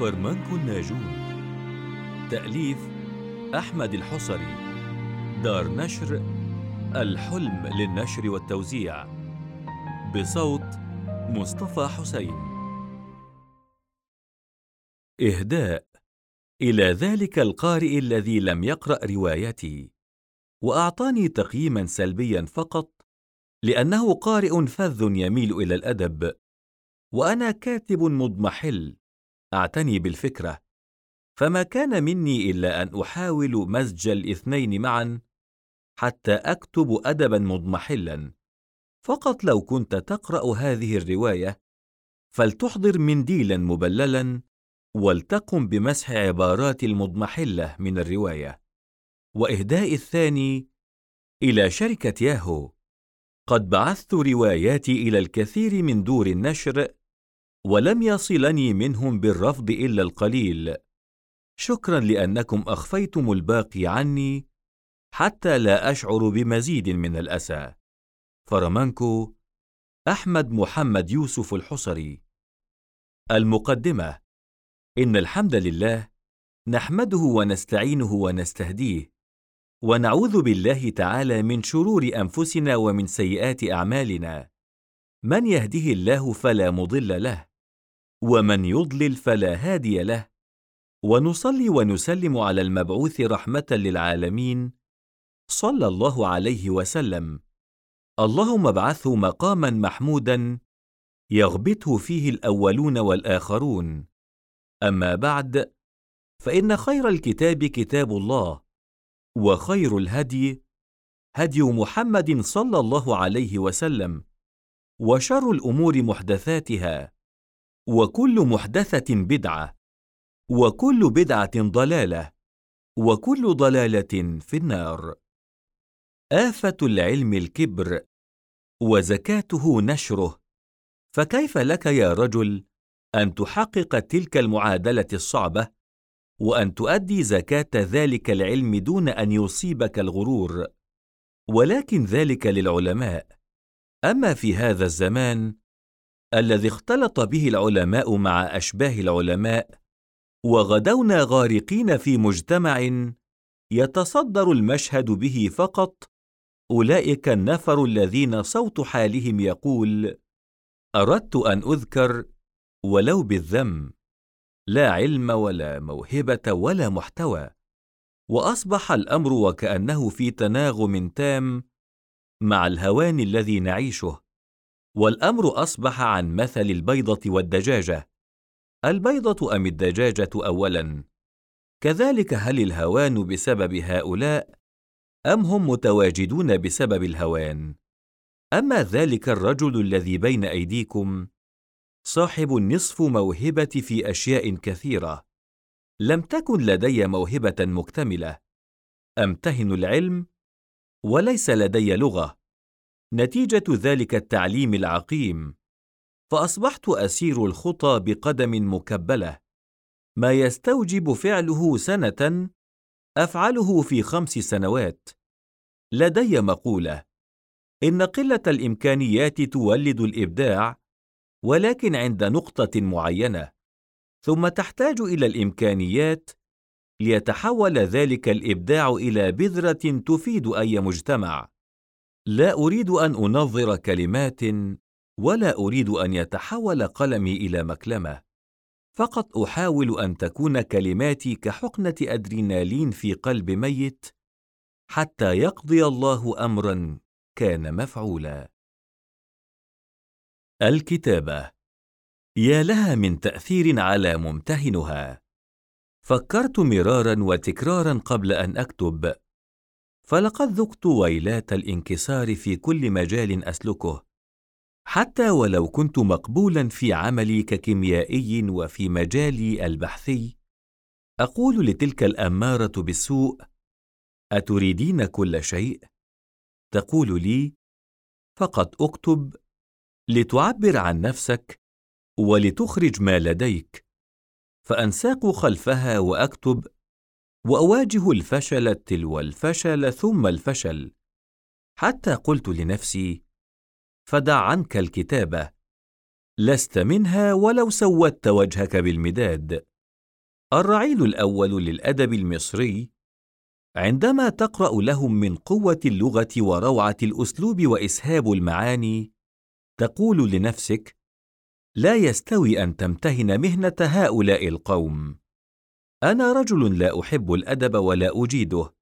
فرمانكو الناجون. تأليف أحمد الحصري. دار نشر الحلم للنشر والتوزيع، بصوت مصطفى حسين. إهداء إلى ذلك القارئ الذي لم يقرأ روايتي وأعطاني تقييما سلبيا فقط لأنه قارئ فذ يميل إلى الأدب، وأنا كاتب مضمحل أعتني بالفكرة، فما كان مني إلا أن أحاول مزج الاثنين معا حتى أكتب أدبا مضمحلا. فقط لو كنت تقرأ هذه الرواية فلتحضر منديلا مبللا ولتقم بمسح عبارات المضمحلة من الرواية. وإهداء الثاني إلى شركة ياهو. قد بعثت رواياتي إلى الكثير من دور النشر ولم يصلني منهم بالرفض إلا القليل. شكرا لأنكم أخفيتم الباقي عني حتى لا أشعر بمزيد من الأسى. فرمانكو، أحمد محمد يوسف الحصري. المقدمة. إن الحمد لله نحمده ونستعينه ونستهديه، ونعوذ بالله تعالى من شرور أنفسنا ومن سيئات أعمالنا. من يهده الله فلا مضل له، ومن يضلل فلا هادي له. ونصلي ونسلم على المبعوث رحمة للعالمين صلى الله عليه وسلم. اللهم ابعثه مقاما محمودا يغبطه فيه الأولون والآخرون. أما بعد، فإن خير الكتاب كتاب الله، وخير الهدي هدي محمد صلى الله عليه وسلم، وشر الأمور محدثاتها، وكل محدثة بدعة، وكل بدعة ضلالة، وكل ضلالة في النار. آفة العلم الكبر، وزكاته نشره. فكيف لك يا رجل أن تحقق تلك المعادلة الصعبة وأن تؤدي زكاة ذلك العلم دون أن يصيبك الغرور؟ ولكن ذلك للعلماء. أما في هذا الزمان الذي اختلط به العلماء مع أشباه العلماء، وغدونا غارقين في مجتمع يتصدر المشهد به فقط أولئك النفر الذين صوت حالهم يقول: أردت أن أذكر ولو بالذم، لا علم ولا موهبة ولا محتوى. وأصبح الأمر وكأنه في تناغم تام مع الهوان الذي نعيشه. والأمر أصبح عن مثل البيضة والدجاجة. البيضة أم الدجاجة أولا؟ كذلك هل الهوان بسبب هؤلاء أم هم متواجدون بسبب الهوان؟ أما ذلك الرجل الذي بين أيديكم صاحب النصف موهبة في أشياء كثيرة. لم تكن لدي موهبة مكتملة، أمتهن العلم وليس لدي لغة، نتيجة ذلك التعليم العقيم. فأصبحت أسير الخطى بقدم مكبلة، ما يستوجب فعله سنة أفعله في 5 سنوات. لدي مقولة: إن قلة الإمكانيات تولد الإبداع، ولكن عند نقطة معينة، ثم تحتاج إلى الإمكانيات ليتحول ذلك الإبداع إلى بذرة تفيد أي مجتمع. لا أريد أن أنظر كلمات، ولا أريد أن يتحول قلمي إلى مكلمة. فقط أحاول أن تكون كلماتي كحقنة أدرينالين في قلب ميت حتى يقضي الله أمرا كان مفعولا. الكتابة. يا لها من تأثير على ممتهنها. فكرت مرارا وتكرارا قبل أن أكتب، فلقد ذقت ويلات الانكسار في كل مجال أسلكه. حتى ولو كنت مقبولا في عملي ككيميائي وفي مجالي البحثي، أقول لتلك الأمارة بالسوء: أتريدين كل شيء؟ تقول لي: فقط أكتب لتعبر عن نفسك ولتخرج ما لديك. فأنساق خلفها وأكتب، وأواجه الفشل تلو الفشل ثم الفشل، حتى قلت لنفسي: فدع عنك الكتابة، لست منها ولو سودت وجهك بالمداد. الرعيل الأول للأدب المصري، عندما تقرأ لهم من قوة اللغة وروعة الأسلوب وإسهاب المعاني، تقول لنفسك: لا يستوي أن تمتهن مهنة هؤلاء القوم. أنا رجل لا أحب الأدب ولا أجيده،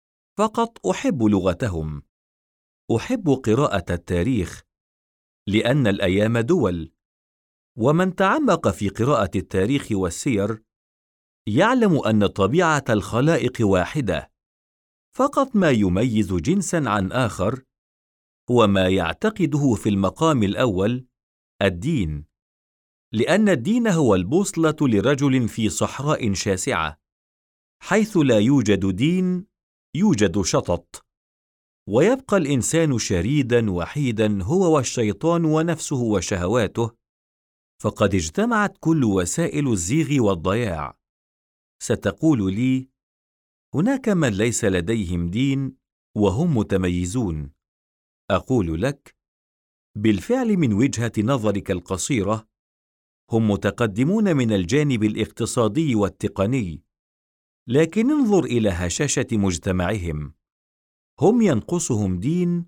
فقط أحب لغتهم. أحب قراءة التاريخ، لأن الأيام دول، ومن تعمق في قراءة التاريخ والسير يعلم أن طبيعة الخلائق واحدة، فقط ما يميز جنسا عن آخر هو ما يعتقده في المقام الأول الدين، لأن الدين هو البوصلة لرجل في صحراء شاسعة، حيث لا يوجد دين يوجد شطط، ويبقى الإنسان شريدا وحيدا هو والشيطان ونفسه وشهواته، فقد اجتمعت كل وسائل الزيغ والضياع. ستقول لي: هناك من ليس لديهم دين وهم متميزون. أقول لك: بالفعل من وجهة نظرك القصيرة هم متقدمون من الجانب الاقتصادي والتقني، لكن انظر إلى هشاشة مجتمعهم، هم ينقصهم دين،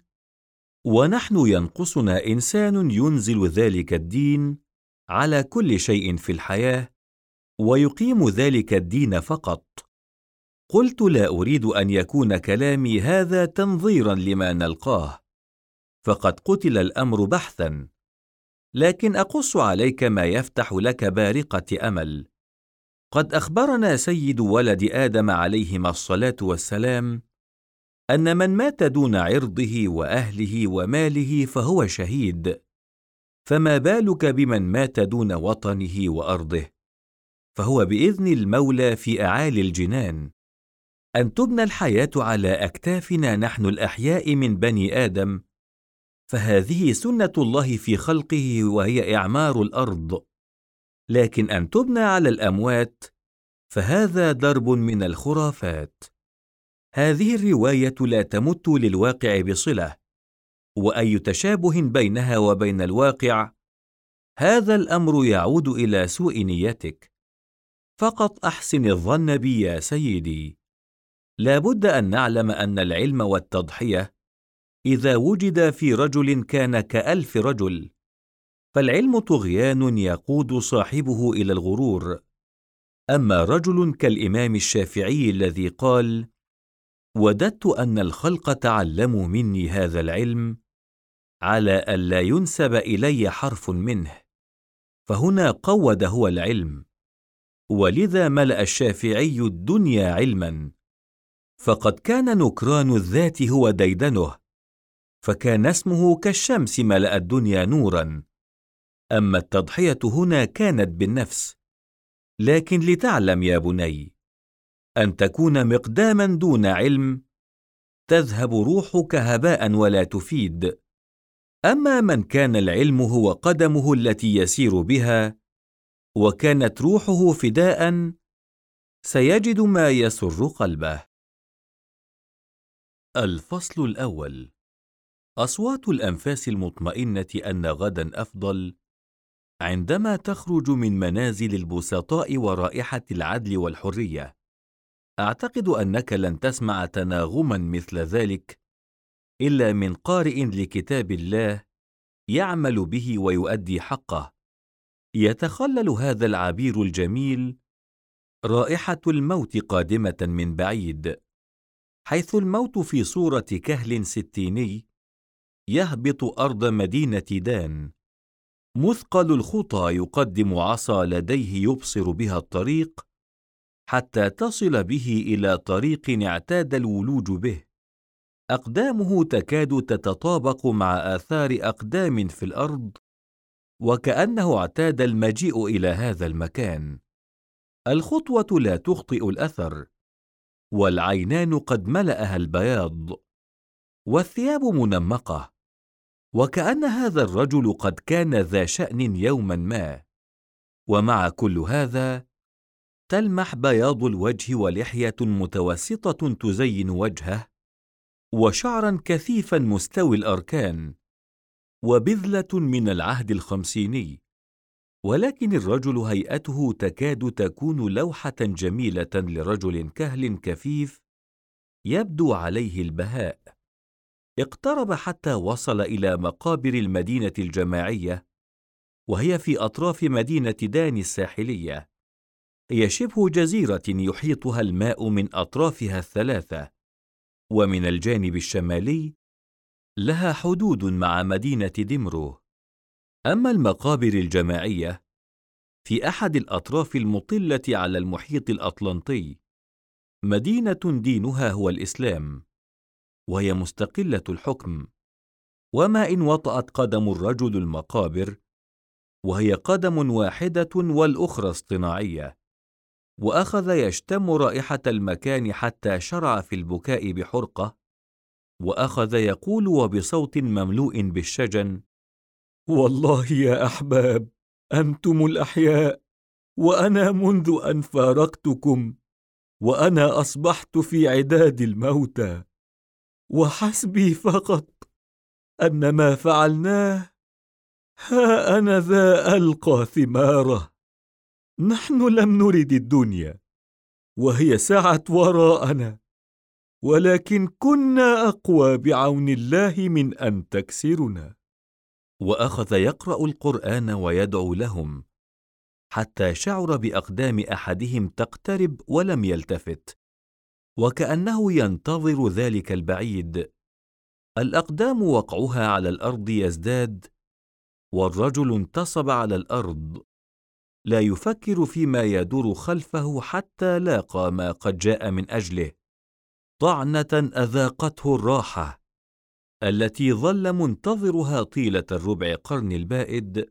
ونحن ينقصنا إنسان ينزل ذلك الدين على كل شيء في الحياة ويقيم ذلك الدين فقط. قلت لا أريد أن يكون كلامي هذا تنظيرا لما نلقاه، فقد قتل الأمر بحثا، لكن أقص عليك ما يفتح لك بارقة أمل. قد أخبرنا سيد ولد آدم عليهما الصلاة والسلام أن من مات دون عرضه وأهله وماله فهو شهيد، فما بالك بمن مات دون وطنه وأرضه، فهو بإذن المولى في أعالي الجنان. أن تبنى الحياة على أكتافنا نحن الأحياء من بني آدم، فهذه سنة الله في خلقه وهي إعمار الأرض، لكن أن تبنى على الأموات فهذا درب من الخرافات. هذه الرواية لا تمت للواقع بصلة، وأي تشابه بينها وبين الواقع هذا الأمر يعود إلى سوء نيتك. فقط أحسن الظن بي يا سيدي. لا بد أن نعلم أن العلم والتضحية إذا وجد في رجل كان كألف رجل، فالعلم طغيان يقود صاحبه إلى الغرور. أما رجل كالإمام الشافعي الذي قال: وددت أن الخلق تعلموا مني هذا العلم على ألا ينسب إلي حرف منه، فهنا قود هو العلم، ولذا ملأ الشافعي الدنيا علما، فقد كان نكران الذات هو ديدنه، فكان اسمه كالشمس ملأ الدنيا نورا. أما التضحية هنا كانت بالنفس، لكن لتعلم يا بني أن تكون مقداما دون علم تذهب روحك هباء ولا تفيد. أما من كان العلم هو قدمه التي يسير بها وكانت روحه فداء سيجد ما يسر قلبه. الفصل الأول: أصوات الأنفاس المطمئنة أن غدا أفضل عندما تخرج من منازل البسطاء ورائحة العدل والحرية. أعتقد أنك لن تسمع تناغما مثل ذلك إلا من قارئ لكتاب الله يعمل به ويؤدي حقه. يتخلل هذا العبير الجميل رائحة الموت قادمة من بعيد، حيث الموت في صورة كهل ستيني يهبط أرض مدينة دان، مثقل الخطى يقدم عصا لديه يبصر بها الطريق حتى تصل به إلى طريق اعتاد الولوج به. أقدامه تكاد تتطابق مع آثار أقدام في الأرض، وكأنه اعتاد المجيء إلى هذا المكان. الخطوة لا تخطئ الأثر، والعينان قد ملأها البياض، والثياب منمقة، وكأن هذا الرجل قد كان ذا شأن يوما ما. ومع كل هذا تلمح بياض الوجه ولحية متوسطة تزين وجهه، وشعرا كثيفا مستوي الأركان، وبذلة من العهد الخمسيني، ولكن الرجل هيئته تكاد تكون لوحة جميلة لرجل كهل كفيف يبدو عليه البهاء. اقترب حتى وصل إلى مقابر المدينة الجماعية، وهي في أطراف مدينة دان الساحلية. هي شبه جزيرة يحيطها الماء من أطرافها الثلاثة، ومن الجانب الشمالي لها حدود مع مدينة دمرو. أما المقابر الجماعية في أحد الأطراف المطلة على المحيط الأطلنطي، مدينة دينها هو الإسلام، وهي مستقلة الحكم. وما إن وطأت قدم الرجل المقابر، وهي قدم واحدة والأخرى اصطناعية، وأخذ يشتم رائحة المكان حتى شرع في البكاء بحرقة، وأخذ يقول وبصوت مملوء بالشجن: والله يا أحباب، أنتم الأحياء، وأنا منذ أن فارقتكم وأنا أصبحت في عداد الموتى، وحسبي فقط أن ما فعلناه ها أنا ذا ألقى ثماره. نحن لم نرد الدنيا وهي سعت وراءنا، ولكن كنا أقوى بعون الله من أن تكسرنا. وأخذ يقرأ القرآن ويدعو لهم، حتى شعر بأقدام أحدهم تقترب ولم يلتفت، وكأنه ينتظر ذلك البعيد. الأقدام وقعها على الأرض يزداد، والرجل انتصب على الأرض، لا يفكر فيما يدور خلفه حتى لاقى ما قد جاء من أجله، طعنة أذاقته الراحة التي ظل منتظرها طيلة الربع قرن البائد،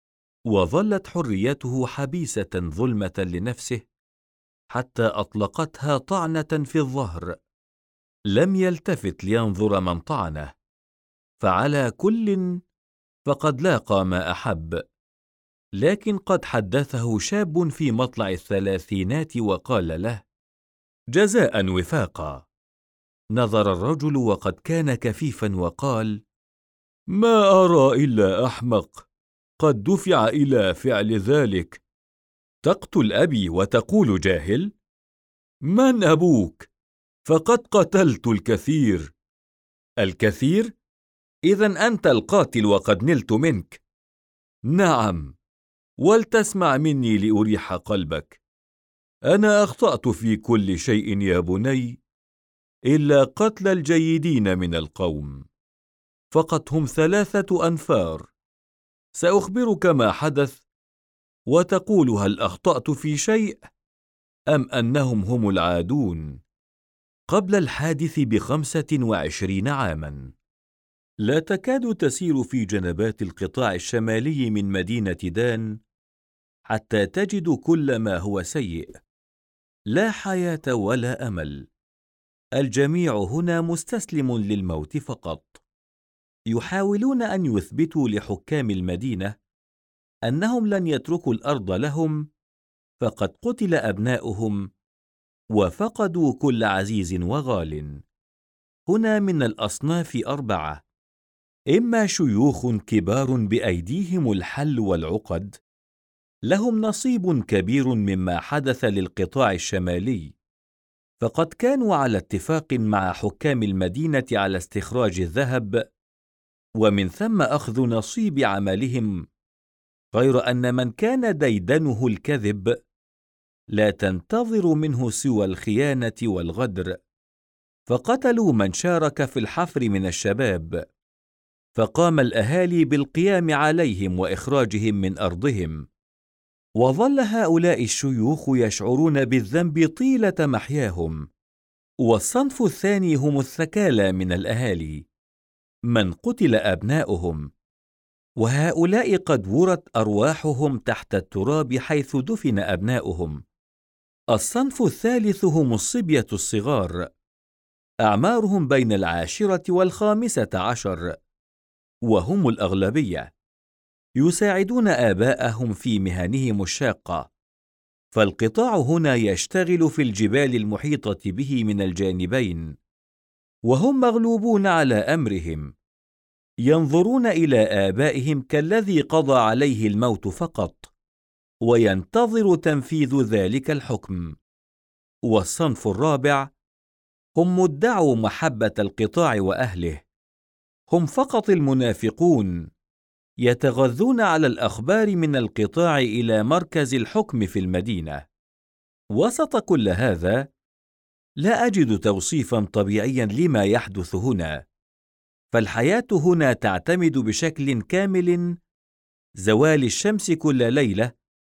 وظلت حريته حبيسة ظلمة لنفسه حتى أطلقتها طعنة في الظهر. لم يلتفت لينظر من طعنه، فعلى كل فقد لاقى ما أحب. لكن قد حدثه شاب في مطلع الثلاثينات وقال له: جزاء وفاقا. نظر الرجل وقد كان كفيفا وقال: ما أرى إلا أحمق قد دفع إلى فعل ذلك. تقتل أبي وتقول جاهل؟ من أبوك؟ فقد قتلت الكثير. الكثير؟ إذن أنت القاتل وقد نلت منك. نعم، ولتسمع مني لأريح قلبك. أنا أخطأت في كل شيء يا بني، إلا قتل الجيدين من القوم، فقط هم 3 أنفار. سأخبرك ما حدث، وتقول هل أخطأت في شيء أم أنهم هم العادون. قبل الحادث ب25 عاما، لا تكاد تسير في جنبات القطاع الشمالي من مدينة دان حتى تجد كل ما هو سيء، لا حياة ولا أمل. الجميع هنا مستسلم للموت فقط. يحاولون أن يثبتوا لحكام المدينة أنهم لن يتركوا الأرض لهم، فقد قتل أبناؤهم وفقدوا كل عزيز وغال. هنا من الأصناف 4: إما شيوخ كبار بأيديهم الحل والعقد، لهم نصيب كبير مما حدث للقطاع الشمالي، فقد كانوا على اتفاق مع حكام المدينة على استخراج الذهب، ومن ثم أخذ نصيب عملهم، غير أن من كان ديدنه الكذب لا تنتظر منه سوى الخيانة والغدر، فقتلوا من شارك في الحفر من الشباب، فقام الأهالي بالقيام عليهم وإخراجهم من أرضهم. وظل هؤلاء الشيوخ يشعرون بالذنب طيلة محياهم. والصنف الثاني هم الثكالى من الأهالي، من قتل أبناؤهم، وهؤلاء قد ورت أرواحهم تحت التراب حيث دفن أبناؤهم. الصنف الثالث هم الصبية الصغار، أعمارهم بين 10 و15، وهم الأغلبية، يساعدون آباءهم في مهنهم الشاقة. فالقطاع هنا يشتغل في الجبال المحيطة به من الجانبين، وهم مغلوبون على أمرهم، ينظرون إلى آبائهم كالذي قضى عليه الموت فقط، وينتظر تنفيذ ذلك الحكم. والصنف الرابع هم مدعو محبة القطاع وأهله، هم فقط المنافقون، يتغذون على الأخبار من القطاع إلى مركز الحكم في المدينة. وسط كل هذا، لا أجد توصيفا طبيعيا لما يحدث هنا، فالحياة هنا تعتمد بشكل كامل زوال الشمس كل ليلة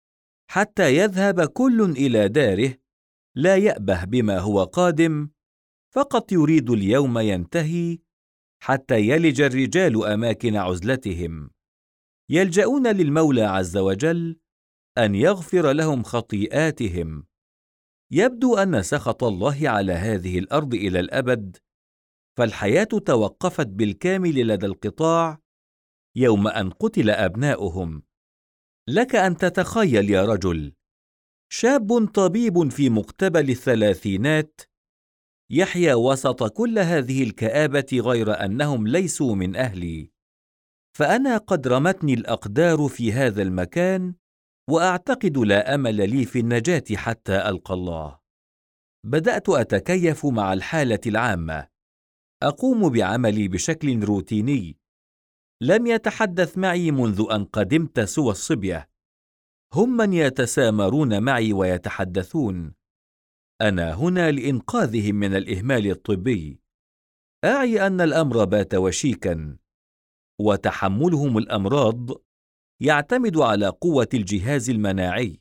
حتى يذهب كل إلى داره، لا يأبه بما هو قادم، فقط يريد اليوم ينتهي حتى يلج الرجال أماكن عزلتهم، يلجؤون للمولى عز وجل أن يغفر لهم خطيئاتهم. يبدو أن سخط الله على هذه الأرض إلى الأبد، فالحياة توقفت بالكامل لدى القطاع يوم أن قتل أبناؤهم. لك أن تتخيل يا رجل، شاب طبيب في مقتبل الثلاثينات يحيا وسط كل هذه الكآبة غير أنهم ليسوا من أهلي، فأنا قد رمتني الأقدار في هذا المكان، وأعتقد لا أمل لي في النجاة حتى ألقى الله. بدأت أتكيف مع الحالة العامة، أقوم بعملي بشكل روتيني، لم يتحدث معي منذ أن قدمت سوى الصبية، هم من يتسامرون معي ويتحدثون. أنا هنا لإنقاذهم من الإهمال الطبي، أعي أن الأمر بات وشيكا، وتحملهم الأمراض يعتمد على قوة الجهاز المناعي،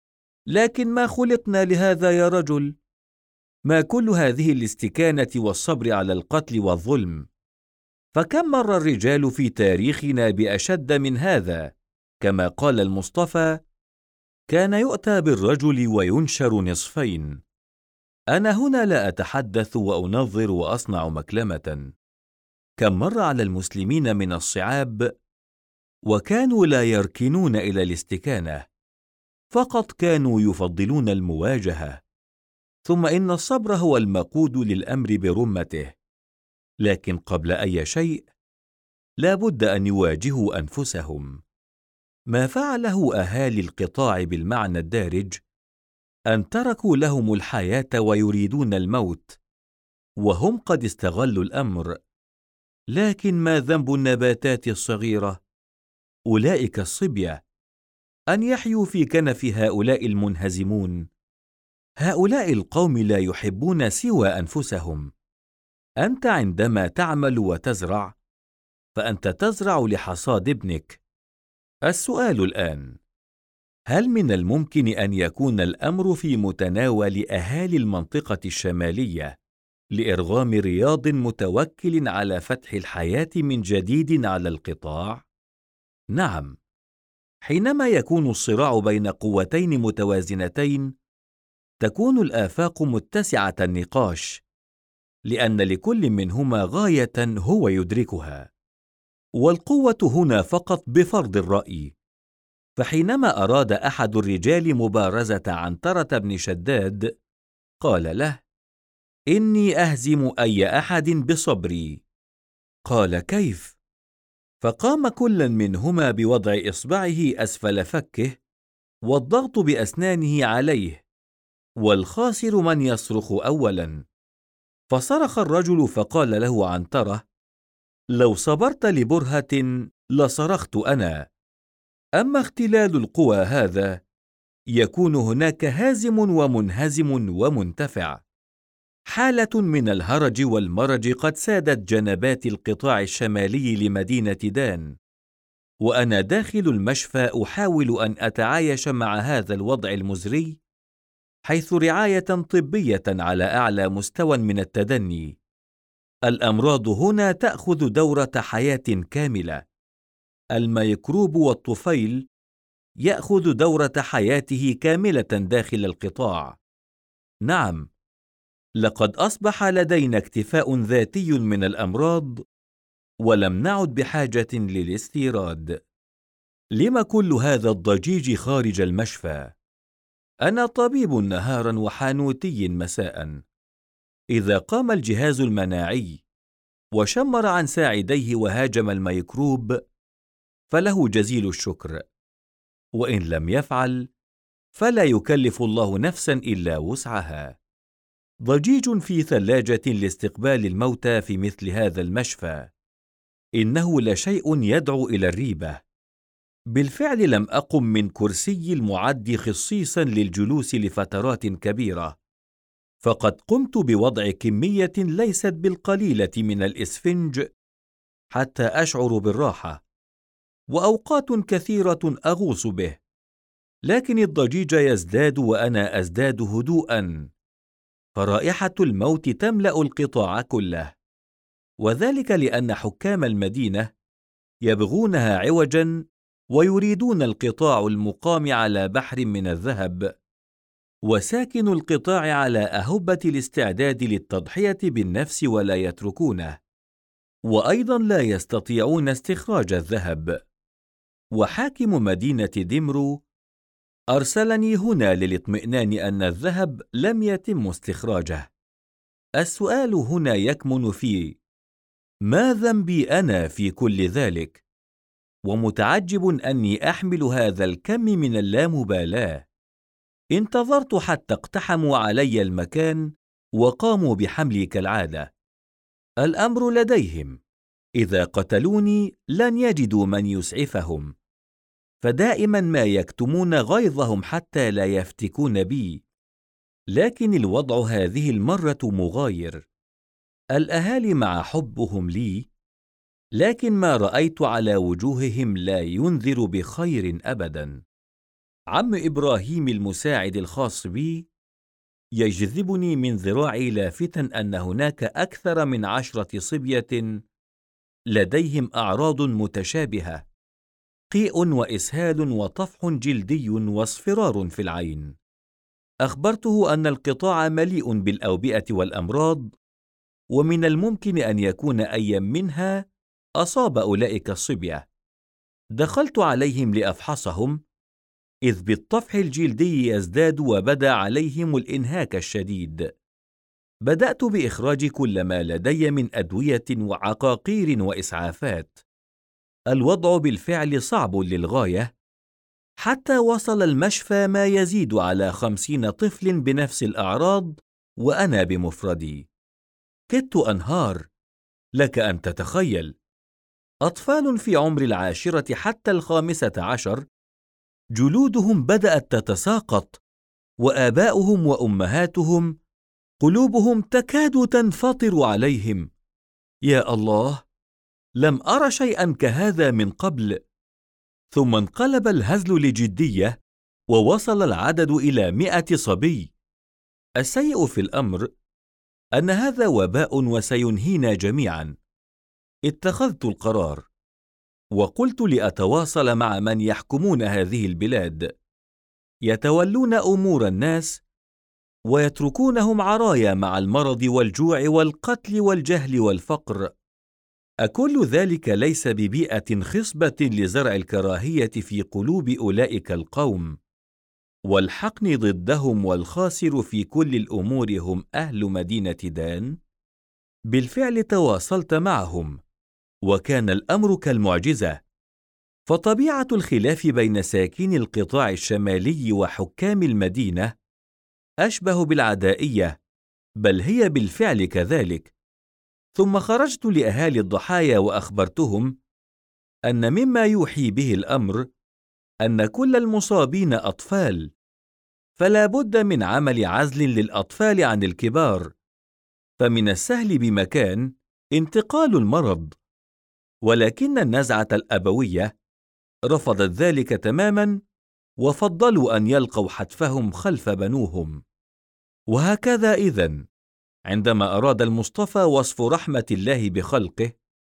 لكن ما خلقنا لهذا يا رجل، ما كل هذه الاستكانة والصبر على القتل والظلم؟ فكم مر الرجال في تاريخنا بأشد من هذا؟ كما قال المصطفى: كان يؤتى بالرجل وينشر نصفين. أنا هنا لا أتحدث وأنظر وأصنع مكلمة. كم مر على المسلمين من الصعاب وكانوا لا يركنون إلى الاستكانة، فقط كانوا يفضلون المواجهة. ثم إن الصبر هو المقود للأمر برمته، لكن قبل أي شيء لا بد أن يواجهوا أنفسهم. ما فعله أهالي القطاع بالمعنى الدارج أن تركوا لهم الحياة ويريدون الموت، وهم قد استغلوا الأمر. لكن ما ذنب النباتات الصغيرة، أولئك الصبية، أن يحيوا في كنف هؤلاء المنهزمون؟ هؤلاء القوم لا يحبون سوى أنفسهم. أنت عندما تعمل وتزرع، فأنت تزرع لحصاد ابنك. السؤال الآن: هل من الممكن أن يكون الأمر في متناول أهالي المنطقة الشمالية لإرغام رياض متوكل على فتح الحياة من جديد على القطاع؟ نعم، حينما يكون الصراع بين قوتين متوازنتين، تكون الآفاق متسعة النقاش، لأن لكل منهما غاية هو يدركها، والقوة هنا فقط بفرض الرأي. فحينما أراد أحد الرجال مبارزة عنترة بن شداد، قال له: إني أهزم أي أحد بصبري. قال: كيف؟ فقام كل منهما بوضع إصبعه أسفل فكه والضغط بأسنانه عليه، والخاسر من يصرخ أولا. فصرخ الرجل فقال له عنترة: لو صبرت لبرهة لصرخت أنا، أما اختلال القوى هذا يكون هناك هازم ومنهزم ومنتفع. حالة من الهرج والمرج قد سادت جنبات القطاع الشمالي لمدينة دان، وأنا داخل المشفى أحاول أن أتعايش مع هذا الوضع المزري، حيث رعاية طبية على أعلى مستوى من التدني. الأمراض هنا تأخذ دورة حياة كاملة. الميكروب والطفيل يأخذ دورة حياته كاملة داخل القطاع. نعم، لقد أصبح لدينا اكتفاء ذاتي من الأمراض، ولم نعد بحاجة للاستيراد. لم كل هذا الضجيج خارج المشفى؟ أنا طبيب نهارا وحانوتي مساء. إذا قام الجهاز المناعي وشمر عن ساعديه وهاجم الميكروب، فله جزيل الشكر، وإن لم يفعل فلا يكلف الله نفسا إلا وسعها. ضجيج في ثلاجة لاستقبال الموتى في مثل هذا المشفى. إنه لشيء يدعو إلى الريبة. بالفعل لم أقم من كرسي المعد خصيصا للجلوس لفترات كبيرة، فقد قمت بوضع كمية ليست بالقليلة من الإسفنج حتى أشعر بالراحة، وأوقات كثيرة أغوص به، لكن الضجيج يزداد وأنا أزداد هدوءًا، فرائحة الموت تملأ القطاع كله، وذلك لأن حكام المدينة يبغونها عوجاً ويريدون القطاع المقام على بحر من الذهب، وساكن القطاع على أهبة الاستعداد للتضحية بالنفس ولا يتركونه، وأيضاً لا يستطيعون استخراج الذهب. وحاكم مدينة دمرو أرسلني هنا للاطمئنان أن الذهب لم يتم استخراجه. السؤال هنا يكمن في ما ذنبي أنا في كل ذلك؟ ومتعجب أني أحمل هذا الكم من اللامبالاة. انتظرت حتى اقتحموا علي المكان وقاموا بحملي كالعادة. الأمر لديهم، إذا قتلوني لن يجدوا من يسعفهم، فدائما ما يكتمون غيظهم حتى لا يفتكون بي. لكن الوضع هذه المرة مغاير. الأهالي مع حبهم لي، لكن ما رأيت على وجوههم لا ينذر بخير أبدا. عم إبراهيم المساعد الخاص بي يجذبني من ذراعي لافتا أن هناك أكثر من 10 صبية لديهم أعراض متشابهة: قيء وإسهال وطفح جلدي واصفرار في العين. أخبرته أن القطاع مليء بالأوبئة والأمراض، ومن الممكن أن يكون أي منها أصاب أولئك الصبية. دخلت عليهم لأفحصهم، إذ بالطفح الجلدي يزداد وبدا عليهم الإنهاك الشديد. بدأت بإخراج كل ما لدي من أدوية وعقاقير وإسعافات. الوضع بالفعل صعب للغاية، حتى وصل المشفى ما يزيد على 50 طفل بنفس الأعراض وأنا بمفردي. كدت أنهار، لك أن تتخيل. أطفال في عمر 10 حتى 15، جلودهم بدأت تتساقط، وآباؤهم وأمهاتهم قلوبهم تكاد تنفطر عليهم. يا الله، لم أر شيئا كهذا من قبل. ثم انقلب الهزل لجدية، ووصل العدد إلى 100 صبي. السيء في الأمر أن هذا وباء وسينهينا جميعا. اتخذت القرار، وقلت لأتواصل مع من يحكمون هذه البلاد، يتولون أمور الناس ويتركونهم عرايا مع المرض والجوع والقتل والجهل والفقر. أكل ذلك ليس ببيئة خصبة لزرع الكراهية في قلوب أولئك القوم، والحقن ضدهم، والخاسر في كل الأمور هم أهل مدينة دان؟ بالفعل تواصلت معهم، وكان الأمر كالمعجزة. فطبيعة الخلاف بين ساكني القطاع الشمالي وحكام المدينة أشبه بالعدائية، بل هي بالفعل كذلك. ثم خرجت لأهالي الضحايا وأخبرتهم أن مما يوحي به الأمر أن كل المصابين أطفال، فلا بد من عمل عزل للأطفال عن الكبار، فمن السهل بمكان انتقال المرض. ولكن النزعة الأبوية رفضت ذلك تماما، وفضلوا أن يلقوا حتفهم خلف بنوهم. وهكذا إذن، عندما أراد المصطفى وصف رحمة الله بخلقه،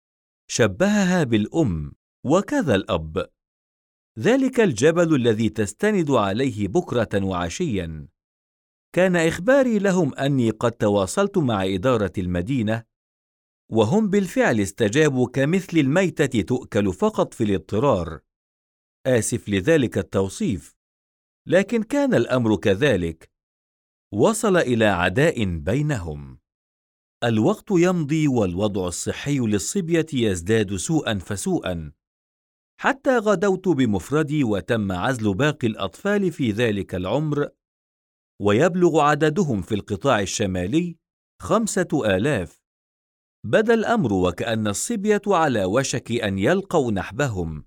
شبهها بالأم، وكذا الأب. ذلك الجبل الذي تستند عليه بكرة وعشيا. كان إخباري لهم أني قد تواصلت مع إدارة المدينة، وهم بالفعل استجابوا كمثل الميتة تؤكل فقط في الاضطرار. آسف لذلك التوصيف، لكن كان الأمر كذلك. وصل إلى عداء بينهم. الوقت يمضي والوضع الصحي للصبية يزداد سوءا فسوءا. حتى غدوت بمفردي، وتم عزل باقي الأطفال في ذلك العمر، ويبلغ عددهم في القطاع الشمالي 5000. بدا الأمر وكأن الصبية على وشك أن يلقوا نحبهم،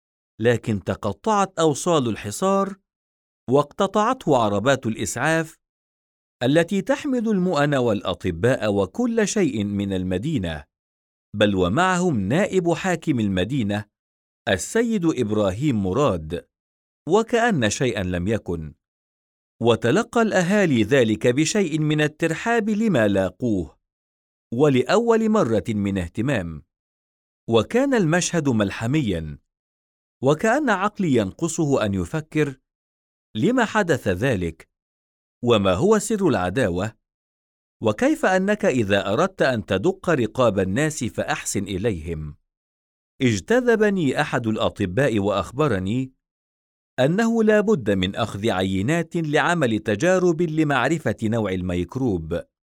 لكن تقطعت أوصال الحصار واقتطعته عربات الإسعاف التي تحمل المؤن والأطباء وكل شيء من المدينة، بل ومعهم نائب حاكم المدينة السيد إبراهيم مراد، وكأن شيئا لم يكن. وتلقى الأهالي ذلك بشيء من الترحاب لما لاقوه، ولأول مرة من اهتمام، وكان المشهد ملحميا، وكأن عقلي ينقصه أن يفكر لما حدث ذلك، وما هو سر العداوة، وكيف أنك إذا أردت أن تدق رقاب الناس فأحسن إليهم. اجتذبني أحد الأطباء وأخبرني أنه لا بد من أخذ عينات لعمل تجارب لمعرفة نوع الميكروب،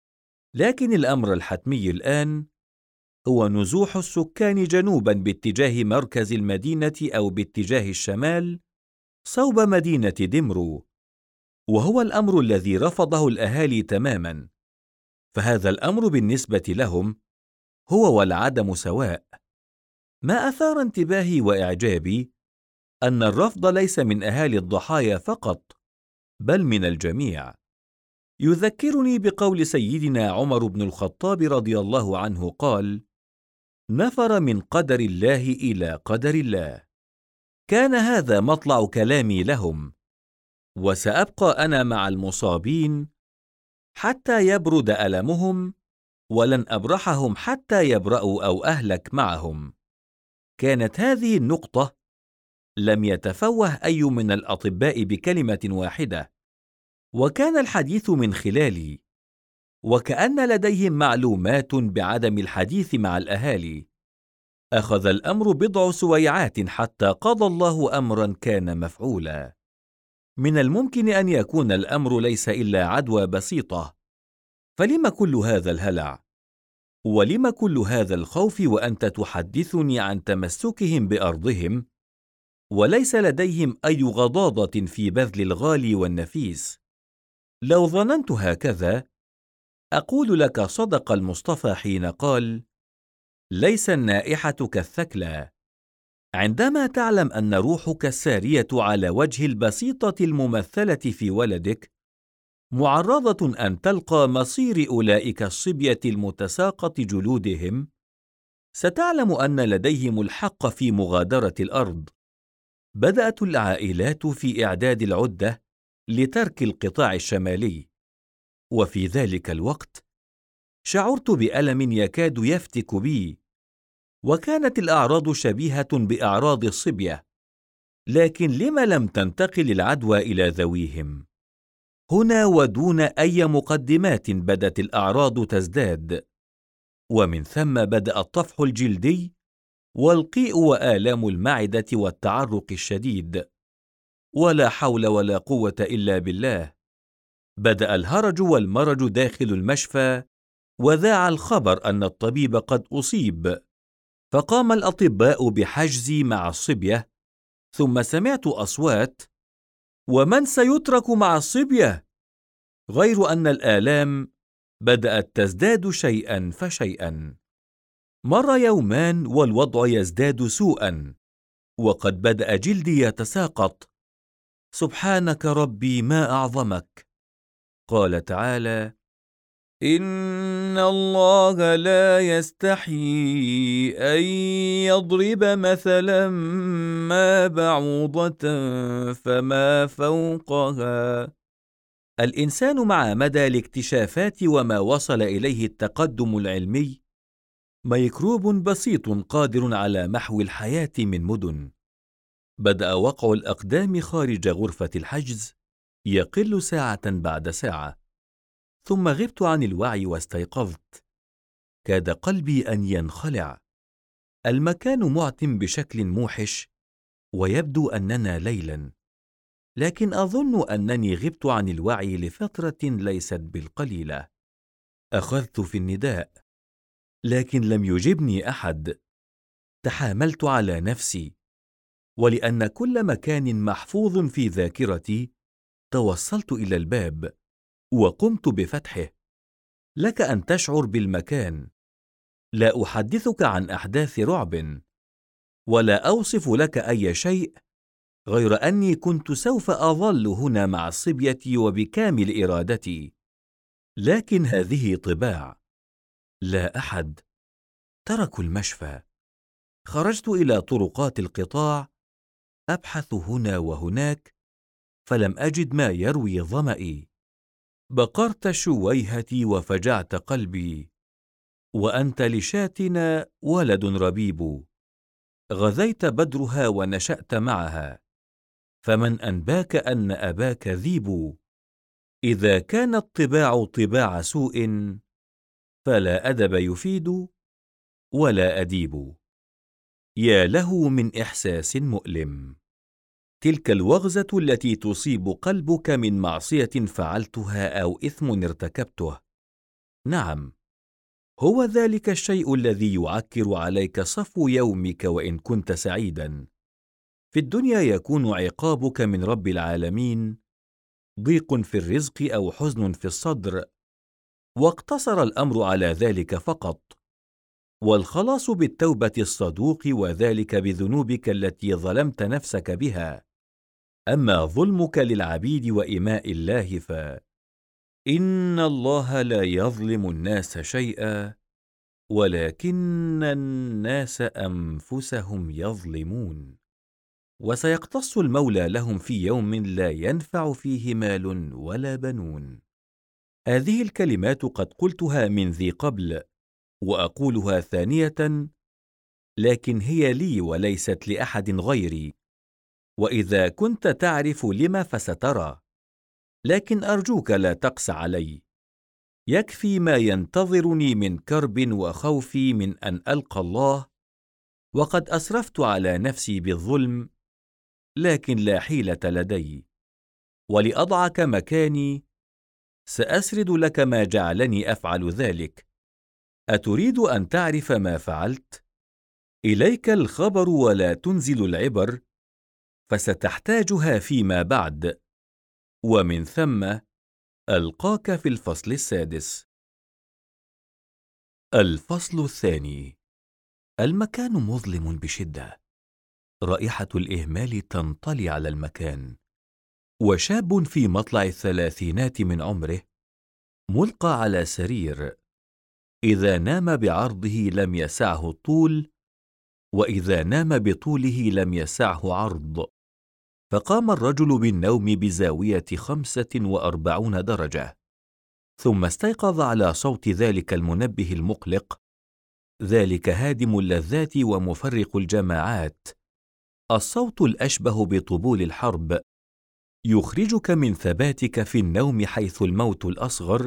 لكن الأمر الحتمي الآن هو نزوح السكان جنوبا باتجاه مركز المدينة أو باتجاه الشمال صوب مدينة دمرو، وهو الأمر الذي رفضه الأهالي تماما، فهذا الأمر بالنسبة لهم هو والعدم سواء. ما أثار انتباهي وإعجابي أن الرفض ليس من أهالي الضحايا فقط، بل من الجميع. يذكرني بقول سيدنا عمر بن الخطاب رضي الله عنه قال: نفر من قدر الله إلى قدر الله. كان هذا مطلع كلامي لهم، وسأبقى أنا مع المصابين حتى يبرد ألمهم، ولن أبرحهم حتى يبرأوا أو أهلك معهم. كانت هذه النقطة لم يتفوه أي من الأطباء بكلمة واحدة، وكان الحديث من خلالي، وكأن لديهم معلومات بعدم الحديث مع الأهالي. أخذ الأمر بضع سويعات حتى قضى الله أمرا كان مفعولا. من الممكن أن يكون الأمر ليس إلا عدوى بسيطة، فلم كل هذا الهلع؟ ولم كل هذا الخوف وأنت تحدثني عن تمسكهم بأرضهم، وليس لديهم أي غضاضة في بذل الغالي والنفيس؟ لو ظننت هكذا أقول لك صدق المصطفى حين قال: ليس النائحة كالثكلى. عندما تعلم أن روحك السارية على وجه البسيطة الممثلة في ولدك معرضة أن تلقى مصير أولئك الصبية المتساقط جلودهم، ستعلم أن لديهم الحق في مغادرة الأرض. بدأت العائلات في إعداد العدة لترك القطاع الشمالي، وفي ذلك الوقت شعرت بألم يكاد يفتك بي، وكانت الأعراض شبيهة بأعراض الصبية، لكن لم لم تنتقل العدوى إلى ذويهم؟ هنا ودون أي مقدمات بدت الأعراض تزداد، ومن ثم بدأ الطفح الجلدي والقيء وآلام المعدة والتعرق الشديد. ولا حول ولا قوة إلا بالله. بدأ الهرج والمرج داخل المشفى، وذاع الخبر أن الطبيب قد أصيب، فقام الأطباء بحجزي مع الصبية، ثم سمعت أصوات: ومن سيترك مع الصبية؟ غير أن الآلام بدأت تزداد شيئا فشيئا. مر يومان والوضع يزداد سوءا، وقد بدأ جلدي يتساقط. سبحانك ربي ما أعظمك. قال تعالى: إن الله لا يستحيي أن يضرب مثلا ما بعوضة فما فوقها. الإنسان مع مدى الاكتشافات وما وصل إليه التقدم العلمي ميكروب بسيط قادر على محو الحياة من مدن. بدأ وقع الأقدام خارج غرفة الحجز يقل ساعة بعد ساعة، ثم غبت عن الوعي واستيقظت. كاد قلبي أن ينخلع. المكان معتم بشكل موحش، ويبدو أننا ليلا، لكن أظن أنني غبت عن الوعي لفترة ليست بالقليلة. أخذت في النداء، لكن لم يجبني أحد. تحاملت على نفسي، ولأن كل مكان محفوظ في ذاكرتي، توصلت إلى الباب وقمت بفتحه. لك أن تشعر بالمكان. لا أحدثك عن أحداث رعب، ولا أوصف لك أي شيء، غير أني كنت سوف أظل هنا مع الصبية وبكامل إرادتي. لكن هذه طباع. لا أحد. تركوا المشفى. خرجت إلى طرقات القطاع أبحث هنا وهناك، فلم أجد ما يروي ظمئي. بقرت شويهتي وفجعت قلبي، وأنت لشاتنا ولد ربيب. غذيت بدرها ونشأت معها، فمن أنباك أن أباك ذيب. إذا كانت طباع طباع سوء، فلا أدب يفيد ولا أديب. يا له من إحساس مؤلم. تلك الوغزة التي تصيب قلبك من معصية فعلتها أو إثم ارتكبته. نعم، هو ذلك الشيء الذي يعكر عليك صفو يومك وإن كنت سعيدا. في الدنيا يكون عقابك من رب العالمين ضيق في الرزق أو حزن في الصدر، واقتصر الأمر على ذلك فقط، والخلاص بالتوبة الصدوق، وذلك بذنوبك التي ظلمت نفسك بها. أما ظلمك للعبيد وإماء الله فإن الله لا يظلم الناس شيئا، ولكن الناس أنفسهم يظلمون. وسيقتص المولى لهم في يوم لا ينفع فيه مال ولا بنون. هذه الكلمات قد قلتها من ذي قبل، وأقولها ثانية، لكن هي لي وليست لأحد غيري، وإذا كنت تعرف لم فسترى. لكن أرجوك لا تقس علي. يكفي ما ينتظرني من كرب وخوفي من أن ألقى الله، وقد أسرفت على نفسي بالظلم، لكن لا حيلة لدي. ولأضعك مكاني سأسرد لك ما جعلني أفعل ذلك. أتريد أن تعرف ما فعلت؟ إليك الخبر ولا تنزل العبر، فستحتاجها فيما بعد، ومن ثم ألقاك في الفصل السادس. الفصل الثاني. المكان مظلم بشدة. رائحة الإهمال تنطلي على المكان، وشاب في مطلع الثلاثينات من عمره ملقى على سرير، إذا نام بعرضه لم يسعه الطول، وإذا نام بطوله لم يسعه عرض. فقام الرجل بالنوم بزاوية 45 درجة، ثم استيقظ على صوت ذلك المنبه المقلق، ذلك هادم اللذات ومفرق الجماعات، الصوت الأشبه بطبول الحرب، يخرجك من ثباتك في النوم حيث الموت الأصغر،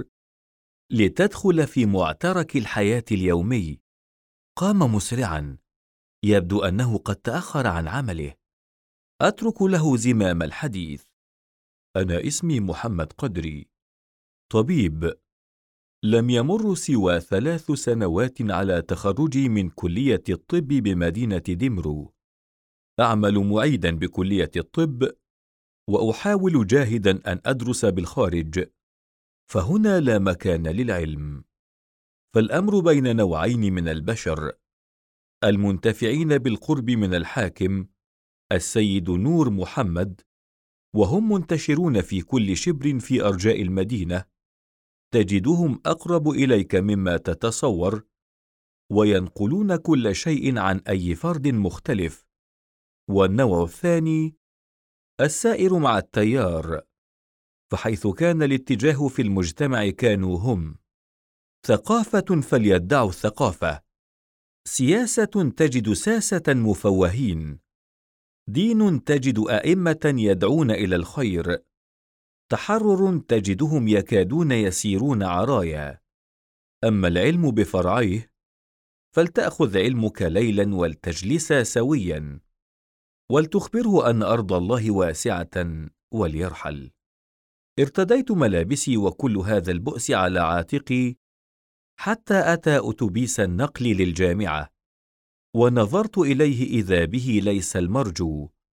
لتدخل في معترك الحياة اليومي. قام مسرعا، يبدو أنه قد تأخر عن عمله. أترك له زمام الحديث. أنا اسمي محمد قدري، طبيب. لم يمر سوى 3 سنوات على تخرجي من كلية الطب بمدينة دمرو. أعمل معيدا بكلية الطب، وأحاول جاهدا أن أدرس بالخارج، فهنا لا مكان للعلم. فالأمر بين نوعين من البشر: المنتفعين بالقرب من الحاكم السيد نور محمد، وهم منتشرون في كل شبر في أرجاء المدينة، تجدهم أقرب إليك مما تتصور، وينقلون كل شيء عن أي فرد مختلف. والنوع الثاني السائر مع التيار، فحيث كان الاتجاه في المجتمع كانوا هم. ثقافة فليدعوا الثقافة، سياسة تجد ساسة مفوهين، دين تجد أئمة يدعون إلى الخير، تحرر تجدهم يكادون يسيرون عرايا. أما العلم بفرعيه، فلتأخذ علمك ليلا ولتجلس سويا، ولتخبره أن أرض الله واسعة وليرحل. ارتديت ملابسي وكل هذا البؤس على عاتقي، حتى أتى أتوبيس النقل للجامعة، ونظرت إليه إذا به ليس المرجو،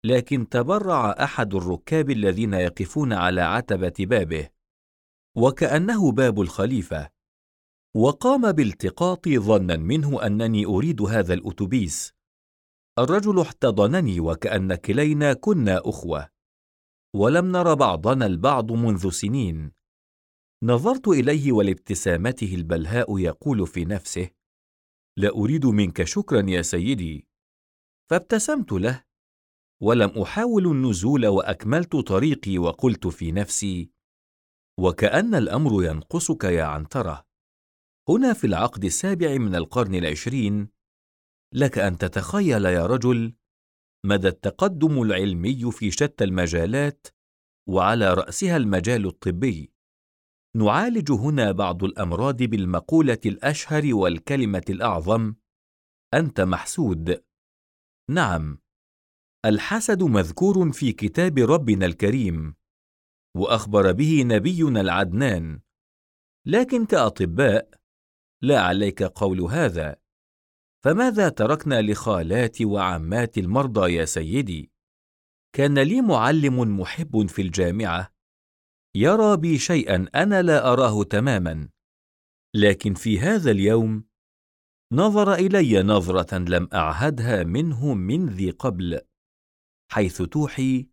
لكن تبرع أحد الركاب الذين يقفون على عتبة بابه، وكأنه باب الخليفة، وقام بالتقاطي ظنا منه أنني أريد هذا الأتوبيس. الرجل احتضنني وكأن كلينا كنا أخوة، ولم نر بعضنا البعض منذ سنين. نظرت إليه ولابتسامته البلهاء يقول في نفسه: لا أريد منك شكرا يا سيدي. فابتسمت له ولم أحاول النزول، وأكملت طريقي وقلت في نفسي: وكأن الأمر ينقصك يا عنترة. هنا في العقد السابع من القرن العشرين، لك أن تتخيل يا رجل مدى التقدم العلمي في شتى المجالات، وعلى رأسها المجال الطبي. نعالج هنا بعض الأمراض بالمقولة الأشهر والكلمة الأعظم: أنت محسود. نعم، الحسد مذكور في كتاب ربنا الكريم، وأخبر به نبينا العدنان، لكن كأطباء لا عليك قول هذا. فماذا تركنا لخالات وعمات المرضى يا سيدي؟ كان لي معلم محب في الجامعة يرى بي شيئا أنا لا أراه تماما، لكن في هذا اليوم نظر إلي نظرة لم أعهدها منه من ذي قبل، حيث توحي: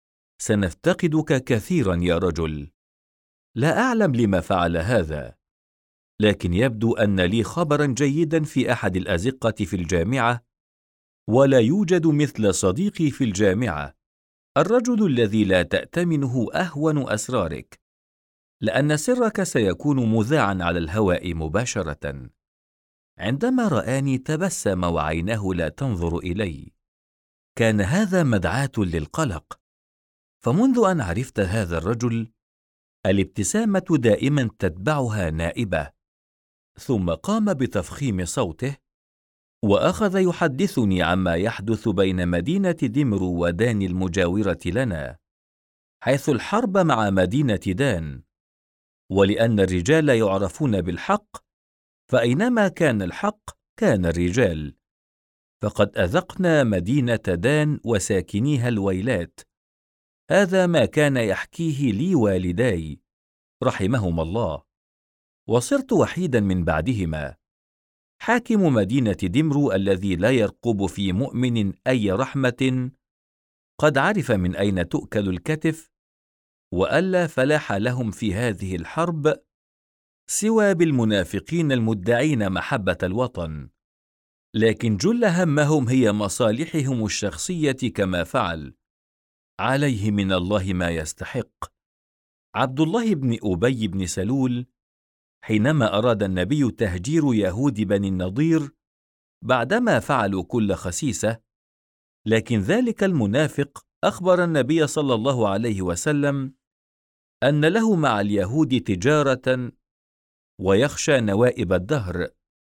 سنفتقدك كثيرا يا رجل. لا أعلم لما فعل هذا، لكن يبدو أن لي خبرا جيدا في أحد الأزقة في الجامعة، ولا يوجد مثل صديقي في الجامعة، الرجل الذي لا تأتمنه أهون أسرارك، لأن سرك سيكون مذاعا على الهواء مباشرة. عندما رآني تبسم وعينه لا تنظر إلي. كان هذا مدعاة للقلق، فمنذ أن عرفت هذا الرجل الابتسامة دائما تتبعها نائبة. ثم قام بتفخيم صوته وأخذ يحدثني عما يحدث بين مدينة دمرو ودان المجاورة لنا، حيث الحرب مع مدينة دان. ولأن الرجال يعرفون بالحق، فأينما كان الحق كان الرجال، فقد أذقنا مدينة دان وساكنيها الويلات. هذا ما كان يحكيه لي والداي رحمهما الله، وصرت وحيدا من بعدهما. حاكم مدينة دمرو الذي لا يرقب في مؤمن أي رحمة قد عرف من أين تؤكل الكتف، وألا فلاح لهم في هذه الحرب سوى بالمنافقين المدعين محبة الوطن، لكن جل همهم هي مصالحهم الشخصية كما فعل. عليه من الله ما يستحق. عبد الله بن أبي بن سلول حينما أراد النبي تهجير يهود بني النضير بعدما فعلوا كل خسيسة، لكن ذلك المنافق أخبر النبي صلى الله عليه وسلم أن له مع اليهود تجارة ويخشى نوائب الدهر،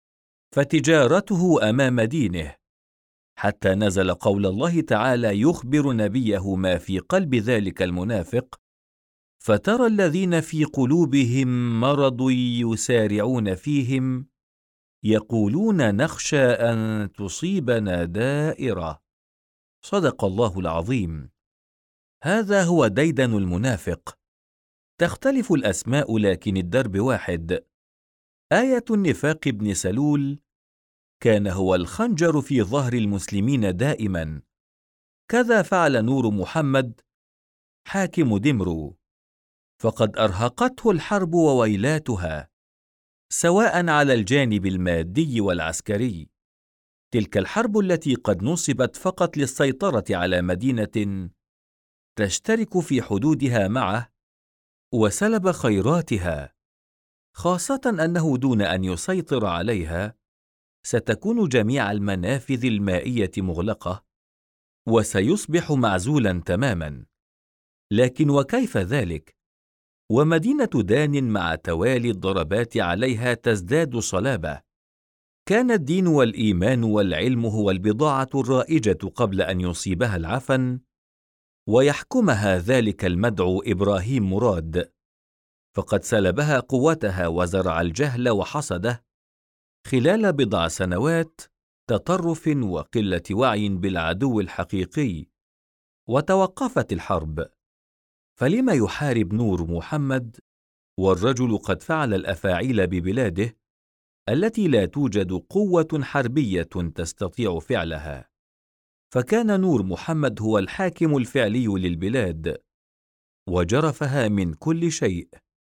فتجارته أمام دينه، حتى نزل قول الله تعالى يخبر نبيه ما في قلب ذلك المنافق: فترى الذين في قلوبهم مرض يسارعون فيهم يقولون نخشى أن تصيبنا دائرة. صدق الله العظيم. هذا هو ديدن المنافق، تختلف الأسماء لكن الدرب واحد. آية النفاق ابن سلول كان هو الخنجر في ظهر المسلمين دائما، كذا فعل نور محمد حاكم دمرو، فقد أرهقته الحرب وويلاتها، سواء على الجانب المادي والعسكري. تلك الحرب التي قد نصبت فقط للسيطرة على مدينة تشترك في حدودها معه، وسلب خيراتها، خاصة أنه دون أن يسيطر عليها ستكون جميع المنافذ المائية مغلقة، وسيصبح معزولا تماما. لكن وكيف ذلك ومدينة دان مع توالي الضربات عليها تزداد صلابة؟ كان الدين والإيمان والعلم هو البضاعة الرائجة قبل أن يصيبها العفن ويحكمها ذلك المدعو إبراهيم مراد، فقد سلبها قوتها وزرع الجهل وحصده خلال بضع سنوات تطرف وقلة وعي بالعدو الحقيقي. وتوقفت الحرب، فلما يحارب نور محمد والرجل قد فعل الأفاعيل ببلاده التي لا توجد قوة حربية تستطيع فعلها؟ فكان نور محمد هو الحاكم الفعلي للبلاد وجرفها من كل شيء،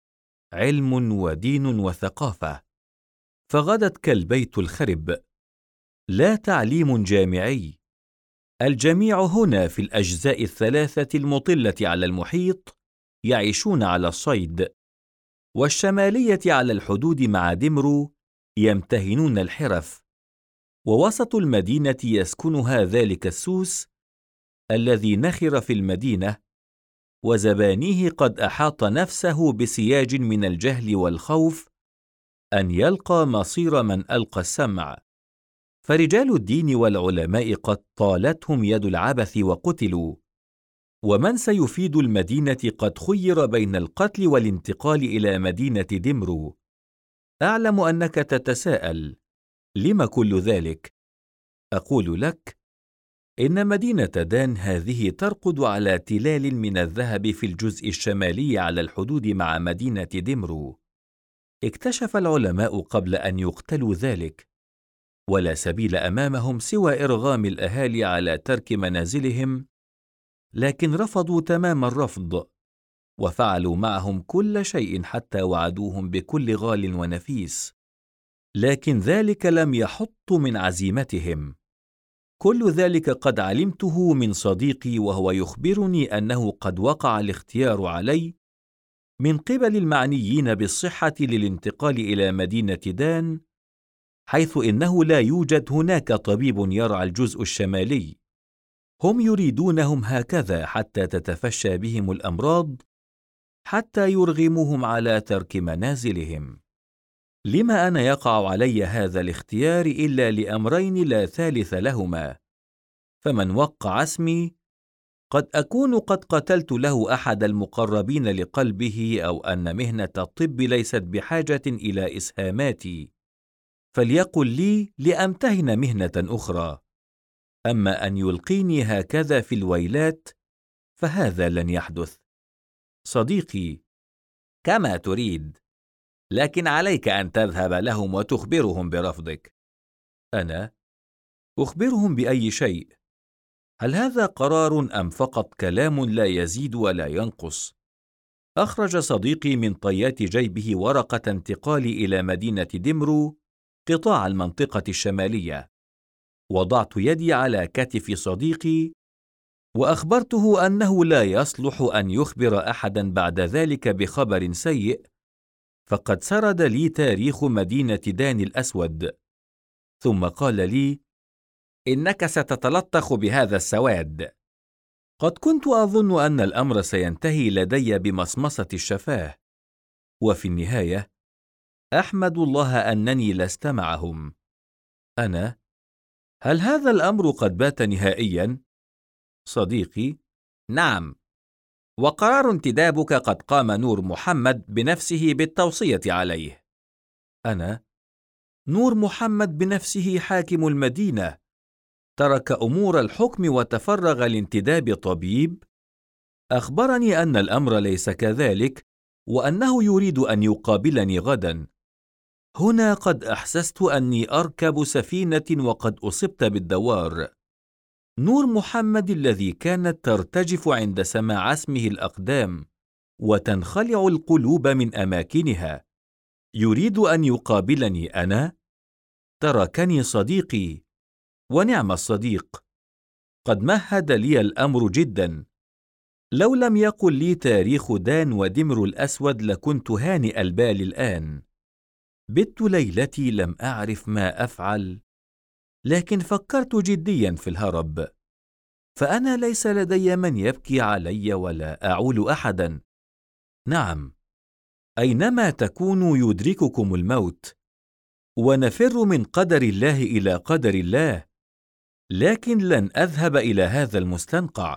علم ودين وثقافة، فغدت كالبيت الخرب، لا تعليم جامعي، الجميع هنا في الأجزاء الثلاثة المطلة على المحيط يعيشون على الصيد، والشمالية على الحدود مع دمرو يمتهنون الحرف، ووسط المدينة يسكنها ذلك السوس الذي نخر في المدينة وزبانيه قد أحاط نفسه بسياج من الجهل والخوف أن يلقى مصير من ألقى السمع، فرجال الدين والعلماء قد طالتهم يد العبث وقتلوا، ومن سيفيد المدينة قد خير بين القتل والانتقال إلى مدينة دمرو. أعلم أنك تتساءل: لم كل ذلك؟ أقول لك إن مدينة دان هذه ترقد على تلال من الذهب في الجزء الشمالي على الحدود مع مدينة دمرو. اكتشف العلماء قبل أن يقتلوا ذلك، ولا سبيل أمامهم سوى إرغام الأهالي على ترك منازلهم، لكن رفضوا تمام الرفض، وفعلوا معهم كل شيء حتى وعدوهم بكل غال ونفيس، لكن ذلك لم يحط من عزيمتهم. كل ذلك قد علمته من صديقي وهو يخبرني أنه قد وقع الاختيار علي من قبل المعنيين بالصحة للانتقال إلى مدينة دان، حيث إنه لا يوجد هناك طبيب يرعى الجزء الشمالي. هم يريدونهم هكذا حتى تتفشى بهم الأمراض، حتى يرغموهم على ترك منازلهم. لما أنا يقع علي هذا الاختيار إلا لأمرين لا ثالث لهما: فمن وقع اسمي قد أكون قد قتلت له أحد المقربين لقلبه، أو أن مهنة الطب ليست بحاجة إلى إسهاماتي، فليقل لي لأمتهن مهنة أخرى. أما أن يلقيني هكذا في الويلات فهذا لن يحدث. صديقي: كما تريد، لكن عليك أن تذهب لهم وتخبرهم برفضك. أنا؟ أخبرهم بأي شيء؟ هل هذا قرار أم فقط كلام لا يزيد ولا ينقص؟ أخرج صديقي من طيات جيبه ورقة انتقالي إلى مدينة دمرو، قطاع المنطقة الشمالية. وضعت يدي على كتف صديقي وأخبرته أنه لا يصلح أن يخبر أحدا بعد ذلك بخبر سيء، فقد سرد لي تاريخ مدينة دان الأسود، ثم قال لي: إنك ستتلطخ بهذا السواد. قد كنت أظن أن الأمر سينتهي لدي بمصمصة الشفاه، وفي النهاية أحمد الله أنني لست معهم. أنا: هل هذا الأمر قد بات نهائيا؟ صديقي: نعم، وقرار انتدابك قد قام نور محمد بنفسه بالتوصية عليه. أنا: نور محمد بنفسه حاكم المدينة ترك أمور الحكم وتفرغ لانتداب طبيب؟ أخبرني أن الأمر ليس كذلك، وأنه يريد أن يقابلني غدا. هنا قد أحسست أني أركب سفينة وقد أصبت بالدوار. نور محمد الذي كانت ترتجف عند سماع اسمه الأقدام وتنخلع القلوب من أماكنها، يريد أن يقابلني أنا؟ تركني صديقي، ونعم الصديق، قد مهد لي الأمر جدا. لو لم يقل لي تاريخ دان ودمر الأسود لكنت هانئ البال الآن. بت ليلتي لم أعرف ما أفعل، لكن فكرت جديا في الهرب، فأنا ليس لدي من يبكي علي ولا أعول أحدا. نعم، أينما تكونوا يدرككم الموت، ونفر من قدر الله إلى قدر الله، لكن لن أذهب إلى هذا المستنقع.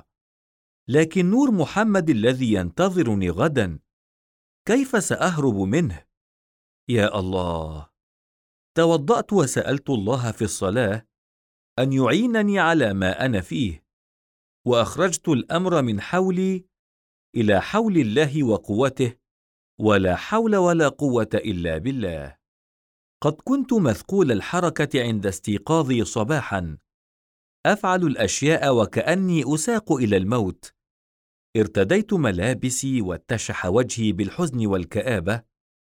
لكن نور محمد الذي ينتظرني غدا، كيف سأهرب منه؟ يا الله! توضأت وسألت الله في الصلاة أن يعينني على ما أنا فيه، وأخرجت الأمر من حولي إلى حول الله وقوته، ولا حول ولا قوة إلا بالله. قد كنت مثقول الحركة عند استيقاظي صباحا، أفعل الأشياء وكأني أساق إلى الموت. ارتديت ملابسي واتشح وجهي بالحزن والكآبة،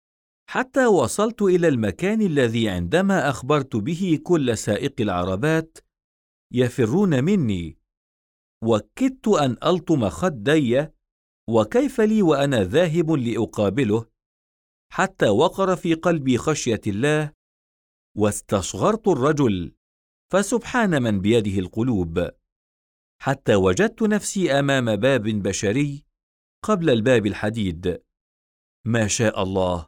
حتى وصلت إلى المكان الذي عندما أخبرت به كل سائق العربات يفرون مني، وكدت أن ألطم خدي، وكيف لي وأنا ذاهب لأقابله، حتى وقر في قلبي خشية الله، واستصغرت الرجل، فسبحان من بيده القلوب، حتى وجدت نفسي أمام باب بشري قبل الباب الحديد. ما شاء الله،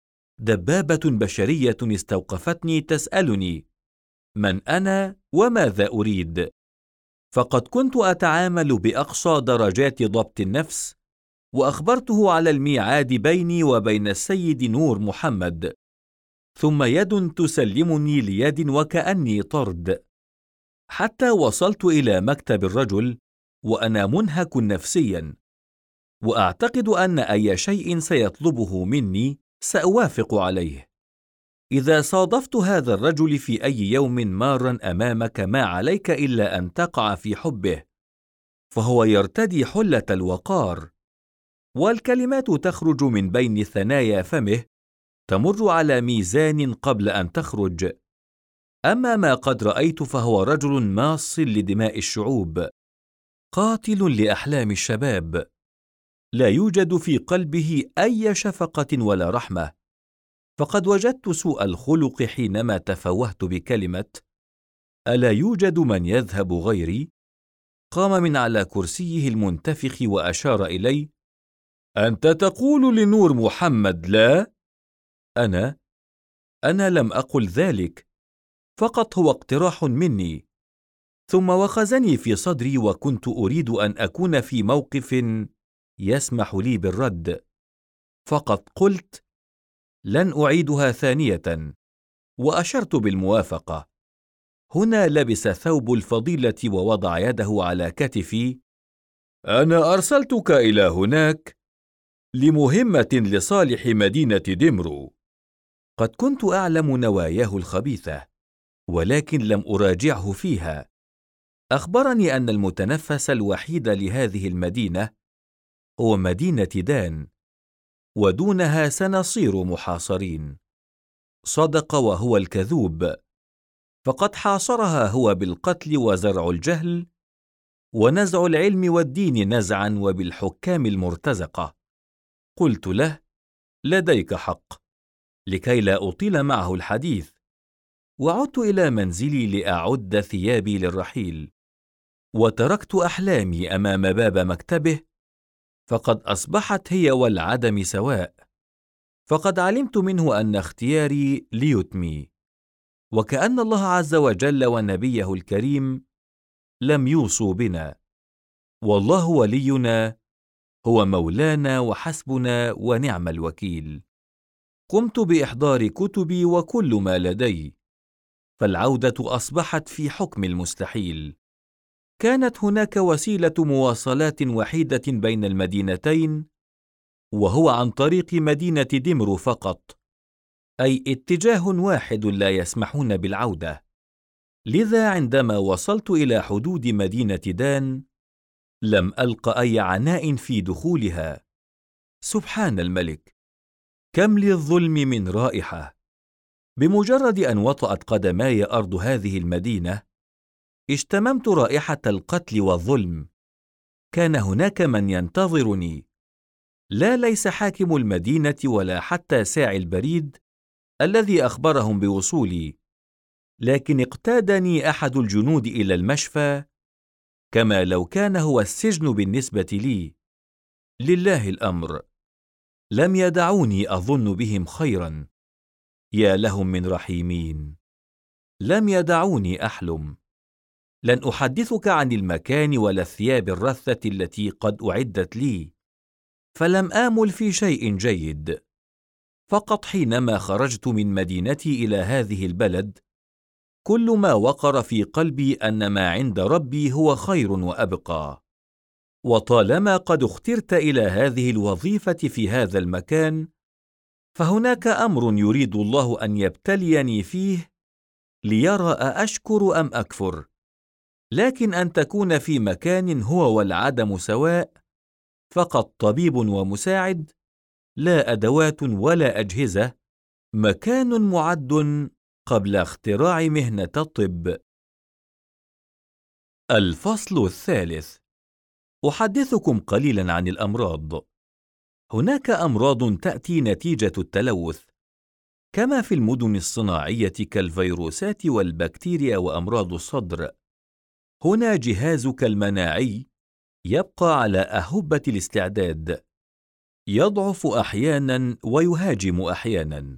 دبابة بشرية استوقفتني تسألني من أنا وماذا أريد. فقد كنت أتعامل بأقصى درجات ضبط النفس، وأخبرته على الميعاد بيني وبين السيد نور محمد، ثم يد تسلمني ليد وكأني طرد، حتى وصلت إلى مكتب الرجل وأنا منهك نفسيا، وأعتقد أن أي شيء سيطلبه مني سأوافق عليه. إذا صادفت هذا الرجل في أي يوم مارا أمامك، ما عليك إلا أن تقع في حبه، فهو يرتدي حلة الوقار، والكلمات تخرج من بين ثنايا فمه، تمر على ميزان قبل أن تخرج. أما ما قد رأيت فهو رجل ماص لدماء الشعوب، قاتل لأحلام الشباب، لا يوجد في قلبه أي شفقة ولا رحمة. فقد وجدت سوء الخلق حينما تفوهت بكلمة ألا يوجد من يذهب غيري. قام من على كرسيه المنتفخ وأشار إلي: أنت تقول لنور محمد لا؟ أنا لم أقل ذلك، فقط هو اقتراح مني. ثم وخزني في صدري، وكنت أريد أن أكون في موقف يسمح لي بالرد، فقط قلت: لن أعيدها ثانية، وأشرت بالموافقة. هنا لبس ثوب الفضيلة ووضع يده على كتفي: أنا أرسلتك إلى هناك لمهمة لصالح مدينة دمرو. قد كنت أعلم نواياه الخبيثة، ولكن لم أراجعه فيها. أخبرني أن المتنفس الوحيد لهذه المدينة هو مدينة دان، ودونها سنصير محاصرين. صدق وهو الكذوب، فقد حاصرها هو بالقتل وزرع الجهل، ونزع العلم والدين نزعا، وبالحكام المرتزقة. قلت له: لديك حق، لكي لا أطيل معه الحديث. وعدت إلى منزلي لأعد ثيابي للرحيل، وتركت أحلامي أمام باب مكتبه، فقد أصبحت هي والعدم سواء. فقد علمت منه أن اختياري ليتمي، وكأن الله عز وجل ونبيه الكريم لم يوصوا بنا، والله ولينا، هو مولانا وحسبنا ونعم الوكيل. قمت بإحضار كتبي وكل ما لدي، فالعودة أصبحت في حكم المستحيل. كانت هناك وسيلة مواصلات وحيدة بين المدينتين، وهو عن طريق مدينة دمرو فقط، أي اتجاه واحد لا يسمحون بالعودة. لذا عندما وصلت إلى حدود مدينة دان لم ألق أي عناء في دخولها. سبحان الملك، كم للظلم من رائحة! بمجرد أن وطأت قدماي أرض هذه المدينة اشتممت رائحة القتل والظلم. كان هناك من ينتظرني، لا ليس حاكم المدينة ولا حتى ساعي البريد الذي أخبرهم بوصولي، لكن اقتادني أحد الجنود إلى المشفى، كما لو كان هو السجن بالنسبة لي. لله الأمر، لم يدعوني أظن بهم خيرا، يا لهم من رحيمين. لم يدعوني أحلم. لن أحدثك عن المكان ولا الثياب الرثة التي قد أعدت لي، فلم آمل في شيء جيد. فقط حينما خرجت من مدينتي إلى هذه البلد، كل ما وقر في قلبي أن ما عند ربي هو خير وأبقى. وطالما قد اخترت إلى هذه الوظيفة في هذا المكان، فهناك أمر يريد الله أن يبتليني فيه ليرى أأشكر أم أكفر. لكن أن تكون في مكان هو والعدم سواء، فقط طبيب ومساعد، لا أدوات ولا أجهزة، مكان معد قبل اختراع مهنة الطب. الفصل الثالث. أحدثكم قليلا عن الأمراض. هناك أمراض تأتي نتيجة التلوث، كما في المدن الصناعية كالفيروسات والبكتيريا وأمراض الصدر. هنا جهازك المناعي يبقى على أهبة الاستعداد، يضعف أحيانا ويهاجم أحيانا.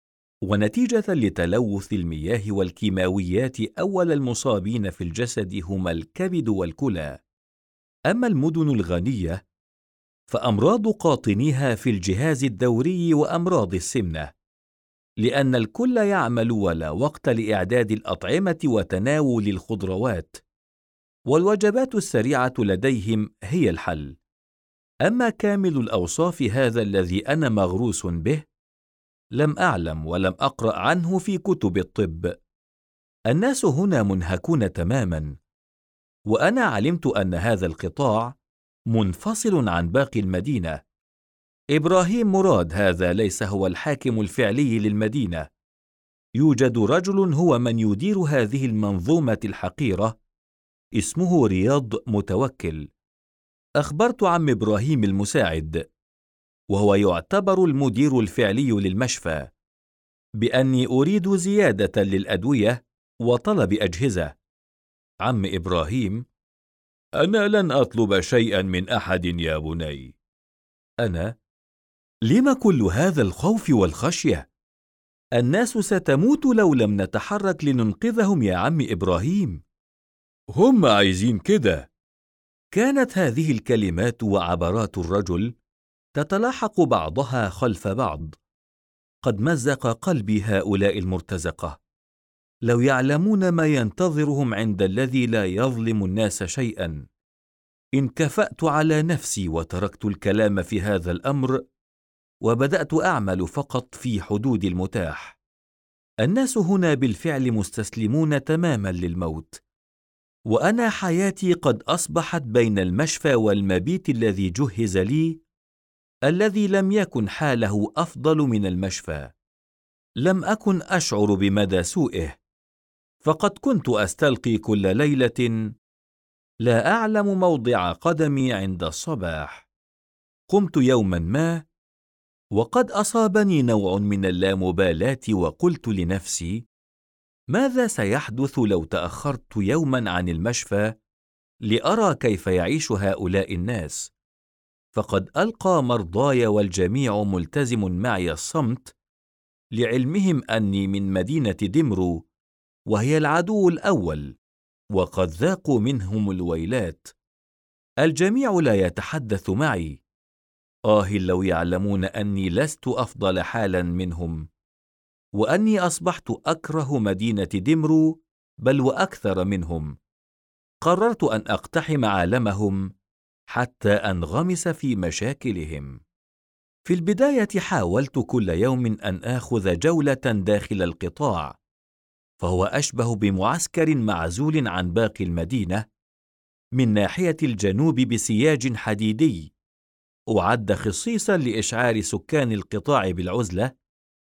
ونتيجة لتلوث المياه والكيماويات، أول المصابين في الجسد هما الكبد والكلى. أما المدن الغنية فأمراض قاطنيها في الجهاز الدوري وأمراض السمنة، لأن الكل يعمل ولا وقت لإعداد الأطعمة وتناول الخضروات، والوجبات السريعة لديهم هي الحل. أما كامل الأوصاف هذا الذي أنا مغروس به، لم أعلم ولم أقرأ عنه في كتب الطب. الناس هنا منهكون تماما، وأنا علمت أن هذا القطاع منفصل عن باقي المدينة. إبراهيم مراد هذا ليس هو الحاكم الفعلي للمدينة، يوجد رجل هو من يدير هذه المنظومة الحقيرة، اسمه رياض متوكل. أخبرت عم إبراهيم المساعد، وهو يعتبر المدير الفعلي للمشفى، بأني أريد زيادة للأدوية وطلب أجهزة. عم إبراهيم: أنا لن أطلب شيئا من أحد يا بني. أنا: لم كل هذا الخوف والخشية؟ الناس ستموت لو لم نتحرك لننقذهم يا عم إبراهيم. هم عايزين كده. كانت هذه الكلمات وعبرات الرجل تتلاحق بعضها خلف بعض. قد مزق قلبي هؤلاء المرتزقة. لو يعلمون ما ينتظرهم عند الذي لا يظلم الناس شيئا. انكفأت على نفسي وتركت الكلام في هذا الأمر، وبدأت أعمل فقط في حدود المتاح. الناس هنا بالفعل مستسلمون تماما للموت، وأنا حياتي قد أصبحت بين المشفى والمبيت الذي جهز لي، الذي لم يكن حاله أفضل من المشفى. لم أكن أشعر بمدى سوءه، فقد كنت أستلقي كل ليلة لا أعلم موضع قدمي عند الصباح. قمت يوما ما وقد أصابني نوع من اللامبالاة، وقلت لنفسي: ماذا سيحدث لو تأخرت يوما عن المشفى لأرى كيف يعيش هؤلاء الناس؟ فقد ألقى مرضاي والجميع ملتزم معي الصمت، لعلمهم أني من مدينة دمرو، وهي العدو الأول، وقد ذاقوا منهم الويلات. الجميع لا يتحدث معي. لو يعلمون أني لست أفضل حالا منهم، وأني أصبحت أكره مدينة دمرو بل وأكثر منهم. قررت أن أقتحم عالمهم حتى أنغمس في مشاكلهم. في البداية حاولت كل يوم أن آخذ جولة داخل القطاع، فهو أشبه بمعسكر معزول عن باقي المدينة. من ناحية الجنوب بسياج حديدي أعد خصيصا لإشعار سكان القطاع بالعزلة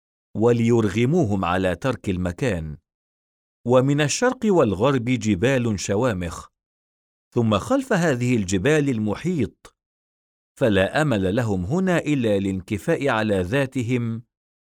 وليرغموهم على ترك المكان. ومن الشرق والغرب جبال شوامخ، ثم خلف هذه الجبال المحيط، فلا أمل لهم هنا إلا الانكفاء على ذاتهم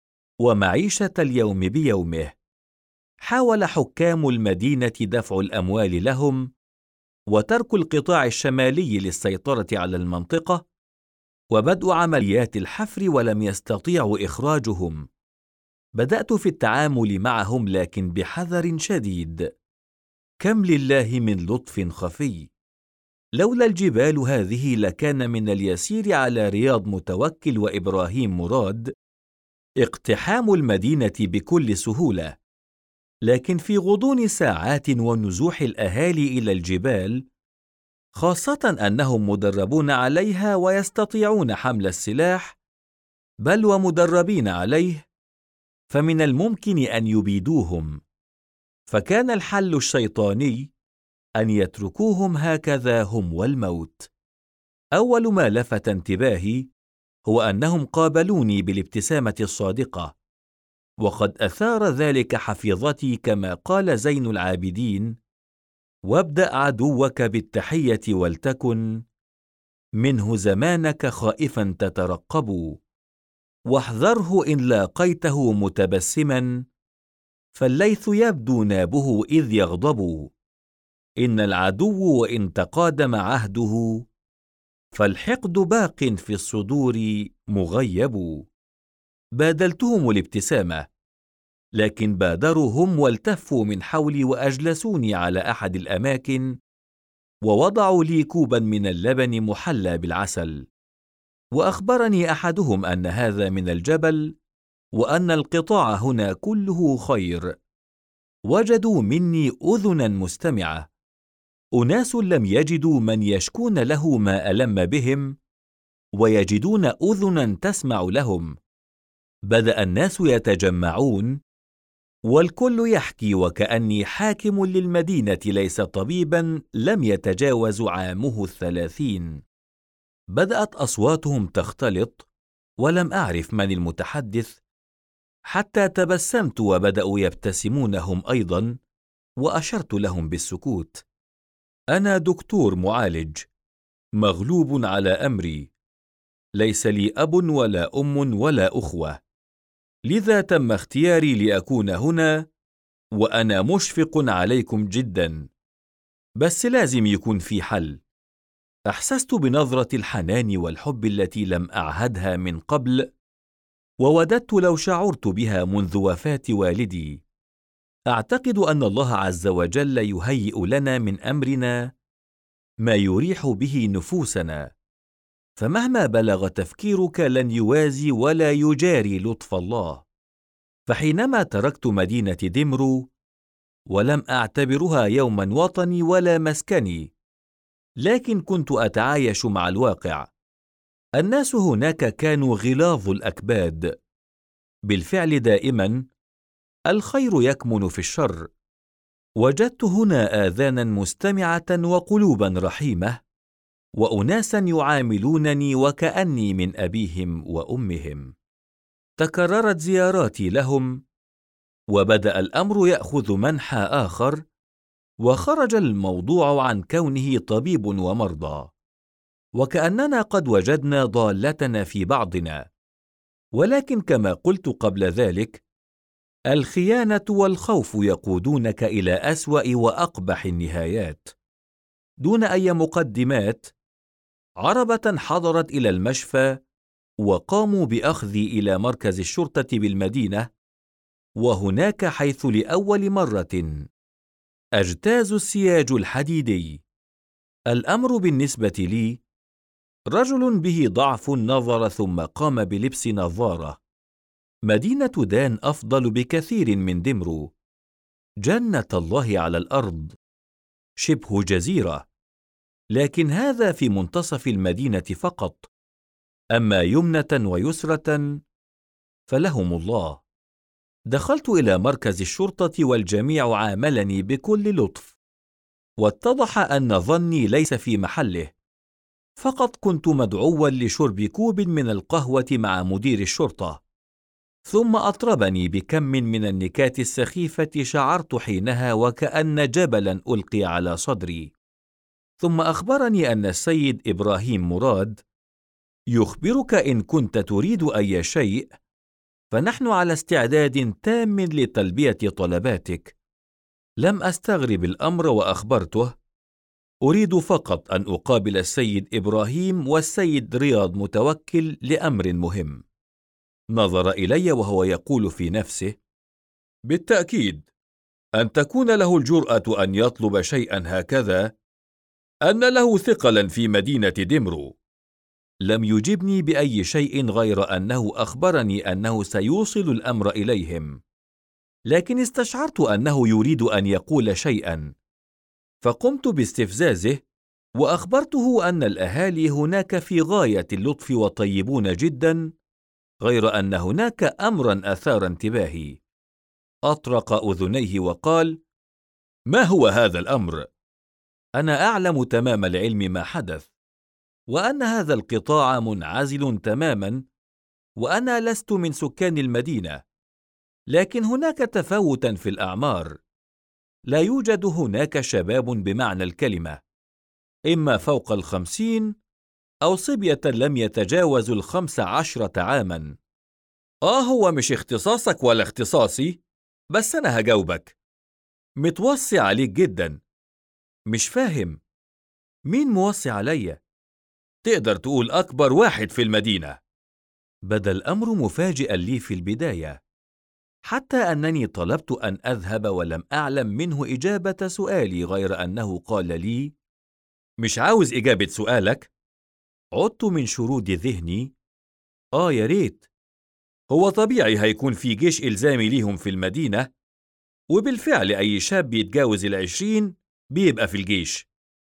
ومعيشة اليوم بيومه. حاول حكام المدينة دفع الأموال لهم وترك القطاع الشمالي للسيطرة على المنطقة وبدء عمليات الحفر، ولم يستطيعوا إخراجهم. بدأت في التعامل معهم لكن بحذر شديد. كم لله من لطف خفي. لولا الجبال هذه لكان من اليسير على رياض متوكل وإبراهيم مراد اقتحام المدينة بكل سهولة، لكن في غضون ساعات ونزوح الأهالي إلى الجبال خاصة أنهم مدربون عليها ويستطيعون حمل السلاح، بل ومدربين عليه، فمن الممكن أن يبيدوهم، فكان الحل الشيطاني أن يتركوهم هكذا هم والموت. أول ما لفت انتباهي هو أنهم قابلوني بالابتسامة الصادقة، وقد أثار ذلك حفيظتي كما قال زين العابدين: وابدأ عدوك بالتحية ولتكن منه زمانك خائفا تترقب، واحذره إن لاقيته متبسما، فالليث يبدو نابه إذ يغضب، إن العدو وإن تقادم عهده، فالحقد باق في الصدور مغيب. بادلتهم الابتسامة، لكن بادروا هم والتفوا من حولي وأجلسوني على أحد الأماكن، ووضعوا لي كوبا من اللبن محلى بالعسل، وأخبرني أحدهم أن هذا من الجبل، وأن القطاع هنا كله خير. وجدوا مني أذنا مستمعة، أناس لم يجدوا من يشكون له ما ألم بهم، ويجدون أذنا تسمع لهم. بدأ الناس يتجمعون، والكل يحكي وكأني حاكم للمدينة ليس طبيبا لم يتجاوز عامه 30. بدأت أصواتهم تختلط، ولم أعرف من المتحدث، حتى تبسمت وبدأوا يبتسمون هم أيضا، وأشرت لهم بالسكوت. أنا دكتور معالج، مغلوب على أمري، ليس لي أب ولا أم ولا أخوة، لذا تم اختياري لأكون هنا، وأنا مشفق عليكم جدا، بس لازم يكون في حل. أحسست بنظرة الحنان والحب التي لم أعهدها من قبل، ووددت لو شعرت بها منذ وفاة والدي. أعتقد أن الله عز وجل يهيئ لنا من أمرنا ما يريح به نفوسنا، فمهما بلغ تفكيرك لن يوازي ولا يجاري لطف الله. فحينما تركت مدينة دمرو، ولم أعتبرها يوما وطني ولا مسكني، لكن كنت أتعايش مع الواقع. الناس هناك كانوا غلاظ الأكباد، بالفعل دائما الخير يكمن في الشر. وجدت هنا آذانا مستمعة وقلوبا رحيمة، وأناسا يعاملونني وكأني من أبيهم وأمهم. تكررت زياراتي لهم، وبدأ الأمر يأخذ منحى آخر، وخرج الموضوع عن كونه طبيب ومرضى، وكأننا قد وجدنا ضالتنا في بعضنا. ولكن كما قلت قبل ذلك، الخيانة والخوف يقودونك إلى أسوأ وأقبح النهايات. دون أي مقدمات، عربة حضرت إلى المشفى، وقاموا بأخذي إلى مركز الشرطة بالمدينة، وهناك حيث لأول مرة أجتاز السياج الحديدي. الأمر بالنسبة لي رجل به ضعف النظر ثم قام بلبس نظارة. مدينة دان أفضل بكثير من دمرو، جنة الله على الأرض، شبه جزيرة، لكن هذا في منتصف المدينة فقط، أما يمنة ويسرة فلهم الله. دخلت إلى مركز الشرطة والجميع عاملني بكل لطف، واتضح أن ظني ليس في محله، فقط كنت مدعوا لشرب كوب من القهوة مع مدير الشرطة، ثم أطربني بكم من النكات السخيفة. شعرت حينها وكأن جبلا ألقي على صدري. ثم أخبرني أن السيد إبراهيم مراد يخبرك إن كنت تريد أي شيء، فنحن على استعداد تام لتلبية طلباتك. لم أستغرب الأمر وأخبرته: أريد فقط أن أقابل السيد إبراهيم والسيد رياض متوكل لأمر مهم. نظر إلي وهو يقول في نفسه: بالتأكيد، أن تكون له الجرأة أن يطلب شيئا هكذا، أن له ثقلا في مدينة دمرو. لم يجبني بأي شيء غير أنه أخبرني أنه سيوصل الأمر إليهم، لكن استشعرت أنه يريد أن يقول شيئا، فقمت باستفزازه وأخبرته أن الأهالي هناك في غاية اللطف وطيبون جدا، غير أن هناك أمرا أثار انتباهي. أطرق أذنيه وقال: ما هو هذا الأمر؟ أنا أعلم تمام العلم ما حدث، وأن هذا القطاع منعزل تماما، وأنا لست من سكان المدينة، لكن هناك تفاوتا في الأعمار. لا يوجد هناك شباب بمعنى الكلمة، إما فوق 50 أو صبية لم يتجاوزوا 15 عاما. هو مش اختصاصك ولا اختصاصي، بس أنا هجاوبك. متوصي عليك جدا. مش فاهم. مين موصي عليا؟ تقدر تقول أكبر واحد في المدينة. بدا الأمر مفاجئا لي في البداية، حتى أنني طلبت أن أذهب ولم أعلم منه إجابة سؤالي، غير أنه قال لي: مش عاوز إجابة سؤالك؟ عدت من شرود ذهني: يا ريت. هو طبيعي هيكون في جيش إلزامي ليهم في المدينة، وبالفعل أي شاب بيتجاوز 20 بيبقى في الجيش.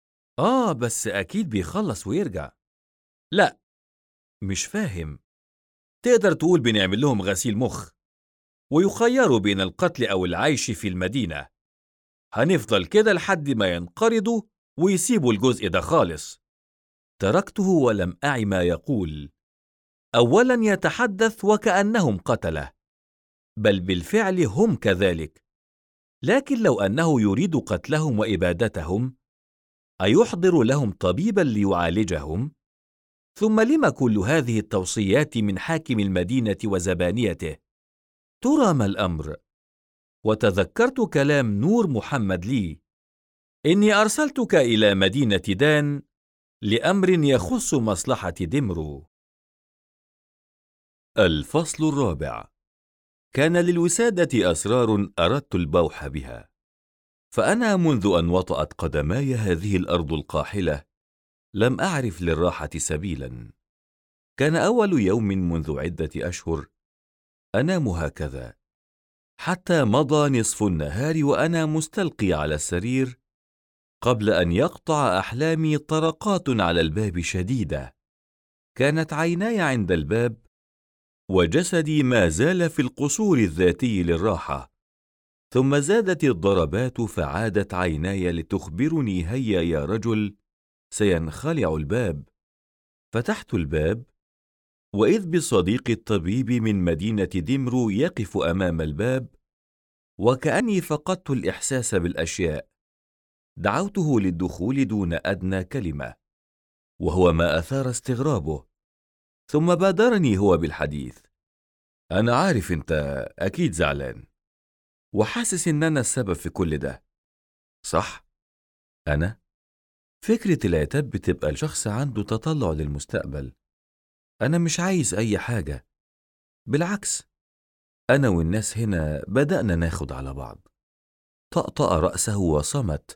بس أكيد بيخلص ويرجع. لا، مش فاهم. تقدر تقول بنعمل لهم غسيل مخ، ويخيروا بين القتل أو العيش في المدينة. هنفضل كده لحد ما ينقرضوا ويسيبوا الجزء ده خالص. تركته ولم أعي ما يقول. أولا يتحدث وكأنهم قتله، بل بالفعل هم كذلك، لكن لو أنه يريد قتلهم وإبادتهم، أيحضر لهم طبيبا ليعالجهم؟ ثم لم كل هذه التوصيات من حاكم المدينة وزبانيته؟ ترى ما الأمر؟ وتذكرت كلام نور محمد لي: إني أرسلتك إلى مدينة دان لأمر يخص مصلحة دمرو. الفصل الرابع. كان للوسادة أسرار أردت البوح بها، فأنا منذ أن وطأت قدماي هذه الأرض القاحلة لم أعرف للراحة سبيلا. كان أول يوم منذ عدة أشهر أنام هكذا، حتى مضى نصف النهار وأنا مستلقي على السرير، قبل أن يقطع أحلامي طرقات على الباب شديدة. كانت عيناي عند الباب، وجسدي ما زال في القصور الذاتي للراحة. ثم زادت الضربات، فعادت عيناي لتخبرني: هيا يا رجل، سينخلع الباب. فتحت الباب، وإذ بصديق الطبيب من مدينة دمرو يقف أمام الباب، وكأني فقدت الإحساس بالأشياء. دعوته للدخول دون أدنى كلمة، وهو ما أثار استغرابه. ثم بادرني هو بالحديث: أنا عارف أنت أكيد زعلان، وحاسس إن أنا السبب في كل ده، صح؟ أنا؟ فكرة العتاب بتبقى الشخص عنده تطلع للمستقبل. أنا مش عايز أي حاجة، بالعكس، أنا والناس هنا بدأنا ناخد على بعض. طأطأ رأسه وصمت،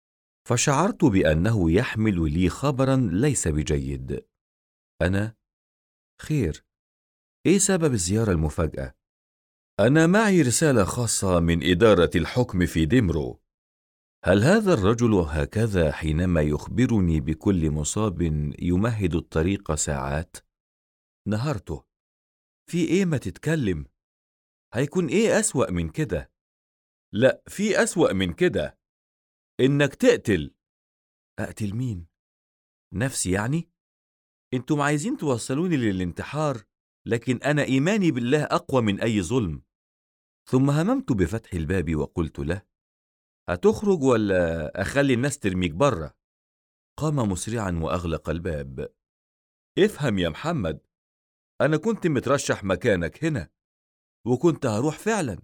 فشعرت بأنه يحمل لي خبرا ليس بجيد. أنا؟ خير، إيه سبب الزيارة المفاجأة؟ أنا معي رسالة خاصة من إدارة الحكم في دمرو. هل هذا الرجل هكذا حينما يخبرني بكل مصاب يمهد الطريق ساعات؟ نهرته: في إيه؟ ما تتكلم. هيكون إيه أسوأ من كده؟ لا، في أسوأ من كده، إنك تقتل. أقتل مين؟ نفسي يعني؟ انتم عايزين توصلوني للانتحار، لكن أنا إيماني بالله أقوى من أي ظلم. ثم هممت بفتح الباب وقلت له: هتخرج ولا أخلي الناس ترميك برا؟ قام مسرعا وأغلق الباب. افهم يا محمد، أنا كنت مترشح مكانك هنا، وكنت هروح فعلا،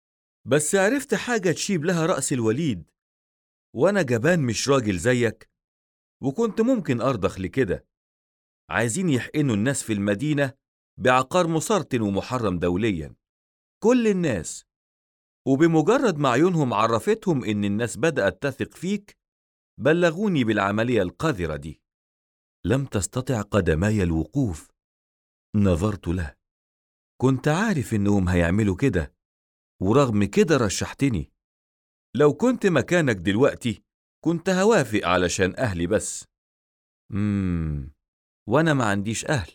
بس عرفت حاجة تشيب لها رأس الوليد، وأنا جبان مش راجل زيك، وكنت ممكن أرضخ لكده. عايزين يحقنوا الناس في المدينة بعقار مسرطن ومحرم دوليا، كل الناس، وبمجرد ما عيونهم عرفتهم إن الناس بدأت تثق فيك بلغوني بالعملية القذرة دي. لم تستطع قدماي الوقوف. نظرت له. كنت عارف إنهم هيعملوا كده، ورغم كده رشحتني. لو كنت مكانك دلوقتي كنت هوافق علشان أهلي بس، وأنا ما عنديش أهل.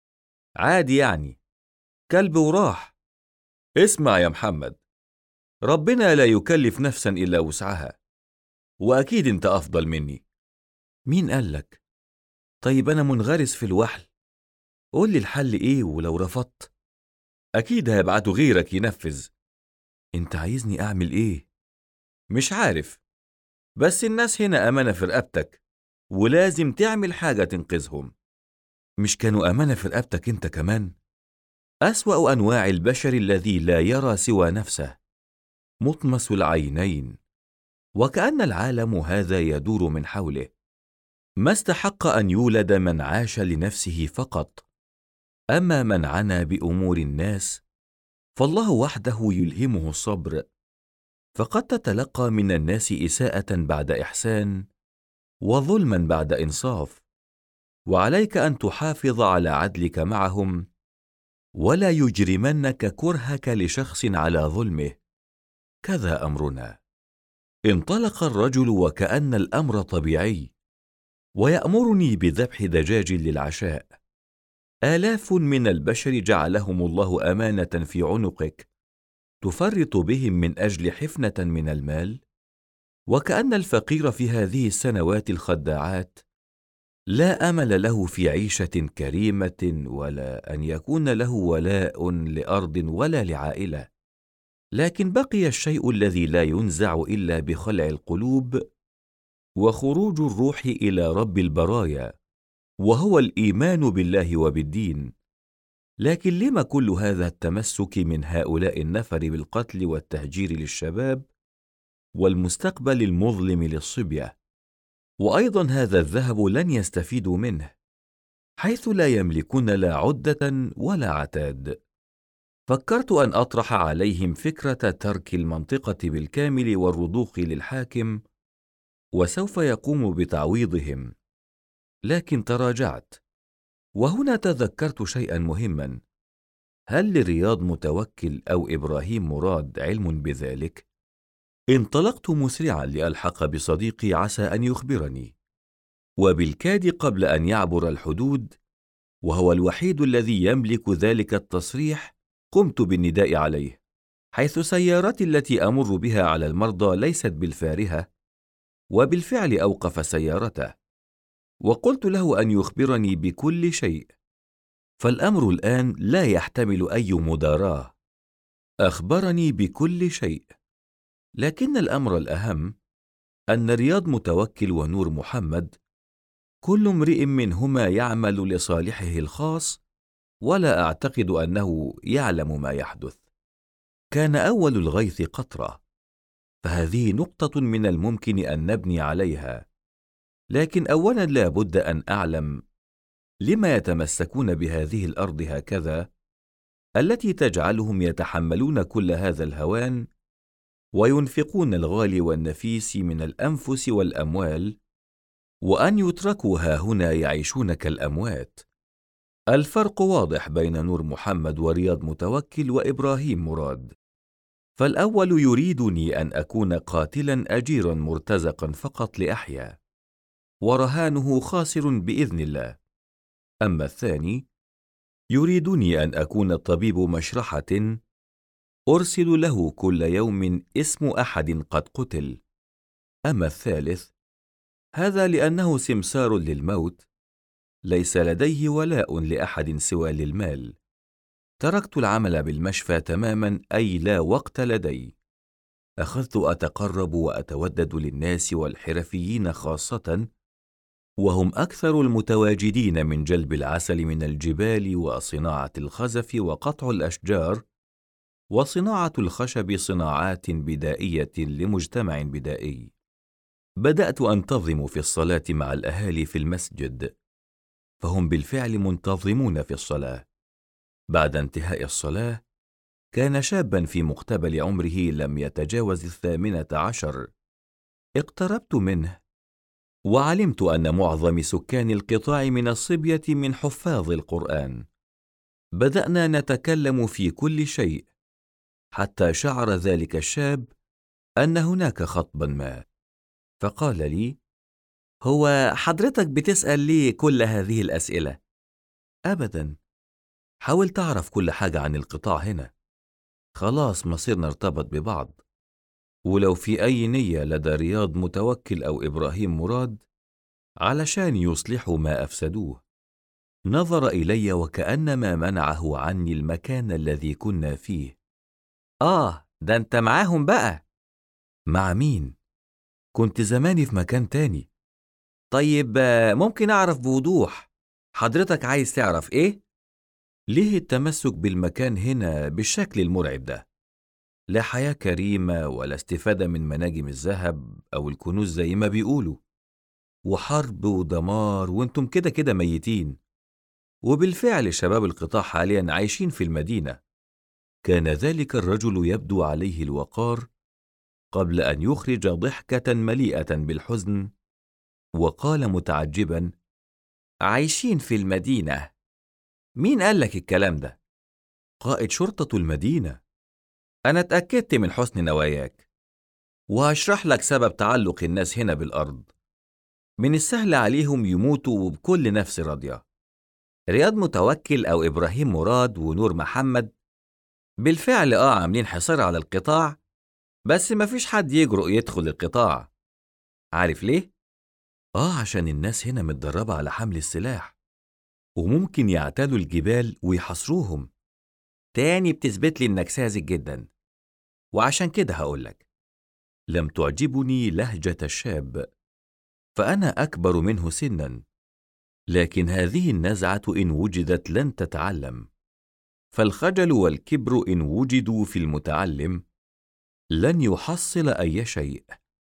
عادي يعني، كلب وراح. اسمع يا محمد، ربنا لا يكلف نفسا إلا وسعها، وأكيد أنت أفضل مني. مين قالك؟ طيب أنا منغرس في الوحل، قول لي الحل إيه ولو رفضت؟ أكيد هيبعتوا غيرك ينفذ. أنت عايزني أعمل إيه؟ مش عارف، بس الناس هنا أمانة في رقبتك، ولازم تعمل حاجة تنقذهم. مش كانوا أمانة في رقبتك أنت كمان؟ أسوأ أنواع البشر الذي لا يرى سوى نفسه، مطمس العينين، وكأن العالم هذا يدور من حوله. ما استحق أن يولد من عاش لنفسه فقط، أما من عنى بأمور الناس فالله وحده يلهمه الصبر. فقد تتلقى من الناس إساءة بعد إحسان، وظلما بعد إنصاف، وعليك أن تحافظ على عدلك معهم، ولا يجرمنك كرهك لشخص على ظلمه. كذا أمرنا. انطلق الرجل وكأن الأمر طبيعي، ويأمرني بذبح دجاج للعشاء. آلاف من البشر جعلهم الله أمانة في عنقك، تفرط بهم من أجل حفنة من المال. وكأن الفقير في هذه السنوات الخداعات لا أمل له في عيشة كريمة، ولا أن يكون له ولاء لأرض ولا لعائلة. لكن بقي الشيء الذي لا ينزع إلا بخلع القلوب وخروج الروح إلى رب البرايا، وهو الإيمان بالله وبالدين. لكن لم كل هذا التمسك من هؤلاء النفر بالقتل والتهجير للشباب، والمستقبل المظلم للصبية؟ وأيضا هذا الذهب لن يستفيدوا منه، حيث لا يملكون لا عدة ولا عتاد. فكرت أن أطرح عليهم فكرة ترك المنطقة بالكامل والرضوخ للحاكم، وسوف يقوم بتعويضهم. لكن تراجعت، وهنا تذكرت شيئا مهما. هل لرياض متوكل أو إبراهيم مراد علم بذلك؟ انطلقت مسرعا لألحق بصديقي عسى أن يخبرني، وبالكاد قبل أن يعبر الحدود، وهو الوحيد الذي يملك ذلك التصريح، قمت بالنداء عليه، حيث سيارتي التي أمر بها على المرضى ليست بالفارهة. وبالفعل أوقف سيارته، وقلت له أن يخبرني بكل شيء، فالأمر الآن لا يحتمل أي مداراة. أخبرني بكل شيء، لكن الأمر الأهم أن رياض متوكل ونور محمد كل امرئ منهما يعمل لصالحه الخاص، ولا أعتقد أنه يعلم ما يحدث. كان أول الغيث قطرة، فهذه نقطة من الممكن أن نبني عليها. لكن أولا لا بد أن أعلم لما يتمسكون بهذه الأرض هكذا، التي تجعلهم يتحملون كل هذا الهوان، وينفقون الغالي والنفيس من الأنفس والأموال، وأن يتركوا ها هنا يعيشون كالأموات. الفرق واضح بين نور محمد ورياض متوكل وإبراهيم مراد. فالأول يريدني أن أكون قاتلا أجيرا مرتزقا فقط لأحيا، ورهانه خاسر بإذن الله. أما الثاني يريدني أن أكون طبيب مشرحة، أرسل له كل يوم اسم أحد قد قتل. أما الثالث، هذا لأنه سمسار للموت، ليس لديه ولاء لأحد سوى للمال. تركت العمل بالمشفى تماما، أي لا وقت لدي. أخذت أتقرب وأتودد للناس والحرفيين خاصة، وهم أكثر المتواجدين من جلب العسل من الجبال، وصناعة الخزف وقطع الأشجار، وصناعة الخشب، صناعات بدائية لمجتمع بدائي. بدأت أنتظم في الصلاة مع الأهالي في المسجد، فهم بالفعل منتظمون في الصلاة. بعد انتهاء الصلاة كان شابا في مقتبل عمره لم يتجاوز 18. اقتربت منه، وعلمت أن معظم سكان القطاع من الصبية من حفاظ القرآن. بدأنا نتكلم في كل شيء، حتى شعر ذلك الشاب أن هناك خطبا ما، فقال لي: هو حضرتك بتسأل ليه كل هذه الأسئلة؟ أبداً، حاول تعرف كل حاجة عن القطاع هنا. خلاص مصيرنا ارتبط ببعض. ولو في أي نية لدى رياض متوكل أو إبراهيم مراد علشان يصلحوا ما أفسدوه. نظر إلي وكأنما منعه عني المكان الذي كنا فيه. ده أنت معاهم بقى. مع مين؟ كنت زماني في مكان تاني. طيب ممكن أعرف بوضوح حضرتك عايز تعرف إيه؟ ليه التمسك بالمكان هنا بالشكل المرعب ده؟ لا حياة كريمة ولا استفادة من مناجم الذهب أو الكنوز زي ما بيقولوا، وحرب ودمار وانتم كده كده ميتين. وبالفعل شباب القطاع حاليا عايشين في المدينة. كان ذلك الرجل يبدو عليه الوقار قبل أن يخرج ضحكة مليئة بالحزن، وقال متعجبا: عايشين في المدينة؟ مين قال لك الكلام ده؟ قائد شرطة المدينة. أنا اتأكدت من حسن نواياك، وهشرح لك سبب تعلق الناس هنا بالأرض. من السهل عليهم يموتوا وبكل نفس راضية. رياض متوكل أو إبراهيم مراد ونور محمد بالفعل عاملين حصار على القطاع، بس مفيش حد يجرؤ يدخل القطاع. عارف ليه؟ عشان الناس هنا متدربة على حمل السلاح، وممكن يعتادوا الجبال ويحاصروهم. تاني بتثبت لي إنك ساذج جدا. وعشان كده هقولك، لم تعجبني لهجة الشاب، فأنا أكبر منه سنا، لكن هذه النزعة إن وجدت لن تتعلم، فالخجل والكبر إن وجدوا في المتعلم لن يحصل أي شيء.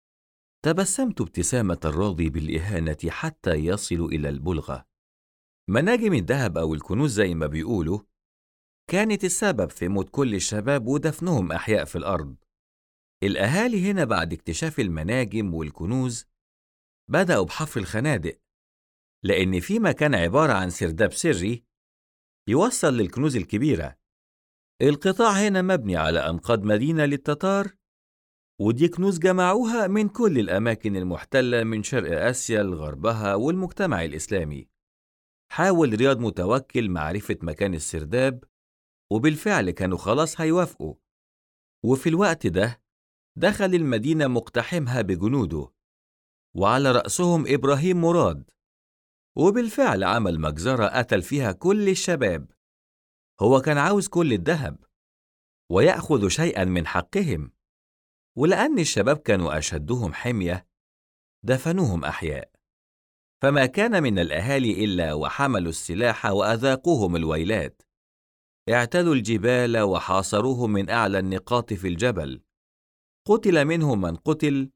تبسمت ابتسامة الراضي بالإهانة حتى يصل إلى البلغة. مناجم الذهب أو الكنوز زي ما بيقولوا كانت السبب في موت كل الشباب ودفنهم أحياء في الأرض. الأهالي هنا بعد اكتشاف المناجم والكنوز بدأوا بحفر الخنادق، لأن في مكان عبارة عن سرداب سري يوصل للكنوز الكبيرة. القطاع هنا مبني على أنقاض مدينة للتتار، ودي كنوز جمعوها من كل الأماكن المحتلة من شرق آسيا لغربها والمجتمع الإسلامي. حاول رياض متوكل معرفة مكان السرداب، وبالفعل كانوا خلاص هيوافقوا. وفي الوقت ده دخل المدينة مقتحمها بجنوده، وعلى رأسهم إبراهيم مراد، وبالفعل عمل مجزرة قتل فيها كل الشباب. هو كان عاوز كل الذهب ويأخذ شيئا من حقهم، ولأن الشباب كانوا أشدهم حمية دفنوهم أحياء. فما كان من الأهالي إلا وحملوا السلاح وأذاقوهم الويلات. اعتدوا الجبال وحاصروهم من أعلى النقاط في الجبل. قتل منهم من قتل،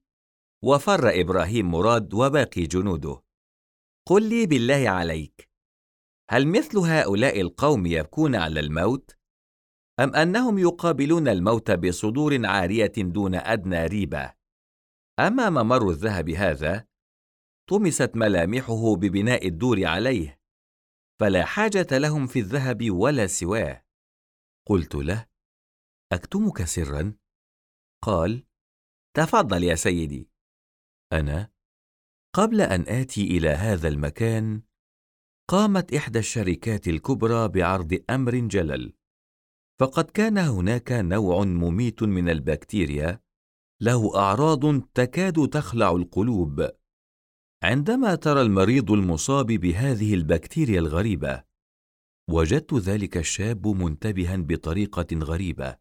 وفر إبراهيم مراد وباقي جنوده. قل لي بالله عليك، هل مثل هؤلاء القوم يبكون على الموت؟ أم أنهم يقابلون الموت بصدور عارية دون أدنى ريبة؟ أما ممر الذهب هذا طمست ملامحه ببناء الدور عليه، فلا حاجة لهم في الذهب ولا سواه. قلت له: أكتمك سرا؟ قال: تفضل يا سيدي. أنا قبل أن آتي إلى هذا المكان قامت إحدى الشركات الكبرى بعرض أمر جلل، فقد كان هناك نوع مميت من البكتيريا له أعراض تكاد تخلع القلوب. عندما ترى المريض المصاب بهذه البكتيريا الغريبة، وجدت ذلك الشاب منتبها بطريقة غريبة،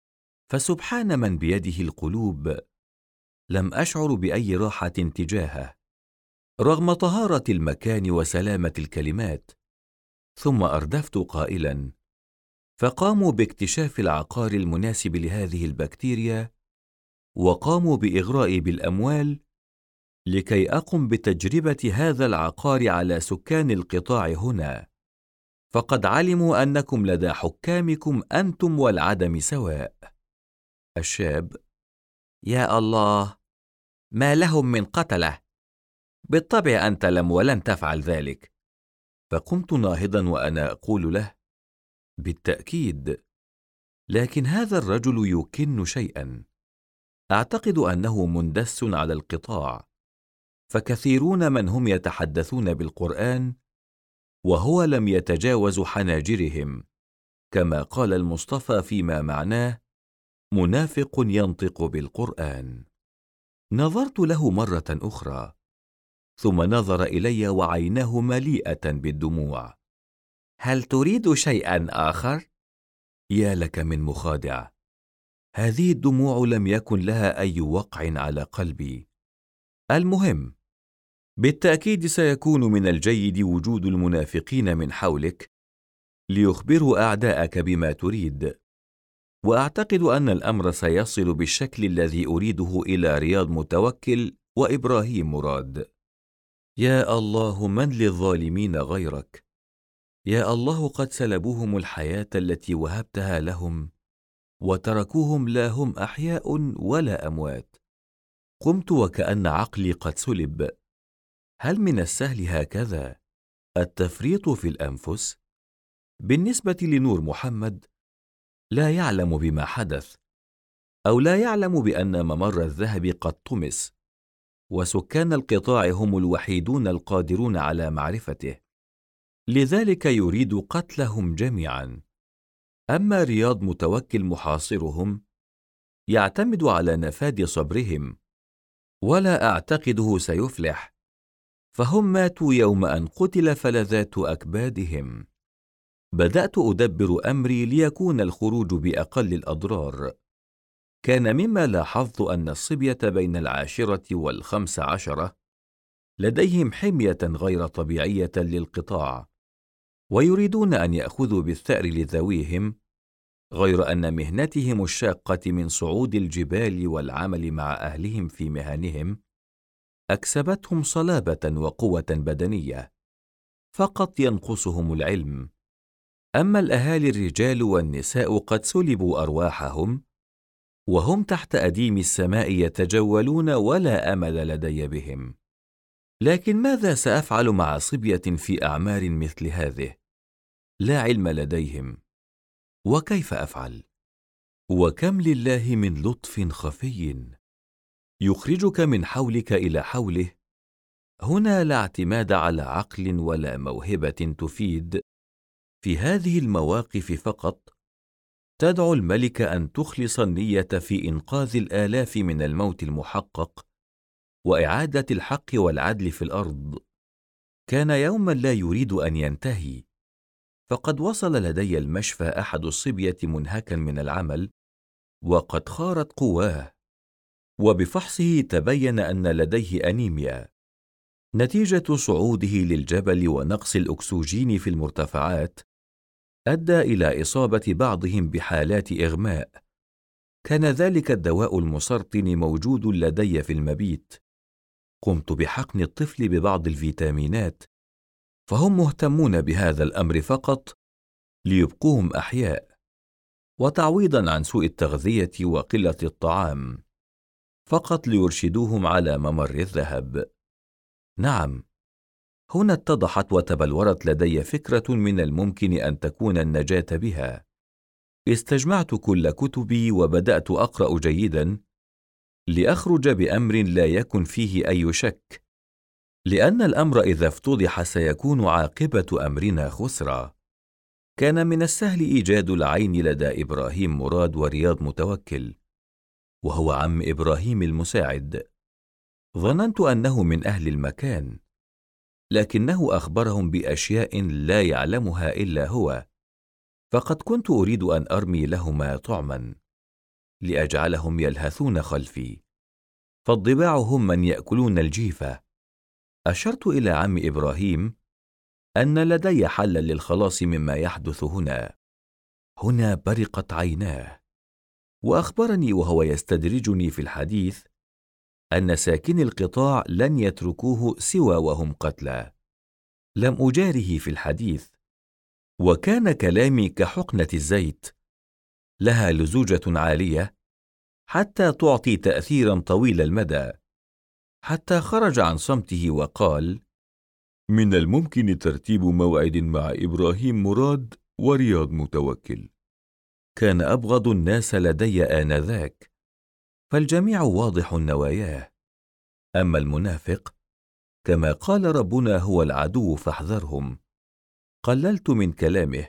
فسبحان من بيده القلوب لم أشعر بأي راحة تجاهه رغم طهارة المكان وسلامة الكلمات. ثم أردفت قائلا: فقاموا باكتشاف العقار المناسب لهذه البكتيريا، وقاموا بإغرائي بالأموال لكي أقم بتجربة هذا العقار على سكان القطاع هنا، فقد علموا أنكم لدى حكامكم أنتم والعدم سواء. الشاب: يا الله، ما لهم من قتلة! بالطبع أنت لم ولن تفعل ذلك. فقمت ناهضا وأنا أقول له: بالتأكيد، لكن هذا الرجل يكن شيئا. أعتقد أنه مندس على القطاع، فكثيرون من هم يتحدثون بالقرآن وهو لم يتجاوز حناجرهم، كما قال المصطفى فيما معناه: منافق ينطق بالقرآن. نظرت له مرة أخرى، ثم نظر إلي وعيناه مليئة بالدموع. هل تريد شيئا آخر؟ يا لك من مخادع! هذه الدموع لم يكن لها أي وقع على قلبي. المهم، بالتأكيد سيكون من الجيد وجود المنافقين من حولك ليخبروا أعداءك بما تريد، وأعتقد أن الأمر سيصل بالشكل الذي أريده إلى رياض متوكل وإبراهيم مراد. يا الله، من للظالمين غيرك؟ يا الله، قد سلبوهم الحياة التي وهبتها لهم وتركوهم لا هم أحياء ولا أموات. قمت وكأن عقلي قد سلب. هل من السهل هكذا التفريط في الأنفس؟ بالنسبة لنور محمد، لا يعلم بما حدث، أو لا يعلم بأن ممر الذهب قد طمس، وسكان القطاع هم الوحيدون القادرون على معرفته، لذلك يريد قتلهم جميعا. أما رياض متوكل محاصرهم، يعتمد على نفاذ صبرهم، ولا أعتقده سيفلح، فهم ماتوا يوم أن قتل فلذات أكبادهم. بدأت أدبر أمري ليكون الخروج بأقل الأضرار. كان مما لاحظت أن الصبية بين 10 و15 لديهم حمية غير طبيعية للقطاع، ويريدون أن يأخذوا بالثأر لذويهم، غير أن مهنتهم الشاقة من صعود الجبال والعمل مع أهلهم في مهنهم أكسبتهم صلابة وقوة بدنية، فقط ينقصهم العلم. أما الأهالي الرجال والنساء قد سلبوا أرواحهم، وهم تحت أديم السماء يتجولون، ولا أمل لدي بهم. لكن ماذا سأفعل مع صبية في أعمار مثل هذه؟ لا علم لديهم. وكيف أفعل؟ وكم لله من لطف خفي يخرجك من حولك إلى حوله. هنا لا اعتماد على عقل ولا موهبة تفيد. في هذه المواقف فقط تدعو الملك أن تخلص النية في إنقاذ الآلاف من الموت المحقق وإعادة الحق والعدل في الأرض. كان يوما لا يريد أن ينتهي، فقد وصل لدي المشفى أحد الصبية منهكا من العمل وقد خارت قواه، وبفحصه تبين أن لديه أنيميا نتيجة صعوده للجبل ونقص الأكسجين في المرتفعات، أدى إلى إصابة بعضهم بحالات إغماء. كان ذلك الدواء المسرطن موجود لدي في المبيت. قمت بحقن الطفل ببعض الفيتامينات، فهم مهتمون بهذا الأمر فقط ليبقوهم أحياء، وتعويضا عن سوء التغذية وقلة الطعام، فقط ليرشدوهم على ممر الذهب. نعم، هنا اتضحت وتبلورت لدي فكرة من الممكن أن تكون النجاة بها. استجمعت كل كتبي وبدأت أقرأ جيدا لأخرج بأمر لا يكن فيه أي شك، لأن الأمر إذا افتضح سيكون عاقبة أمرنا خسرا. كان من السهل إيجاد العين لدى إبراهيم مراد ورياض متوكل، وهو عم إبراهيم المساعد. ظننت أنه من أهل المكان، لكنه أخبرهم بأشياء لا يعلمها إلا هو، فقد كنت أريد أن أرمي لهما طعما لأجعلهم يلهثون خلفي، فالضباع هم من يأكلون الجيفة. أشرت إلى عم إبراهيم أن لدي حلا للخلاص مما يحدث هنا. هنا برقت عيناه، وأخبرني وهو يستدرجني في الحديث أن ساكني القطاع لن يتركوه سوى وهم قتلى. لم أجاره في الحديث، وكان كلامي كحقنة الزيت، لها لزوجة عالية حتى تعطي تأثيرا طويل المدى، حتى خرج عن صمته وقال: من الممكن ترتيب موعد مع إبراهيم مراد ورياض متوكل. كان أبغض الناس لدي آنذاك، فالجميع واضح نواياه. أما المنافق كما قال ربنا هو العدو فاحذرهم. قللت من كلامه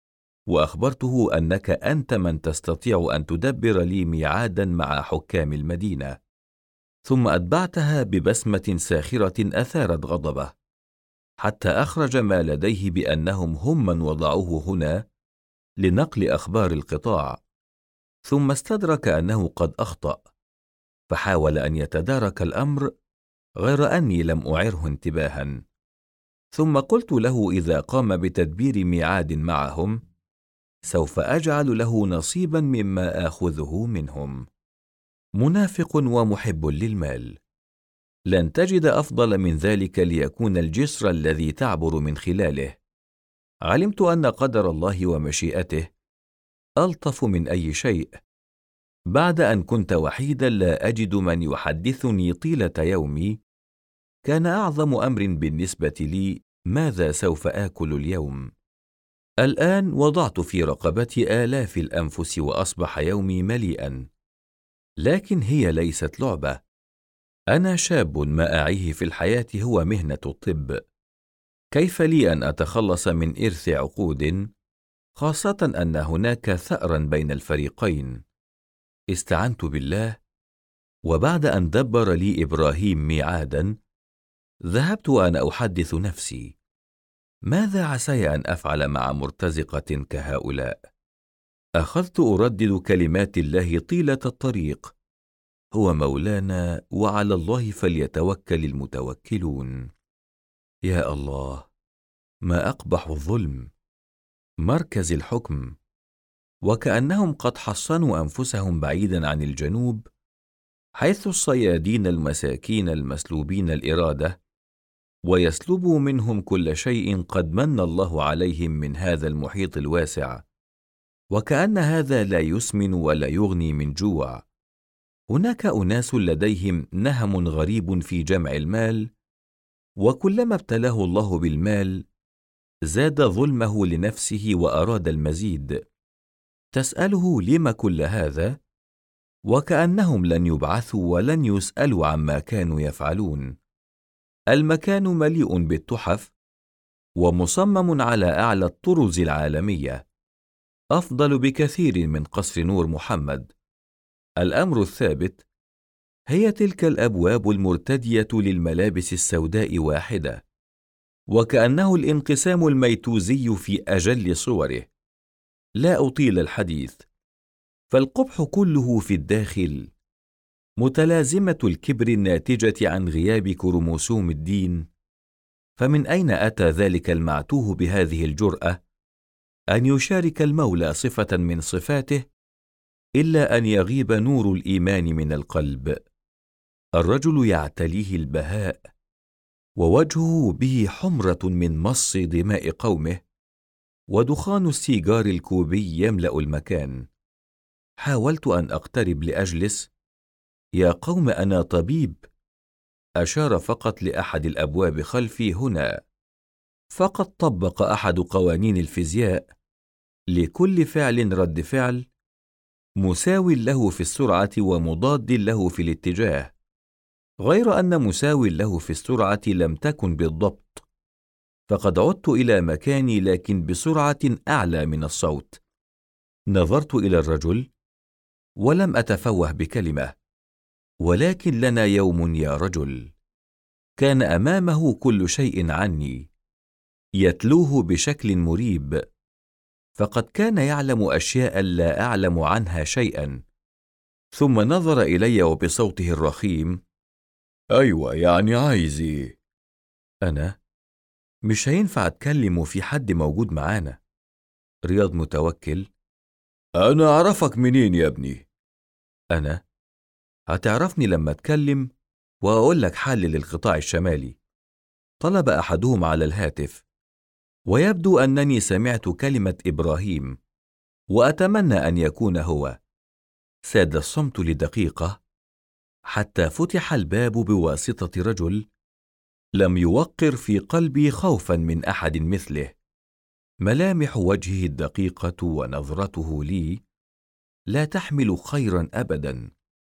وأخبرته أنك أنت من تستطيع أن تدبر لي ميعادا مع حكام المدينة، ثم أتبعتها ببسمة ساخرة أثارت غضبه، حتى أخرج ما لديه بأنهم هم من وضعوه هنا لنقل أخبار القطاع، ثم استدرك أنه قد أخطأ، فحاول أن يتدارك الأمر غير أني لم أعره انتباها. ثم قلت له إذا قام بتدبير ميعاد معهم سوف أجعل له نصيبا مما آخذه منهم. منافق ومحب للمال، لن تجد أفضل من ذلك ليكون الجسر الذي تعبر من خلاله. علمت أن قدر الله ومشيئته ألطف من أي شيء. بعد أن كنت وحيدا لا أجد من يحدثني طيلة يومي، كان أعظم أمر بالنسبة لي ماذا سوف آكل اليوم. الآن وضعت في رقبتي آلاف الأنفس وأصبح يومي مليئا، لكن هي ليست لعبة. أنا شاب ما أعيه في الحياة هو مهنة الطب. كيف لي أن أتخلص من إرث عقود، خاصة أن هناك ثأرا بين الفريقين؟ استعنت بالله، وبعد أن دبر لي إبراهيم ميعادا ذهبت وأنا أحدث نفسي ماذا عساي أن أفعل مع مرتزقة كهؤلاء. أخذت أردد كلمات الله طيلة الطريق: هو مولانا وعلى الله فليتوكل المتوكلون. يا الله، ما أقبح الظلم، مركز الحكم، وكأنهم قد حصنوا أنفسهم بعيدا عن الجنوب، حيث الصيادين المساكين المسلوبين الإرادة ويسلبوا منهم كل شيء قد من الله عليهم من هذا المحيط الواسع، وكأن هذا لا يسمن ولا يغني من جوع. هناك أناس لديهم نهم غريب في جمع المال، وكلما ابتلاه الله بالمال زاد ظلمه لنفسه وأراد المزيد. تسأله لم كل هذا، وكأنهم لن يبعثوا ولن يسألوا عما كانوا يفعلون. المكان مليء بالتحف ومصمم على أعلى الطرز العالمية، أفضل بكثير من قصر نور محمد. الأمر الثابت هي تلك الأبواب المرتدية للملابس السوداء واحدة، وكأنه الانقسام الميتوزي في أجل صوره. لا أطيل الحديث، فالقبح كله في الداخل، متلازمة الكبر الناتجة عن غياب كروموسوم الدين. فمن أين أتى ذلك المعتوه بهذه الجرأة أن يشارك المولى صفة من صفاته إلا أن يغيب نور الإيمان من القلب؟ الرجل يعتليه البهاء، ووجهه به حمرة من مص دماء قومه، ودخان السيجار الكوبي يملأ المكان. حاولت أن أقترب لأجلس. يا قوم، أنا طبيب. أشار فقط لأحد الأبواب خلفي هنا. فقد طبق أحد قوانين الفيزياء: لكل فعل رد فعل مساو له في السرعة ومضاد له في الاتجاه، غير أن مساو له في السرعة لم تكن بالضبط. فقد عدت إلى مكاني لكن بسرعة أعلى من الصوت. نظرت إلى الرجل ولم أتفوه بكلمة: ولكن لنا يوم يا رجل. كان أمامه كل شيء عني، يتلوه بشكل مريب، فقد كان يعلم أشياء لا أعلم عنها شيئا. ثم نظر إلي وبصوته الرخيم: أيوة، يعني عايزي؟ أنا مش هينفع أتكلم وفي حد موجود معانا. رياض متوكل: أنا أعرفك منين يا ابني؟ أنا هتعرفني لما أتكلم وأقول لك حل للقطاع الشمالي. طلب أحدهم على الهاتف، ويبدو أنني سمعت كلمة إبراهيم، وأتمنى أن يكون هو. ساد الصمت لدقيقة حتى فتح الباب بواسطة رجل لم يوقر في قلبي خوفا من أحد مثله. ملامح وجهه الدقيقة ونظرته لي لا تحمل خيرا أبدا.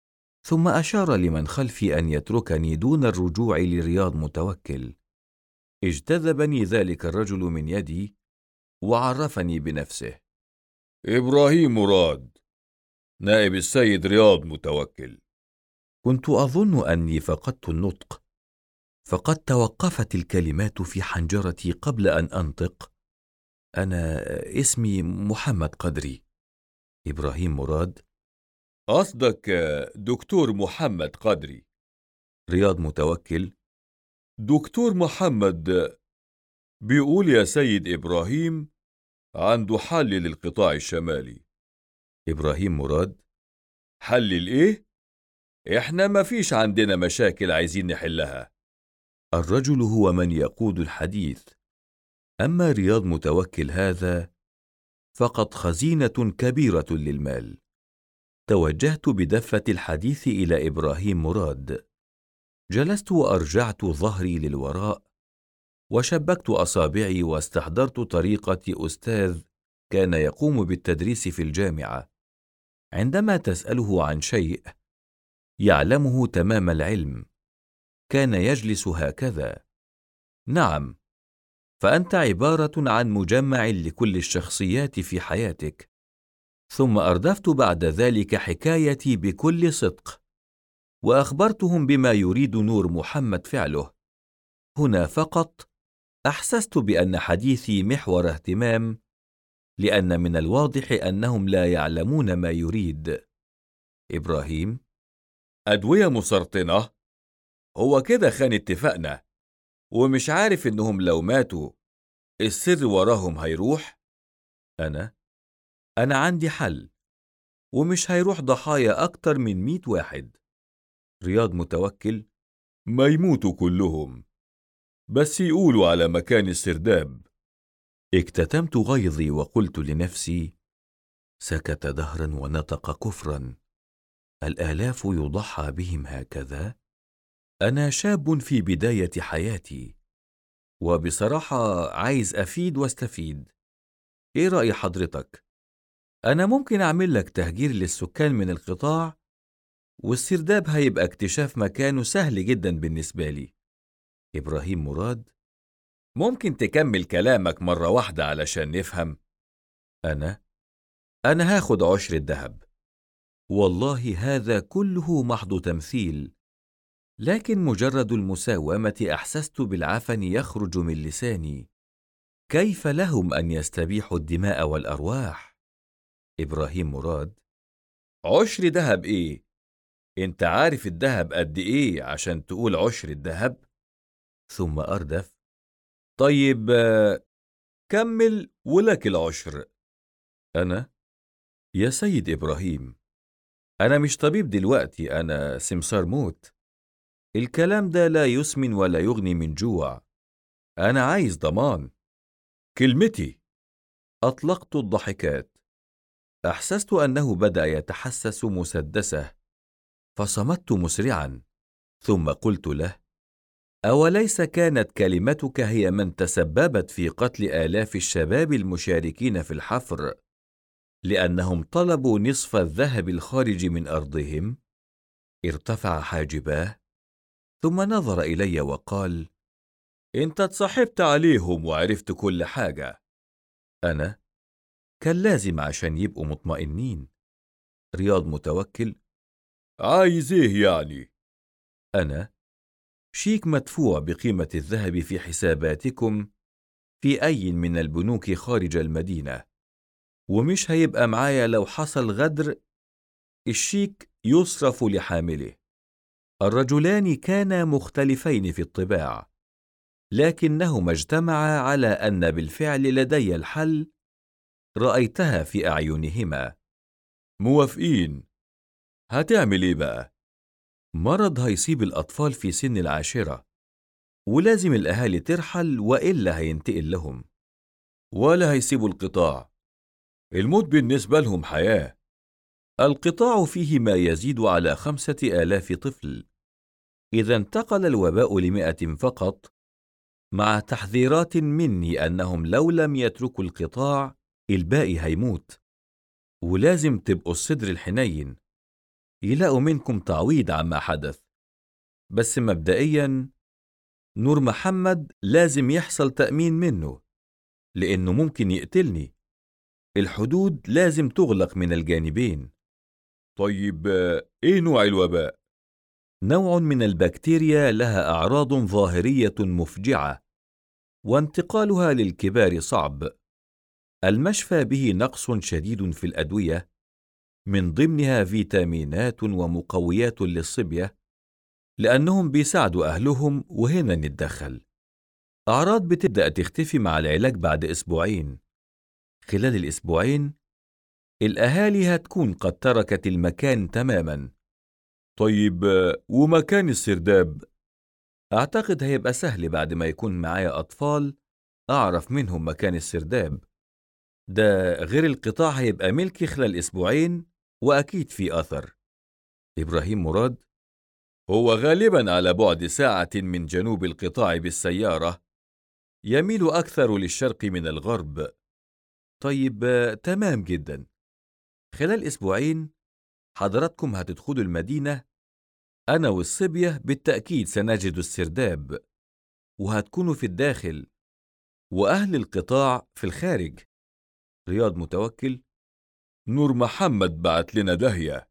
ثم أشار لمن خلفي أن يتركني دون الرجوع لرياض متوكل. اجتذبني ذلك الرجل من يدي وعرفني بنفسه: إبراهيم مراد، نائب السيد رياض متوكل. كنت أظن أني فقدت النطق، فقد توقفت الكلمات في حنجرتي قبل أن أنطق. أنا اسمي محمد قدري. إبراهيم مراد: قصدك دكتور محمد قدري. رياض متوكل: دكتور محمد بيقول يا سيد إبراهيم عنده حل للقطاع الشمالي. إبراهيم مراد: حل الإيه؟ إحنا ما فيش عندنا مشاكل عايزين نحلها. الرجل هو من يقود الحديث، أما رياض متوكل هذا فقد خزينة كبيرة للمال. توجهت بدفة الحديث إلى إبراهيم مراد. جلست وأرجعت ظهري للوراء وشبكت أصابعي واستحضرت طريقة أستاذ كان يقوم بالتدريس في الجامعة. عندما تسأله عن شيء يعلمه تمام العلم. كان يجلس هكذا: نعم، فأنت عبارة عن مجمع لكل الشخصيات في حياتك. ثم أردفت بعد ذلك حكايتي بكل صدق، وأخبرتهم بما يريد نور محمد فعله. هنا فقط أحسست بأن حديثي محور اهتمام، لأن من الواضح أنهم لا يعلمون ما يريد. إبراهيم: أدوية مسرطنة؟ هو كده خان اتفقنا، ومش عارف إنهم لو ماتوا السر وراهم هيروح؟ أنا عندي حل، ومش هيروح ضحايا أكتر من 100 واحد. رياض متوكل: ما يموتوا كلهم، بس يقولوا على مكان السرداب. اكتتمت غيظي وقلت لنفسي: سكت دهرا ونطق كفرا، الآلاف يضحى بهم هكذا؟ أنا شاب في بداية حياتي، وبصراحة عايز أفيد واستفيد. إيه رأي حضرتك؟ أنا ممكن أعمل لك تهجير للسكان من القطاع، والسرداب هيبقى اكتشاف مكانه سهل جدا بالنسبة لي. إبراهيم مراد: ممكن تكمل كلامك مرة واحدة علشان نفهم؟ أنا هاخد 10 الذهب. والله هذا كله محض تمثيل، لكن مجرد المساومة أحسست بالعفن يخرج من لساني. كيف لهم أن يستبيحوا الدماء والأرواح؟ إبراهيم مراد: 10 ذهب إيه؟ أنت عارف الذهب قد إيه عشان تقول 10 الذهب؟ ثم أردف: طيب كمل ولك 10. يا سيد إبراهيم، أنا مش طبيب دلوقتي، أنا سمسار موت. الكلام ده لا يسمن ولا يغني من جوع. أنا عايز ضمان. كلمتي. أطلقت الضحكات. أحسست أنه بدأ يتحسس مسدسه، فصمت مسرعا، ثم قلت له: أوليس كانت كلمتك هي من تسببت في قتل آلاف الشباب المشاركين في الحفر لأنهم طلبوا نصف الذهب الخارج من أرضهم؟ ارتفع حاجباه، ثم نظر إلي وقال: أنت اتصاحبت عليهم وعرفت كل حاجة. كان لازم عشان يبقوا مطمئنين. رياض متوكل: عايز إيه يعني؟ شيك مدفوع بقيمة الذهب في حساباتكم في أي من البنوك خارج المدينة، ومش هيبقى معايا لو حصل غدر. الشيك يصرف لحامله. الرجلان كانا مختلفين في الطباع، لكنهما اجتمعا على أن بالفعل لدي الحل. رأيتها في أعينهما. موافقين. هتعمل إيه بقى؟ مرض هيصيب الأطفال في سن 10، ولازم الأهالي ترحل وإلا هينتقل لهم، ولا هيسيبوا القطاع. الموت بالنسبة لهم حياة. القطاع فيه ما يزيد على 5000 طفل. إذا انتقل الوباء ل100 فقط، مع تحذيرات مني أنهم لو لم يتركوا القطاع الباقي هيموت. ولازم تبقوا الصدر الحنين. يلاقوا منكم تعويض عما حدث. بس مبدئيا نور محمد لازم يحصل تأمين منه، لأنه ممكن يقتلني. الحدود لازم تغلق من الجانبين. طيب إيه نوع الوباء؟ نوع من البكتيريا لها أعراض ظاهرية مفجعة، وانتقالها للكبار صعب. المشفى به نقص شديد في الأدوية، من ضمنها فيتامينات ومقويات للصبية، لأنهم بيساعدوا أهلهم وهنا نتدخل. أعراض بتبدأ تختفي مع العلاج بعد أسبوعين. خلال الأسبوعين الأهالي هتكون قد تركت المكان تماما. طيب ومكان السرداب؟ أعتقد هيبقى سهل بعد ما يكون معايا أطفال أعرف منهم مكان السرداب. ده غير القطاع هيبقى ملكي خلال أسبوعين، وأكيد في أثر. إبراهيم مراد: هو غالبا على بعد ساعة من جنوب القطاع بالسيارة، يميل أكثر للشرق من الغرب. طيب تمام جدا. خلال أسبوعين حضراتكم هتدخلوا المدينة. أنا والصبية بالتأكيد سنجد السرداب، وهتكونوا في الداخل، وأهل القطاع في الخارج. رياض متوكل: نور محمد بعت لنا دهية.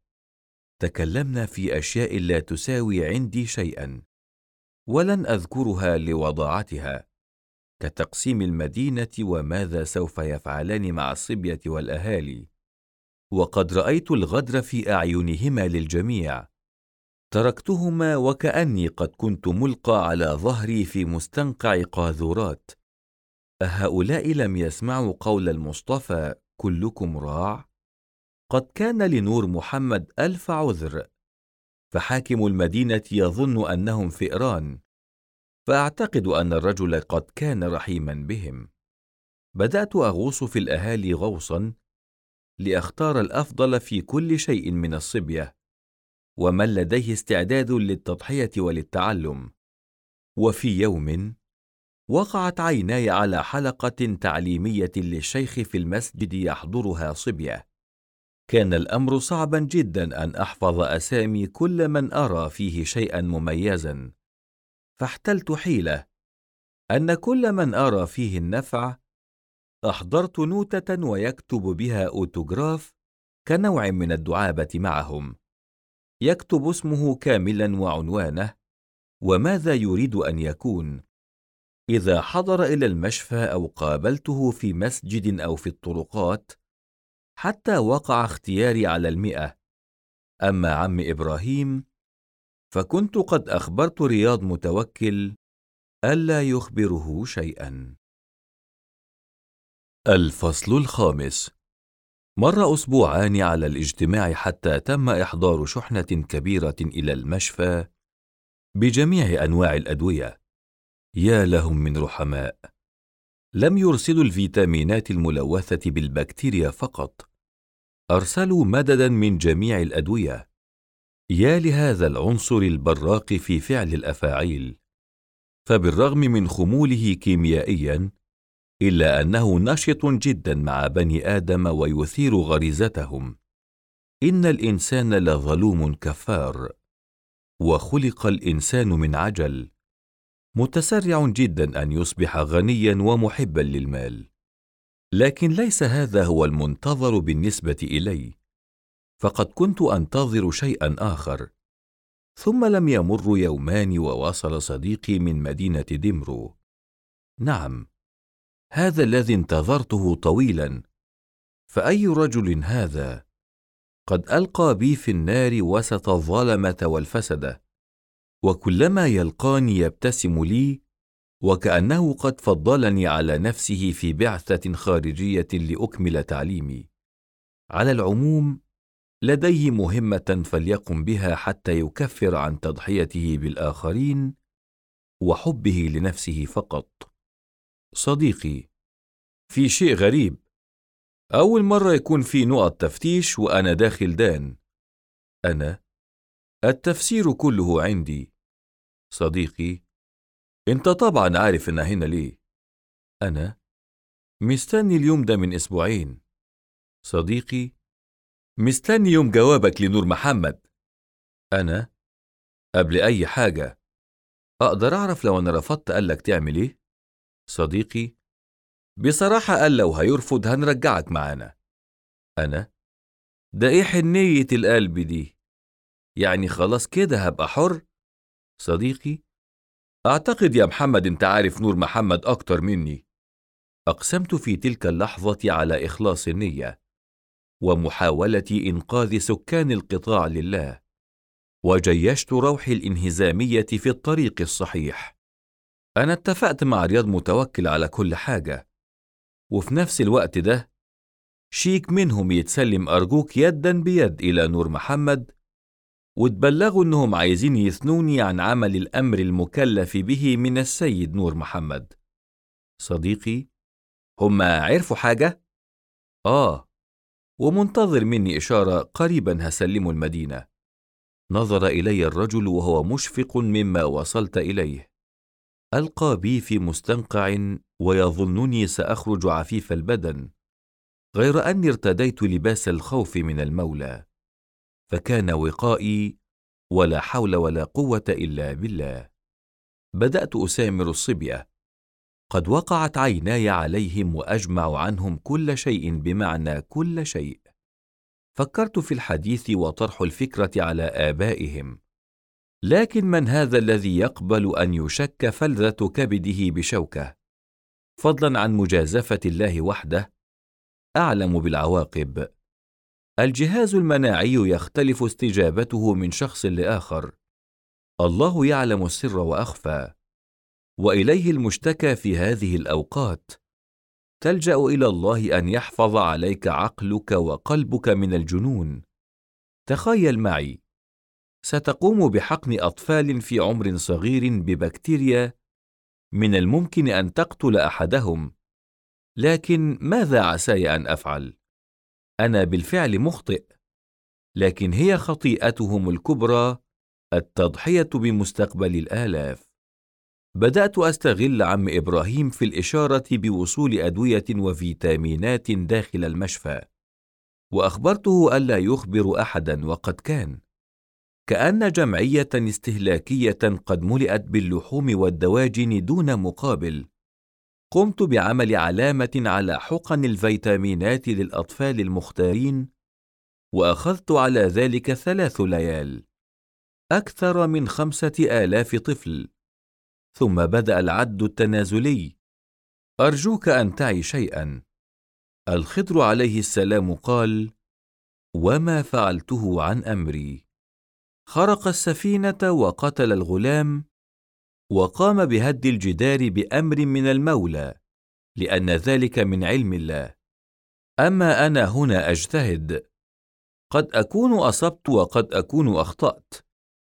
تكلمنا في أشياء لا تساوي عندي شيئا، ولن أذكرها لوضاعتها، كتقسيم المدينة وماذا سوف يفعلان مع الصبية والأهالي. وقد رأيت الغدر في أعينهما للجميع. تركتهما وكأني قد كنت ملقى على ظهري في مستنقع قاذورات. أهؤلاء لم يسمعوا قول المصطفى كلكم راع؟ قد كان لنور محمد 1000 عذر، فحاكم المدينة يظن أنهم فئران، فأعتقد أن الرجل قد كان رحيما بهم. بدأت أغوص في الأهالي غوصا لأختار الأفضل في كل شيء من الصبية، ومن لديه استعداد للتضحية وللتعلم. وفي يوم وقعت عيناي على حلقة تعليمية للشيخ في المسجد يحضرها صبية. كان الأمر صعبا جدا أن أحفظ أسامي كل من أرى فيه شيئا مميزا، فاحتلت حيلة أن كل من أرى فيه النفع أحضرت نوتة ويكتب بها أوتوغراف كنوع من الدعابة معهم، يكتب اسمه كاملا وعنوانه وماذا يريد أن يكون. إذا حضر إلى المشفى أو قابلته في مسجد أو في الطرقات، حتى وقع اختياري على 100. أما عم إبراهيم فكنت قد أخبرت رياض متوكل ألا يخبره شيئا. الفصل الخامس. مر أسبوعان على الاجتماع حتى تم إحضار شحنة كبيرة إلى المشفى بجميع أنواع الأدوية. يا لهم من رحماء! لم يرسلوا الفيتامينات الملوثة بالبكتيريا فقط، أرسلوا مددا من جميع الأدوية. يا لهذا العنصر البراق في فعل الأفاعيل! فبالرغم من خموله كيميائيا، إلا أنه نشط جدا مع بني آدم ويثير غريزتهم. إن الإنسان لظلوم كفار، وخلق الإنسان من عجل، متسرع جدا أن يصبح غنيا ومحبا للمال. لكن ليس هذا هو المنتظر بالنسبة إلي، فقد كنت أنتظر شيئا آخر. ثم لم يمر يومان ووصل صديقي من مدينة دمرو. نعم، هذا الذي انتظرته طويلا. فأي رجل هذا؟ قد ألقى بي في النار وسط الظلمة والفسدة، وكلما يلقاني يبتسم لي وكأنه قد فضلني على نفسه في بعثة خارجية لأكمل تعليمي. على العموم لديه مهمة فليقم بها حتى يكفر عن تضحيته بالآخرين وحبه لنفسه فقط. صديقي، في شيء غريب. أول مرة يكون في نقط تفتيش وأنا داخل دان. أنا التفسير كله عندي. صديقي: أنت طبعا عارف إن هنا ليه. أنا مستني اليوم ده من أسبوعين. صديقي: مستني يوم جوابك لنور محمد. أنا: قبل أي حاجة، أقدر أعرف لو أنا رفضت قالك تعمل إيه؟ صديقي: بصراحة قال لو هيرفض هنرجعك معانا. أنا: ده إيه حنية القلب دي؟ يعني خلاص كده هبقى حر؟ صديقي: أعتقد يا محمد أنت عارف نور محمد أكتر مني. أقسمت في تلك اللحظة على إخلاص النية ومحاولة إنقاذ سكان القطاع لله، وجيشت روحي الانهزامية في الطريق الصحيح. أنا اتفقت مع رياض متوكل على كل حاجة، وفي نفس الوقت ده شيك منهم يتسلم أرجوك يدا بيد إلى نور محمد، وتبلغوا إنهم عايزين يثنوني عن عمل الأمر المكلف به من السيد نور محمد. صديقي: هم عرفوا حاجة؟ ومنتظر مني إشارة قريبا هسلمه المدينة. نظر إلي الرجل وهو مشفق مما وصلت إليه، ألقى بي في مستنقع ويظنني سأخرج عفيف البدن، غير أني ارتديت لباس الخوف من المولى، فكان وقائي ولا حول ولا قوة إلا بالله. بدأت أسامر الصبية، قد وقعت عيناي عليهم وأجمع عنهم كل شيء بمعنى كل شيء. فكرت في الحديث وطرح الفكرة على آبائهم، لكن من هذا الذي يقبل أن يشك فلذة كبده بشوكة، فضلا عن مجازفة الله وحده أعلم بالعواقب. الجهاز المناعي يختلف استجابته من شخص لآخر، الله يعلم السر وأخفى، وإليه المشتكى في هذه الأوقات. تلجأ إلى الله أن يحفظ عليك عقلك وقلبك من الجنون. تخيل معي، ستقوم بحقن أطفال في عمر صغير ببكتيريا من الممكن أن تقتل أحدهم، لكن ماذا عساي أن أفعل؟ أنا بالفعل مخطئ، لكن هي خطيئتهم الكبرى التضحية بمستقبل الآلاف. بدأت أستغل عم إبراهيم في الإشارة بوصول أدوية وفيتامينات داخل المشفى، وأخبرته ألا يخبر أحدا، وقد كان كأن جمعية استهلاكية قد ملئت باللحوم والدواجن دون مقابل. قمت بعمل علامة على حقن الفيتامينات للأطفال المختارين، وأخذت على ذلك 3 ليال، أكثر من 5000 طفل. ثم بدأ العد التنازلي. أرجوك أن تعي شيئا. الخضر عليه السلام قال: وما فعلته عن أمري. خرق السفينة وقتل الغلام، وقام بهد الجدار بأمر من المولى، لأن ذلك من علم الله. أما أنا هنا أجتهد، قد أكون أصبت وقد أكون أخطأت،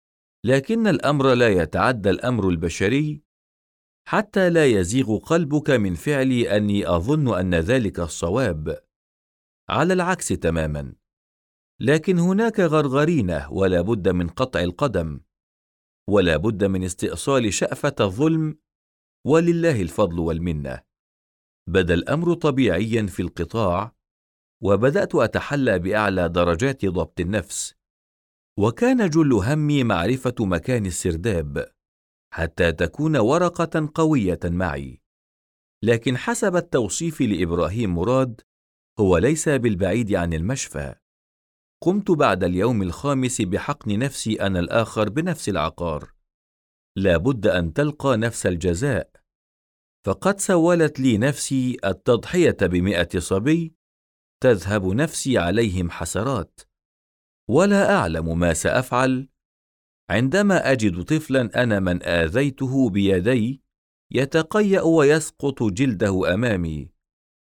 لكن الأمر لا يتعدى الأمر البشري، حتى لا يزيغ قلبك من فعلي أني أظن أن ذلك الصواب، على العكس تماما. لكن هناك غرغرينة، ولا بد من قطع القدم، ولا بد من استئصال شأفة الظلم، ولله الفضل والمنة. بدا الأمر طبيعيا في القطاع، وبدأت أتحلى بأعلى درجات ضبط النفس، وكان جل همي معرفة مكان السرداب حتى تكون ورقة قوية معي. لكن حسب التوصيف لإبراهيم مراد، هو ليس بالبعيد عن المشفى. قمت بعد اليوم الخامس بحقن نفسي أنا الآخر بنفس العقار. لا بد أن تلقى نفس الجزاء، فقد سولت لي نفسي التضحية ب100 صبي، تذهب نفسي عليهم حسرات، ولا أعلم ما سأفعل عندما أجد طفلا أنا من آذيته بيدي يتقيأ ويسقط جلده أمامي.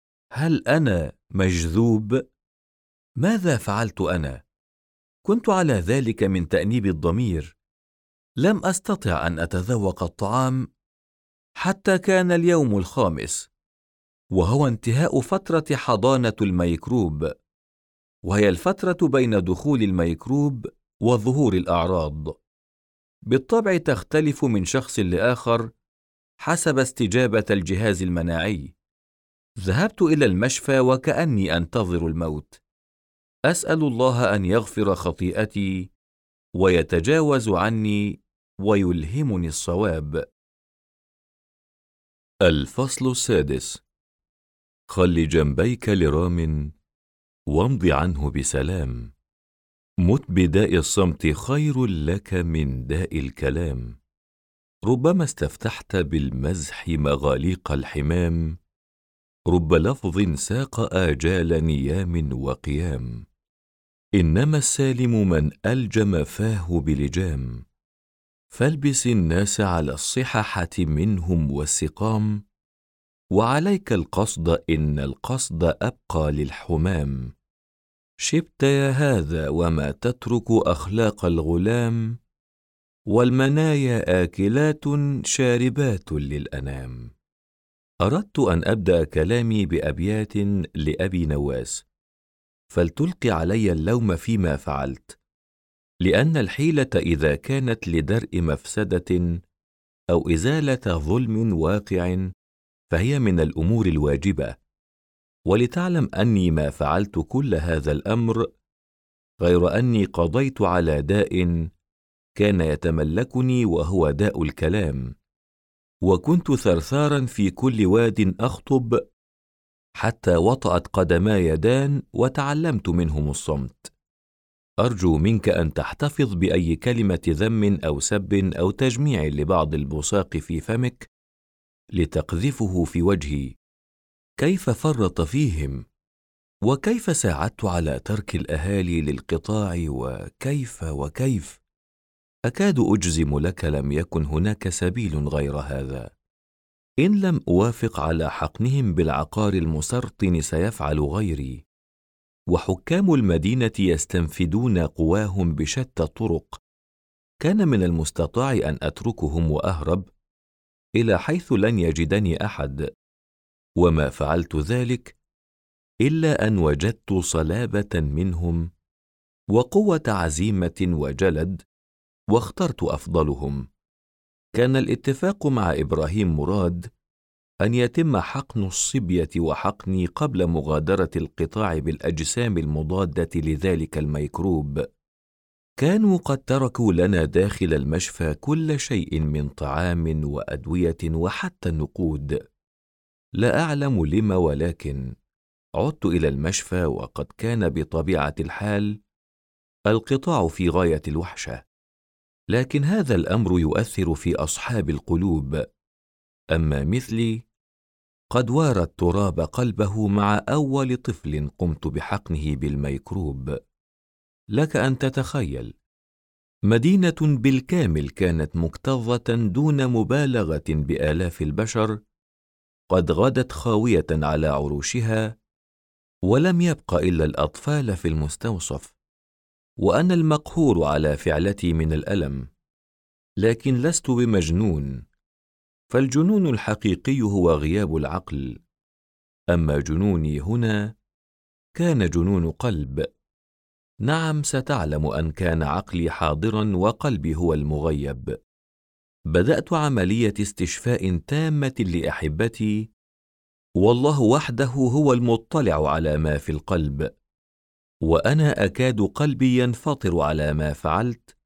هل أنا مجذوب؟ ماذا فعلت أنا؟ كنت على ذلك من تأنيب الضمير. لم أستطع أن أتذوق الطعام حتى كان اليوم الخامس، وهو انتهاء فترة حضانة الميكروب، وهي الفترة بين دخول الميكروب وظهور الأعراض. بالطبع تختلف من شخص لآخر حسب استجابة الجهاز المناعي. ذهبت إلى المشفى وكأني أنتظر الموت، أسأل الله أن يغفر خطيئتي ويتجاوز عني ويلهمني الصواب. الفصل السادس. خل جنبيك لرام وامض عنه بسلام، مت بداء الصمت خير لك من داء الكلام. ربما استفتحت بالمزح مغاليق الحمام، رب لفظ ساق آجال نيام وقيام. إنما السالم من ألجم فاه بلجام، فالبس الناس على الصححة منهم والسقام، وعليك القصد إن القصد أبقى للحمام. شبت يا هذا وما تترك أخلاق الغلام، والمنايا آكلات شاربات للأنام. أردت أن أبدأ كلامي بأبيات لأبي نواس، فلتلقي علي اللوم فيما فعلت، لأن الحيلة إذا كانت لدرء مفسدة أو إزالة ظلم واقع فهي من الأمور الواجبة، ولتعلم أني ما فعلت كل هذا الأمر غير أني قضيت على داء كان يتملكني وهو داء الكلام، وكنت ثرثارا في كل واد أخطب حتى وطأت قدماي دان وتعلمت منهم الصمت. أرجو منك أن تحتفظ بأي كلمة ذم أو سب أو تجميع لبعض البصاق في فمك لتقذفه في وجهي. كيف فرط فيهم، وكيف ساعدت على ترك الأهالي للقطاع، وكيف أكاد أجزم لك لم يكن هناك سبيل غير هذا. إن لم أوافق على حقنهم بالعقار المسرطن سيفعل غيري، وحكام المدينة يستنفدون قواهم بشتى الطرق. كان من المستطاع أن أتركهم وأهرب إلى حيث لن يجدني أحد، وما فعلت ذلك إلا أن وجدت صلابة منهم وقوة عزيمة وجلد، واخترت أفضلهم. كان الاتفاق مع إبراهيم مراد أن يتم حقن الصبية وحقني قبل مغادرة القطاع بالأجسام المضادة لذلك الميكروب. كانوا قد تركوا لنا داخل المشفى كل شيء من طعام وأدوية وحتى النقود. لا أعلم لم، ولكن عدت إلى المشفى وقد كان بطبيعة الحال القطاع في غاية الوحشة، لكن هذا الأمر يؤثر في أصحاب القلوب. أما مثلي قد وارى التراب قلبه مع أول طفل قمت بحقنه بالميكروب. لك أن تتخيل، مدينة بالكامل كانت مكتظة دون مبالغة بآلاف البشر قد غدت خاوية على عروشها، ولم يبق إلا الأطفال في المستوصف، وأنا المقهور على فعلتي من الألم. لكن لست بمجنون، فالجنون الحقيقي هو غياب العقل، أما جنوني هنا كان جنون قلب. نعم، ستعلم أن كان عقلي حاضرا وقلبي هو المغيب. بدأت عملية استشفاء تامة لأحبتي، والله وحده هو المطلع على ما في القلب، وأنا أكاد قلبي ينفطر على ما فعلت،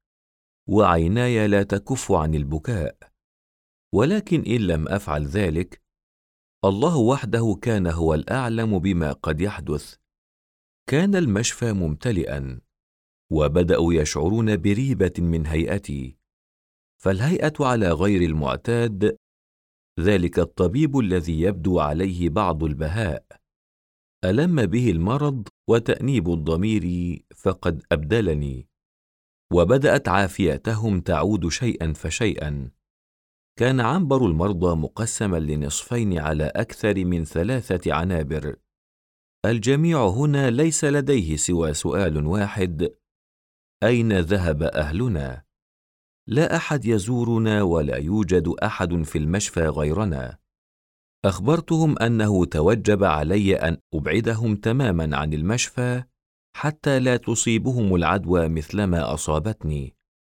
وعيناي لا تكف عن البكاء. ولكن إن لم أفعل ذلك، الله وحده كان هو الأعلم بما قد يحدث. كان المشفى ممتلئا، وبدأوا يشعرون بريبة من هيئتي، فالهيئة على غير المعتاد، ذلك الطبيب الذي يبدو عليه بعض البهاء ألم به المرض وتأنيب الضمير فقد أبدلني، وبدأت عافيتهم تعود شيئا فشيئا. كان عنبر المرضى مقسما لنصفين على أكثر من 3 عنابر. الجميع هنا ليس لديه سوى سؤال واحد: أين ذهب أهلنا؟ لا أحد يزورنا ولا يوجد أحد في المشفى غيرنا. أخبرتهم أنه توجب علي أن أبعدهم تماما عن المشفى حتى لا تصيبهم العدوى مثلما أصابتني.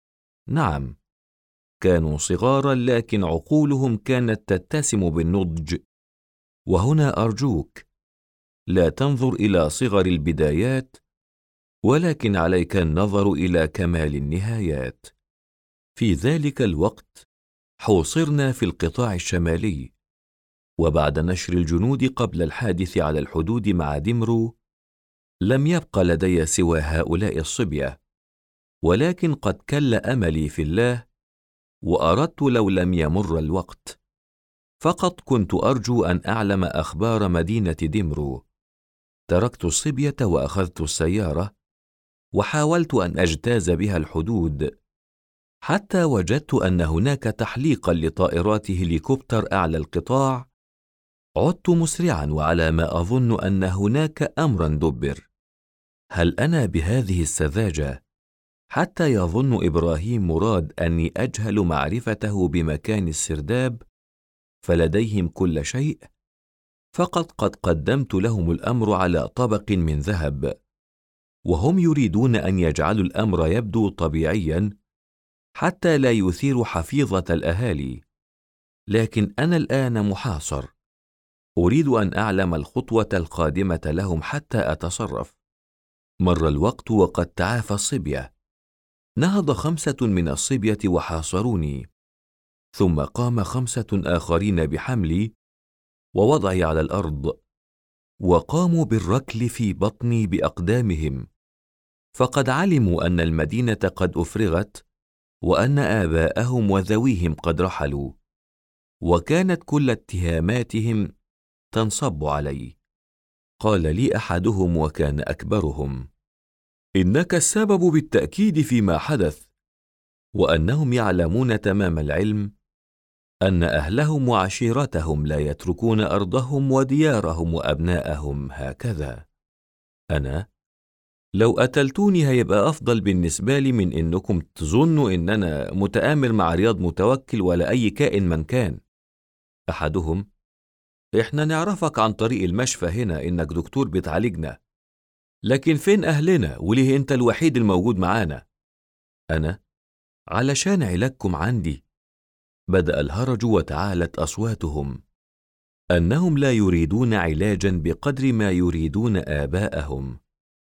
نعم، كانوا صغارا، لكن عقولهم كانت تتسم بالنضج. وهنا أرجوك لا تنظر إلى صغر البدايات، ولكن عليك النظر إلى كمال النهايات. في ذلك الوقت حوصرنا في القطاع الشمالي، وبعد نشر الجنود قبل الحادث على الحدود مع دمرو لم يبق لدي سوى هؤلاء الصبية، ولكن قد كل أملي في الله، وأردت لو لم يمر الوقت. فقط كنت أرجو أن أعلم أخبار مدينة دمرو. تركت الصبية وأخذت السيارة، وحاولت أن أجتاز بها الحدود، حتى وجدت أن هناك تحليقا لطائرات هليكوبتر أعلى القطاع. عدت مسرعا، وعلى ما أظن أن هناك أمرا دبر. هل أنا بهذه السذاجة حتى يظن إبراهيم مراد أني أجهل معرفته بمكان السرداب، فلديهم كل شيء؟ فقط قد قدمت لهم الأمر على طبق من ذهب، وهم يريدون أن يجعلوا الأمر يبدو طبيعيا حتى لا يثير حفيظة الأهالي. لكن أنا الآن محاصر، أريد أن أعلم الخطوة القادمة لهم حتى أتصرف. مر الوقت وقد تعافى الصبية. نهض 5 من الصبية وحاصروني، ثم قام 5 آخرين بحملي ووضعي على الأرض، وقاموا بالركل في بطني بأقدامهم، فقد علموا أن المدينة قد أفرغت، وأن آباءهم وذويهم قد رحلوا، وكانت كل اتهاماتهم تنصب علي. قال لي أحدهم وكان أكبرهم: إنك السبب بالتأكيد فيما حدث، وأنهم يعلمون تمام العلم أن أهلهم وعشيرتهم لا يتركون أرضهم وديارهم وأبناءهم هكذا. أنا لو قتلتوني هيبقى أفضل بالنسبة لي من إنكم تظنوا إن أنا متآمر مع رياض متوكل ولا أي كائن من كان. أحدهم: إحنا نعرفك عن طريق المشفى هنا إنك دكتور بتعالجنا، لكن فين أهلنا وليه أنت الوحيد الموجود معانا؟ أنا: علشان علاجكم عندي. بدأ الهرج وتعالت أصواتهم، أنهم لا يريدون علاجا بقدر ما يريدون آباءهم.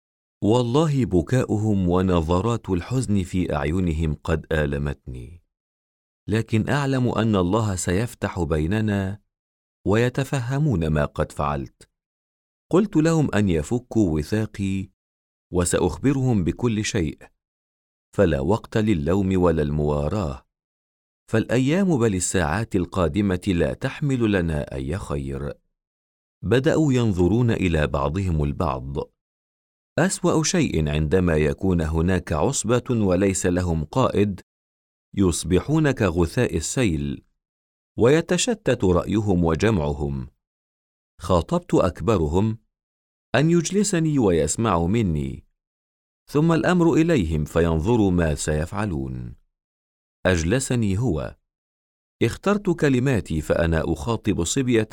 والله بكاؤهم ونظرات الحزن في أعينهم قد آلمتني، لكن أعلم أن الله سيفتح بيننا ويتفهمون ما قد فعلت. قلت لهم أن يفكوا وثاقي وسأخبرهم بكل شيء، فلا وقت للوم ولا المواراه، فالأيام بل الساعات القادمة لا تحمل لنا أي خير. بدأوا ينظرون إلى بعضهم البعض. أسوأ شيء عندما يكون هناك عصبة وليس لهم قائد، يصبحون كغثاء السيل ويتشتت رأيهم وجمعهم. خاطبت أكبرهم أن يجلسني ويسمعوا مني، ثم الأمر إليهم فينظروا ما سيفعلون. أجلسني هو. اخترت كلماتي فأنا أخاطب صبية،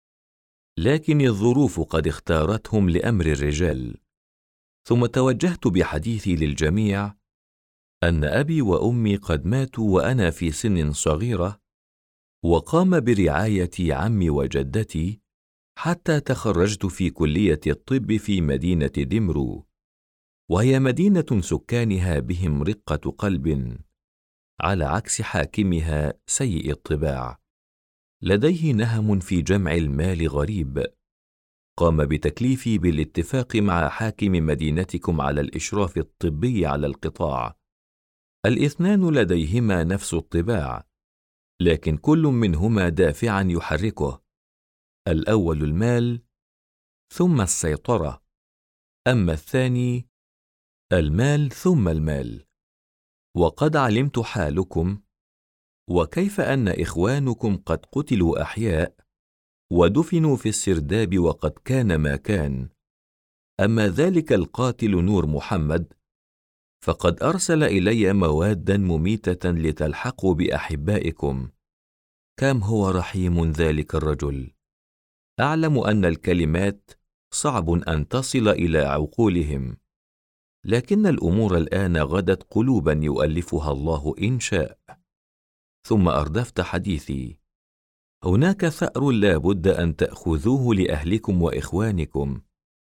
لكن الظروف قد اختارتهم لأمر الرجال. ثم توجهت بحديثي للجميع أن أبي وأمي قد ماتوا وأنا في سن صغيرة، وقام برعايتي عمي وجدتي حتى تخرجت في كلية الطب في مدينة دمرو، وهي مدينة سكانها بهم رقة قلب، على عكس حاكمها سيء الطباع، لديه نهم في جمع المال غريب. قام بتكليفي بالاتفاق مع حاكم مدينتكم على الإشراف الطبي على القطاع. الاثنان لديهما نفس الطباع، لكن كل منهما دافعا يحركه: الأول المال، ثم السيطرة، أما الثاني المال ثم المال. وقد علمت حالكم، وكيف أن إخوانكم قد قتلوا أحياء ودفنوا في السرداب وقد كان ما كان. أما ذلك القاتل نور محمد فقد أرسل إلي موادا مميتة لتلحقوا بأحبائكم. كم هو رحيم ذلك الرجل. أعلم أن الكلمات صعب أن تصل إلى عقولهم، لكن الأمور الآن غدت قلوبا يؤلفها الله إن شاء. ثم أردفت حديثي: هناك ثأر لا بد أن تأخذوه لأهلكم وإخوانكم.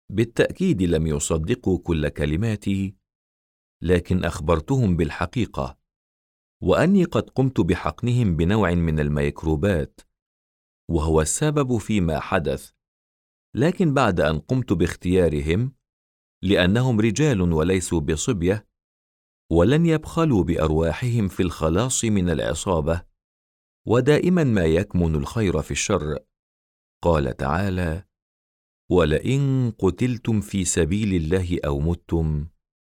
بالتأكيد لم يصدقوا كل كلماتي، لكن أخبرتهم بالحقيقة، وأني قد قمت بحقنهم بنوع من الميكروبات، وهو السبب فيما حدث. لكن بعد أن قمت باختيارهم، لأنهم رجال وليسوا بصبية، ولن يبخلوا بأرواحهم في الخلاص من العصابة، ودائما ما يكمن الخير في الشر. قال تعالى: ولئن قتلتم في سبيل الله أو متم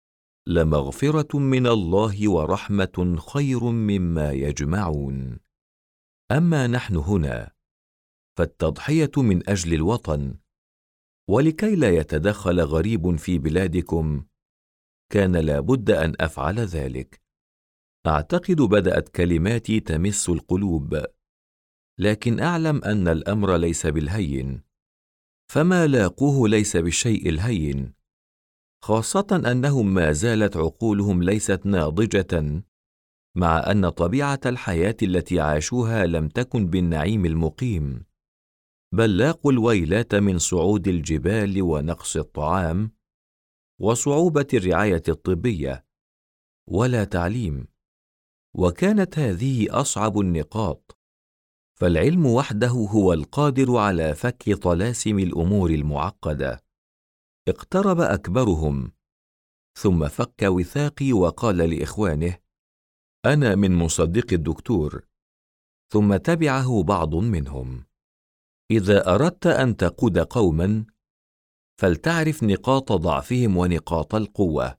لمغفرة من الله ورحمة خير مما يجمعون. أما نحن هنا فالتضحية من أجل الوطن، ولكي لا يتدخل غريب في بلادكم كان لابد أن أفعل ذلك. أعتقد بدأت كلماتي تمس القلوب، لكن أعلم أن الأمر ليس بالهين، فما لاقوه ليس بالشيء الهين، خاصة أنهم ما زالت عقولهم ليست ناضجة، مع أن طبيعة الحياة التي عاشوها لم تكن بالنعيم المقيم، بل لاقوا الويلات من صعود الجبال ونقص الطعام وصعوبة الرعاية الطبية ولا تعليم. وكانت هذه أصعب النقاط، فالعلم وحده هو القادر على فك طلاسم الأمور المعقدة. اقترب أكبرهم ثم فك وثاقي وقال لإخوانه: أنا من مصدق الدكتور. ثم تبعه بعض منهم: إذا أردت أن تقود قوما فلتعرف نقاط ضعفهم ونقاط القوة،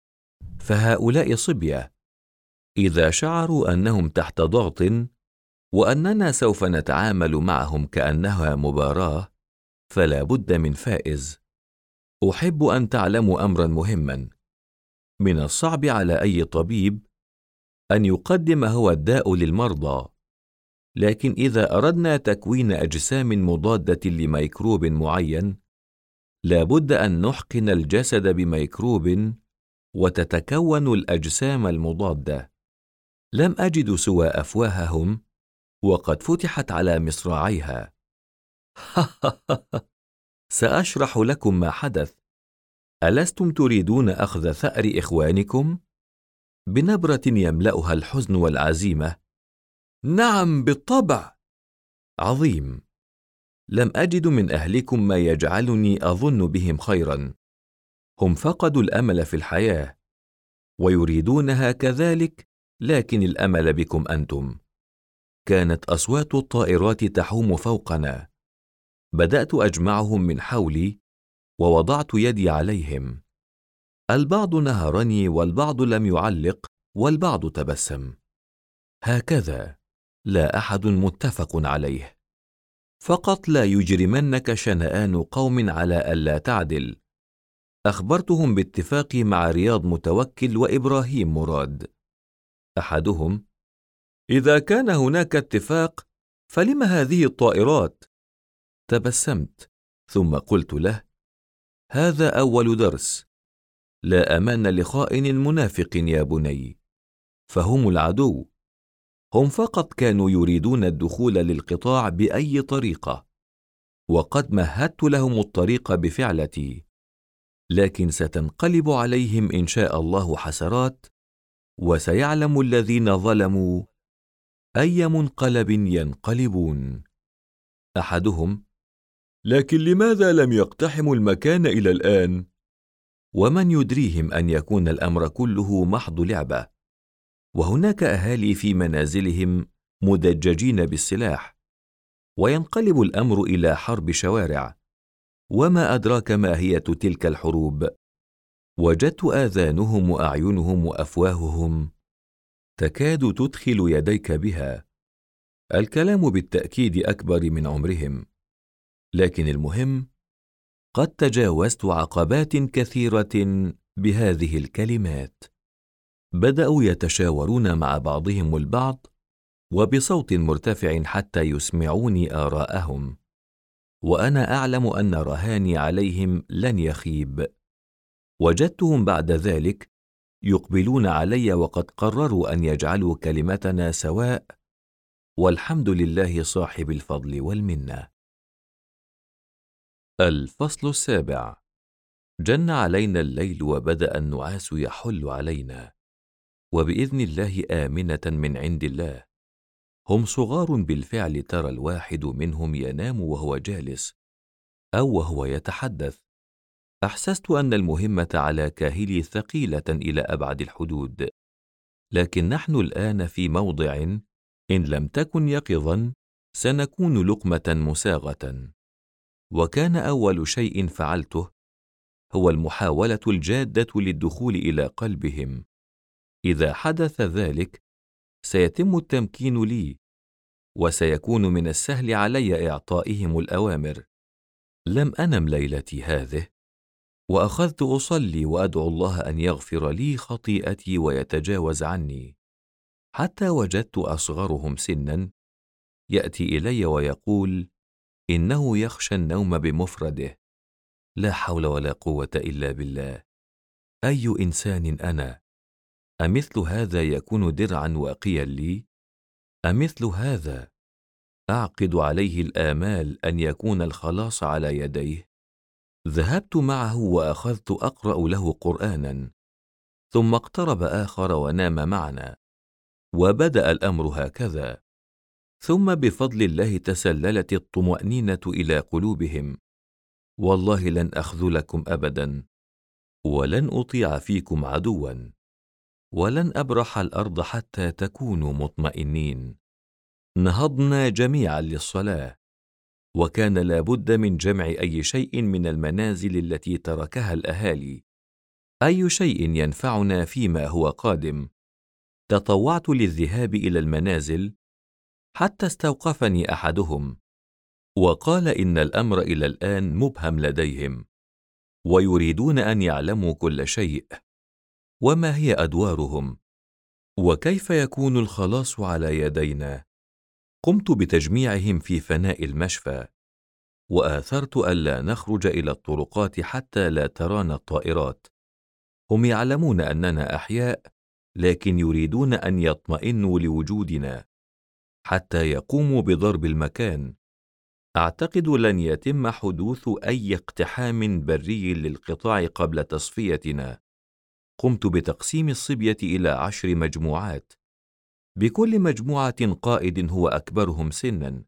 فهؤلاء صبية، إذا شعروا أنهم تحت ضغط وأننا سوف نتعامل معهم كأنها مباراة، فلا بد من فائز. أحب أن تعلموا أمرا مهما: من الصعب على أي طبيب أن يقدم هو الداء للمرضى، لكن إذا أردنا تكوين أجسام مضادة لميكروب معين، لا بد أن نحقن الجسد بميكروب وتتكون الأجسام المضادة. لم أجد سوى أفواههم وقد فتحت على مصراعيها. سأشرح لكم ما حدث. ألستم تريدون أخذ ثأر إخوانكم؟ بنبرة يملأها الحزن والعزيمة: نعم بالطبع. عظيم. لم أجد من أهلكم ما يجعلني أظن بهم خيرا. هم فقدوا الأمل في الحياة ويريدونها كذلك، لكن الأمل بكم أنتم. كانت أصوات الطائرات تحوم فوقنا. بدأت أجمعهم من حولي ووضعت يدي عليهم. البعض نهرني والبعض لم يعلق والبعض تبسم. هكذا، لا أحد متفق عليه. فقط لا يجرمنك شنآن قوم على ألا تعدل. أخبرتهم باتفاقي مع رياض متوكل وإبراهيم مراد. أحدهم: إذا كان هناك اتفاق فلم هذه الطائرات؟ تبسمت، ثم قلت له: هذا أول درس. لا أمان لخائن منافق يا بني، فهم العدو. هم فقط كانوا يريدون الدخول للقطاع بأي طريقة، وقد مهدت لهم الطريق بفعلتي، لكن ستنقلب عليهم إن شاء الله حسرات، وسيعلم الذين ظلموا أي منقلب ينقلبون. أحدهم: لكن لماذا لم يقتحموا المكان إلى الآن؟ ومن يدريهم أن يكون الأمر كله محض لعبة، وهناك أهالي في منازلهم مدججين بالسلاح، وينقلب الأمر إلى حرب شوارع. وما أدراك ما هي تلك الحروب؟ وجدت آذانهم وأعينهم وأفواههم تكاد تدخل يديك بها. الكلام بالتأكيد أكبر من عمرهم، لكن المهم قد تجاوزت عقبات كثيرة بهذه الكلمات. بدأوا يتشاورون مع بعضهم البعض وبصوت مرتفع حتى يسمعوني آراءهم، وأنا أعلم أن رهاني عليهم لن يخيب. وجدتهم بعد ذلك يقبلون علي وقد قرروا أن يجعلوا كلمتنا سواء، والحمد لله صاحب الفضل والمنة. الفصل 7. جن علينا الليل وبدأ النعاس يحل علينا، وبإذن الله آمنة من عند الله. هم صغار بالفعل، ترى الواحد منهم ينام وهو جالس أو وهو يتحدث. أحسست أن المهمة على كاهلي ثقيلة إلى أبعد الحدود، لكن نحن الآن في موضع إن لم تكن يقظا سنكون لقمة مساغة. وكان أول شيء فعلته هو المحاولة الجادة للدخول إلى قلبهم. إذا حدث ذلك سيتم التمكين لي، وسيكون من السهل علي إعطائهم الأوامر. لم أنم ليلتي هذه، وأخذت أصلي وأدعو الله أن يغفر لي خطيئتي ويتجاوز عني، حتى وجدت أصغرهم سنا يأتي إلي ويقول إنه يخشى النوم بمفرده. لا حول ولا قوة إلا بالله. أي إنسان أنا؟ أمثل هذا يكون درعا واقيا لي؟ أمثل هذا أعقد عليه الآمال أن يكون الخلاص على يديه؟ ذهبت معه وأخذت أقرأ له قرآنا، ثم اقترب آخر ونام معنا، وبدأ الأمر هكذا. ثم بفضل الله تسللت الطمأنينة إلى قلوبهم. والله لن أخذلكم أبدا، ولن أطيع فيكم عدوا، ولن أبرح الأرض حتى تكونوا مطمئنين. نهضنا جميعا للصلاة، وكان لابد من جمع أي شيء من المنازل التي تركها الأهالي، أي شيء ينفعنا فيما هو قادم. تطوعت للذهاب إلى المنازل، حتى استوقفني أحدهم وقال إن الأمر إلى الآن مبهم لديهم، ويريدون أن يعلموا كل شيء، وما هي أدوارهم، وكيف يكون الخلاص على يدينا. قمت بتجميعهم في فناء المشفى، وآثرت ألا نخرج إلى الطرقات حتى لا ترانا الطائرات. هم يعلمون أننا أحياء، لكن يريدون أن يطمئنوا لوجودنا حتى يقوموا بضرب المكان. أعتقد لن يتم حدوث أي اقتحام بري للقطاع قبل تصفيتنا. قمت بتقسيم الصبية إلى 10 مجموعات، بكل مجموعة قائد هو أكبرهم سنا،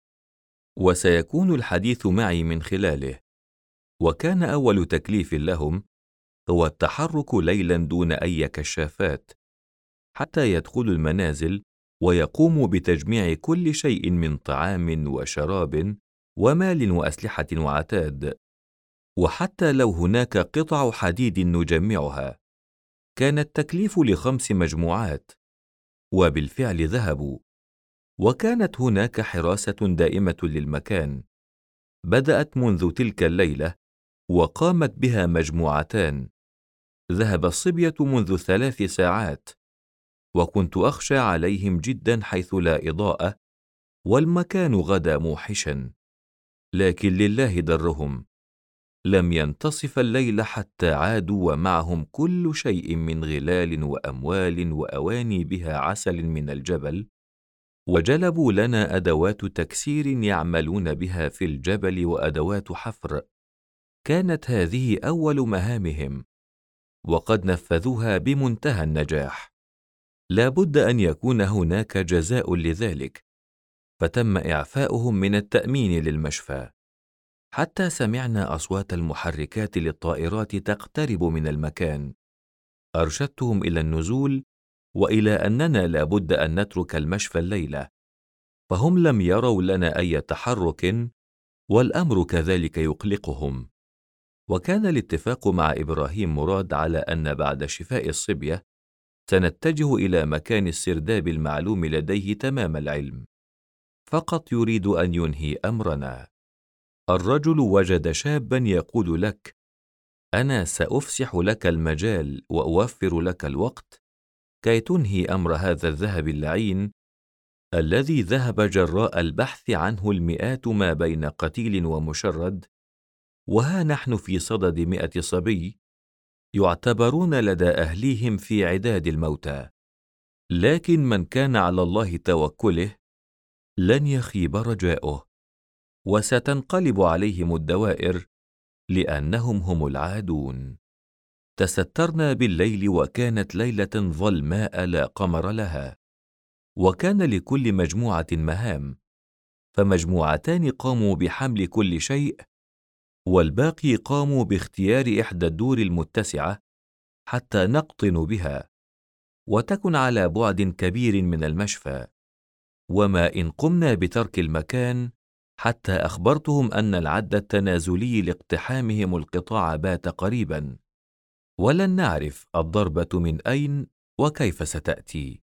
وسيكون الحديث معي من خلاله. وكان أول تكليف لهم هو التحرك ليلا دون أي كشافات، حتى يدخلوا المنازل ويقوموا بتجميع كل شيء من طعام وشراب ومال وأسلحة وعتاد، وحتى لو هناك قطع حديد نجمعها. كان التكليف ل5 مجموعات، وبالفعل ذهبوا، وكانت هناك حراسة دائمة للمكان. بدأت منذ تلك الليلة، وقامت بها مجموعتان. ذهب الصبية منذ 3 ساعات، وكنت أخشى عليهم جدا حيث لا إضاءة، والمكان غدا موحشا، لكن لله درهم. لم ينتصف الليل حتى عادوا ومعهم كل شيء من غلال وأموال وأواني بها عسل من الجبل، وجلبوا لنا أدوات تكسير يعملون بها في الجبل وأدوات حفر. كانت هذه أول مهامهم، وقد نفذوها بمنتهى النجاح. لا بد أن يكون هناك جزاء لذلك، فتم إعفاؤهم من التأمين للمشفى، حتى سمعنا أصوات المحركات للطائرات تقترب من المكان. أرشدتهم إلى النزول، وإلى أننا لا بد أن نترك المشفى الليلة، فهم لم يروا لنا أي تحرك، والأمر كذلك يقلقهم. وكان الاتفاق مع إبراهيم مراد على أن بعد شفاء الصبية سنتجه إلى مكان السرداب المعلوم لديه تمام العلم، فقط يريد أن ينهي أمرنا. الرجل وجد شابا يقول لك: أنا سأفسح لك المجال وأوفر لك الوقت كي تنهي أمر هذا الذهب اللعين الذي ذهب جراء البحث عنه المئات ما بين قتيل ومشرد، وها نحن في صدد 100 صبي يعتبرون لدى أهليهم في عداد الموتى. لكن من كان على الله توكله لن يخيب رجاؤه، وستنقلب عليهم الدوائر، لأنهم هم العادون. تسترنا بالليل، وكانت ليلة ظلماء لا قمر لها. وكان لكل مجموعة مهام، فمجموعتان قاموا بحمل كل شيء، والباقي قاموا باختيار إحدى الدور المتسعة حتى نقطن بها، وتكن على بعد كبير من المشفى. وما إن قمنا بترك المكان حتى أخبرتهم أن العد التنازلي لاقتحامهم القطاع بات قريبا، ولن نعرف الضربة من أين وكيف ستأتي.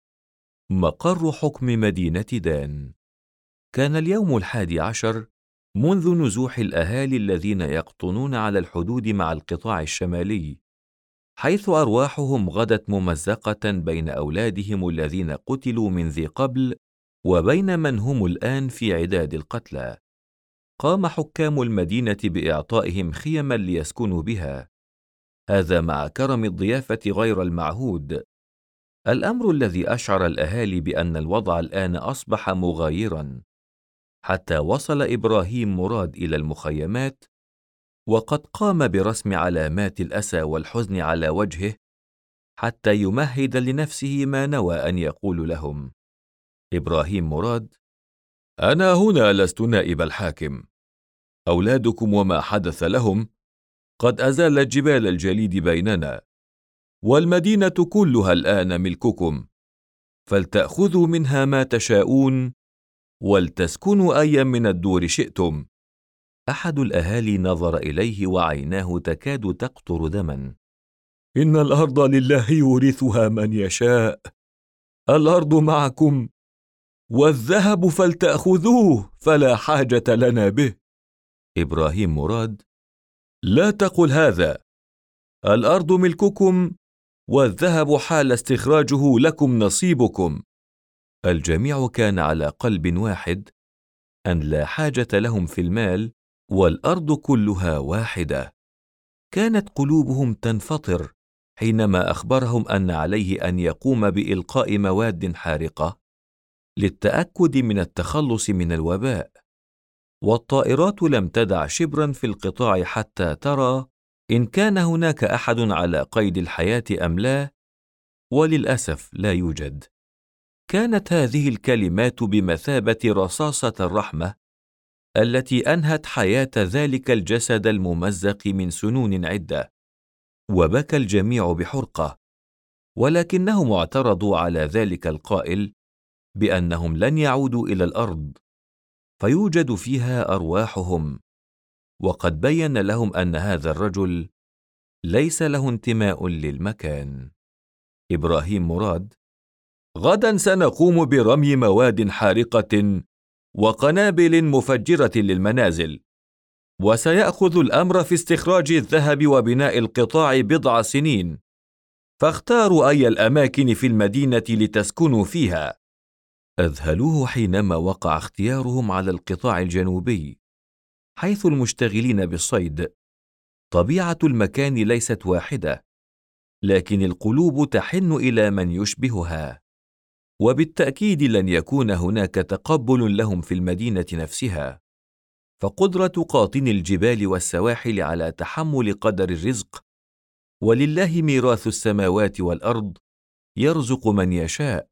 مقر حكم مدينة دان. كان اليوم 11 منذ نزوح الأهالي الذين يقطنون على الحدود مع القطاع الشمالي، حيث أرواحهم غدت ممزقة بين أولادهم الذين قتلوا من ذي قبل وبين من هم الآن في عداد القتلى. قام حكام المدينة بإعطائهم خيما ليسكنوا بها، هذا مع كرم الضيافة غير المعهود، الأمر الذي أشعر الأهالي بأن الوضع الآن أصبح مغايرا، حتى وصل إبراهيم مراد إلى المخيمات، وقد قام برسم علامات الأسى والحزن على وجهه حتى يمهد لنفسه ما نوى أن يقول لهم. إبراهيم مراد: أنا هنا لست نائب الحاكم. أولادكم وما حدث لهم قد أزالت جبال الجليد بيننا، والمدينة كلها الآن ملككم، فلتأخذوا منها ما تشاءون، ولتسكنوا أي من الدور شئتم. أحد الأهالي نظر إليه وعيناه تكاد تقطر دما. إن الأرض لله يورثها من يشاء، الأرض معكم، والذهب فلتأخذوه فلا حاجة لنا به. إبراهيم مراد: لا تقل هذا، الأرض ملككم، والذهب حال استخراجه لكم نصيبكم. الجميع كان على قلب واحد أن لا حاجة لهم في المال، والأرض كلها واحدة. كانت قلوبهم تنفطر حينما أخبرهم أن عليه أن يقوم بإلقاء مواد حارقة للتأكد من التخلص من الوباء، والطائرات لم تدع شبرا في القطاع حتى ترى إن كان هناك أحد على قيد الحياة أم لا، وللأسف لا يوجد. كانت هذه الكلمات بمثابة رصاصة الرحمة التي أنهت حياة ذلك الجسد الممزق من سنون عدة، وبكى الجميع بحرقة، ولكنهم اعترضوا على ذلك القائل بأنهم لن يعودوا إلى الأرض فيوجد فيها أرواحهم، وقد بين لهم أن هذا الرجل ليس له انتماء للمكان. إبراهيم مراد: غدا سنقوم برمي مواد حارقة وقنابل مفجرة للمنازل، وسيأخذ الأمر في استخراج الذهب وبناء القطاع بضع سنين، فاختاروا أي الأماكن في المدينة لتسكنوا فيها. أذهلوه حينما وقع اختيارهم على القطاع الجنوبي، حيث المشتغلين بالصيد. طبيعة المكان ليست واحدة، لكن القلوب تحن إلى من يشبهها، وبالتأكيد لن يكون هناك تقبل لهم في المدينة نفسها، فقدرة قاطني الجبال والسواحل على تحمل قدر الرزق، ولله ميراث السماوات والأرض يرزق من يشاء،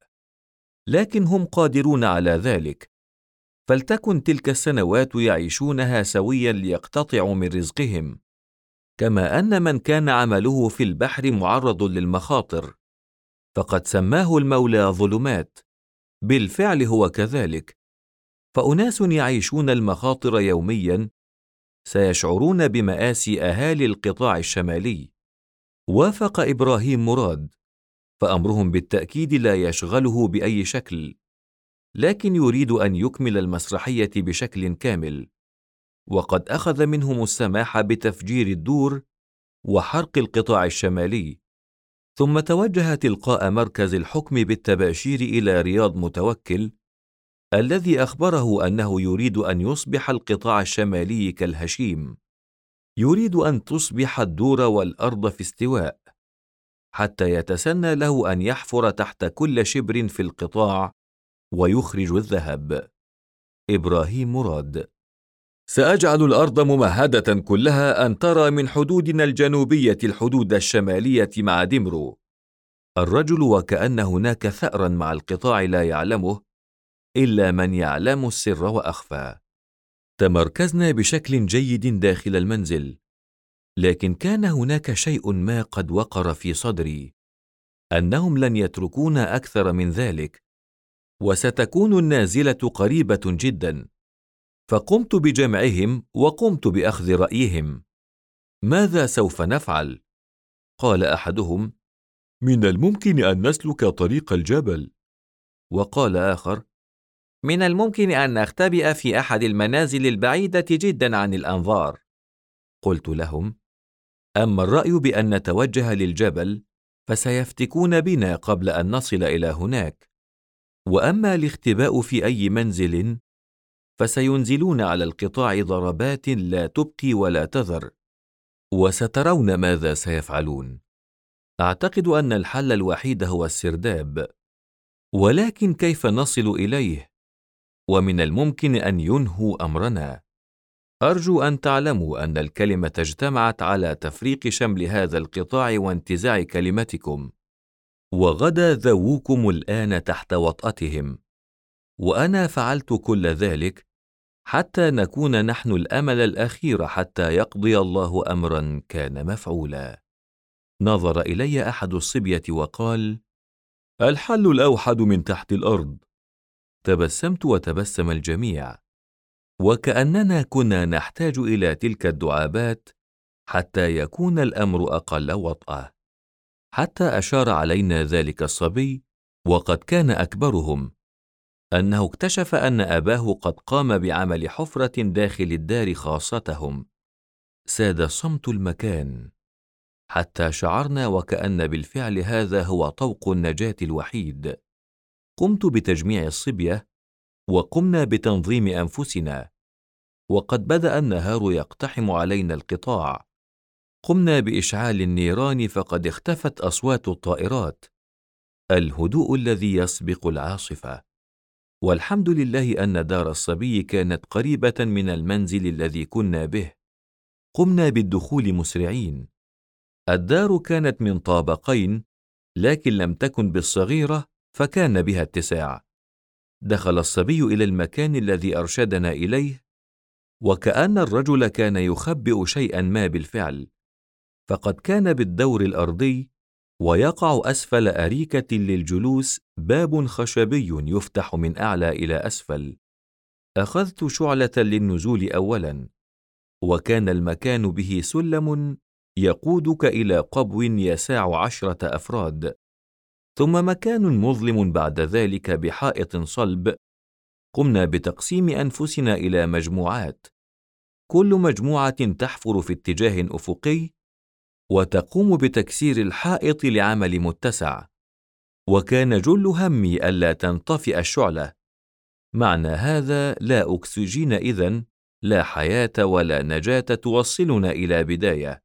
لكن هم قادرون على ذلك، فلتكن تلك السنوات يعيشونها سويا ليقتطعوا من رزقهم، كما أن من كان عمله في البحر معرض للمخاطر، فقد سماه المولى ظلمات. بالفعل هو كذلك، فأناس يعيشون المخاطر يوميا سيشعرون بمآسي أهالي القطاع الشمالي. وافق إبراهيم مراد، فأمرهم بالتأكيد لا يشغله بأي شكل، لكن يريد أن يكمل المسرحية بشكل كامل، وقد أخذ منهم السماح بتفجير الدور وحرق القطاع الشمالي، ثم توجه تلقاء مركز الحكم بالتباشير إلى رياض متوكل، الذي أخبره أنه يريد أن يصبح القطاع الشمالي كالهشيم، يريد أن تصبح الدور والأرض في استواء، حتى يتسنى له أن يحفر تحت كل شبر في القطاع ويخرج الذهب. إبراهيم مراد. سأجعل الأرض ممهدة كلها أن ترى من حدودنا الجنوبية الحدود الشمالية مع دمرو. الرجل وكأن هناك ثأرا مع القطاع لا يعلمه إلا من يعلم السر وأخفى. تمركزنا بشكل جيد داخل المنزل، لكن كان هناك شيء ما قد وقر في صدري، أنهم لن يتركونا أكثر من ذلك، وستكون النازلة قريبة جدا. فقمت بجمعهم وقمت بأخذ رأيهم. ماذا سوف نفعل؟ قال أحدهم: من الممكن أن نسلك طريق الجبل. وقال آخر: من الممكن أن نختبئ في أحد المنازل البعيدة جدا عن الأنظار. قلت لهم: أما الرأي بأن نتوجه للجبل فسيفتكون بنا قبل أن نصل إلى هناك، وأما الاختباء في أي منزل فسينزلون على القطاع ضربات لا تبقي ولا تذر، وسترون ماذا سيفعلون. أعتقد أن الحل الوحيد هو السرداب، ولكن كيف نصل إليه؟ ومن الممكن أن ينهوا أمرنا. أرجو أن تعلموا أن الكلمة اجتمعت على تفريق شمل هذا القطاع وانتزاع كلمتكم، وغدا ذووكم الآن تحت وطأتهم، وأنا فعلت كل ذلك حتى نكون نحن الأمل الأخير حتى يقضي الله أمرا كان مفعولا. نظر إلي أحد الصبية وقال: الحل الأوحد من تحت الأرض. تبسمت وتبسم الجميع، وكأننا كنا نحتاج إلى تلك الدعابات حتى يكون الأمر أقل وطأة. حتى أشار علينا ذلك الصبي، وقد كان أكبرهم، أنه اكتشف أن أباه قد قام بعمل حفرة داخل الدار خاصتهم. ساد صمت المكان، حتى شعرنا وكأن بالفعل هذا هو طوق النجاة الوحيد. قمت بتجميع الصبية، وقمنا بتنظيم أنفسنا، وقد بدأ النهار يقتحم علينا القطاع. قمنا بإشعال النيران، فقد اختفت أصوات الطائرات، الهدوء الذي يسبق العاصفة. والحمد لله أن دار الصبي كانت قريبة من المنزل الذي كنا به. قمنا بالدخول مسرعين. الدار كانت من طابقين، لكن لم تكن بالصغيرة، فكان بها اتساع. دخل الصبي إلى المكان الذي أرشدنا إليه، وكأن الرجل كان يخبئ شيئا ما بالفعل، فقد كان بالدور الأرضي، ويقع أسفل أريكة للجلوس باب خشبي يفتح من أعلى إلى أسفل. أخذت شعلة للنزول أولا، وكان المكان به سلم يقودك إلى قبو يساع 10 أفراد، ثم مكان مظلم بعد ذلك بحائط صلب. قمنا بتقسيم أنفسنا إلى مجموعات، كل مجموعة تحفر في اتجاه أفقي، وتقوم بتكسير الحائط لعمل متسع. وكان جل همي ألا تنطفئ الشعلة. معنى هذا لا أكسجين إذن، لا حياة ولا نجاة توصلنا إلى بداية.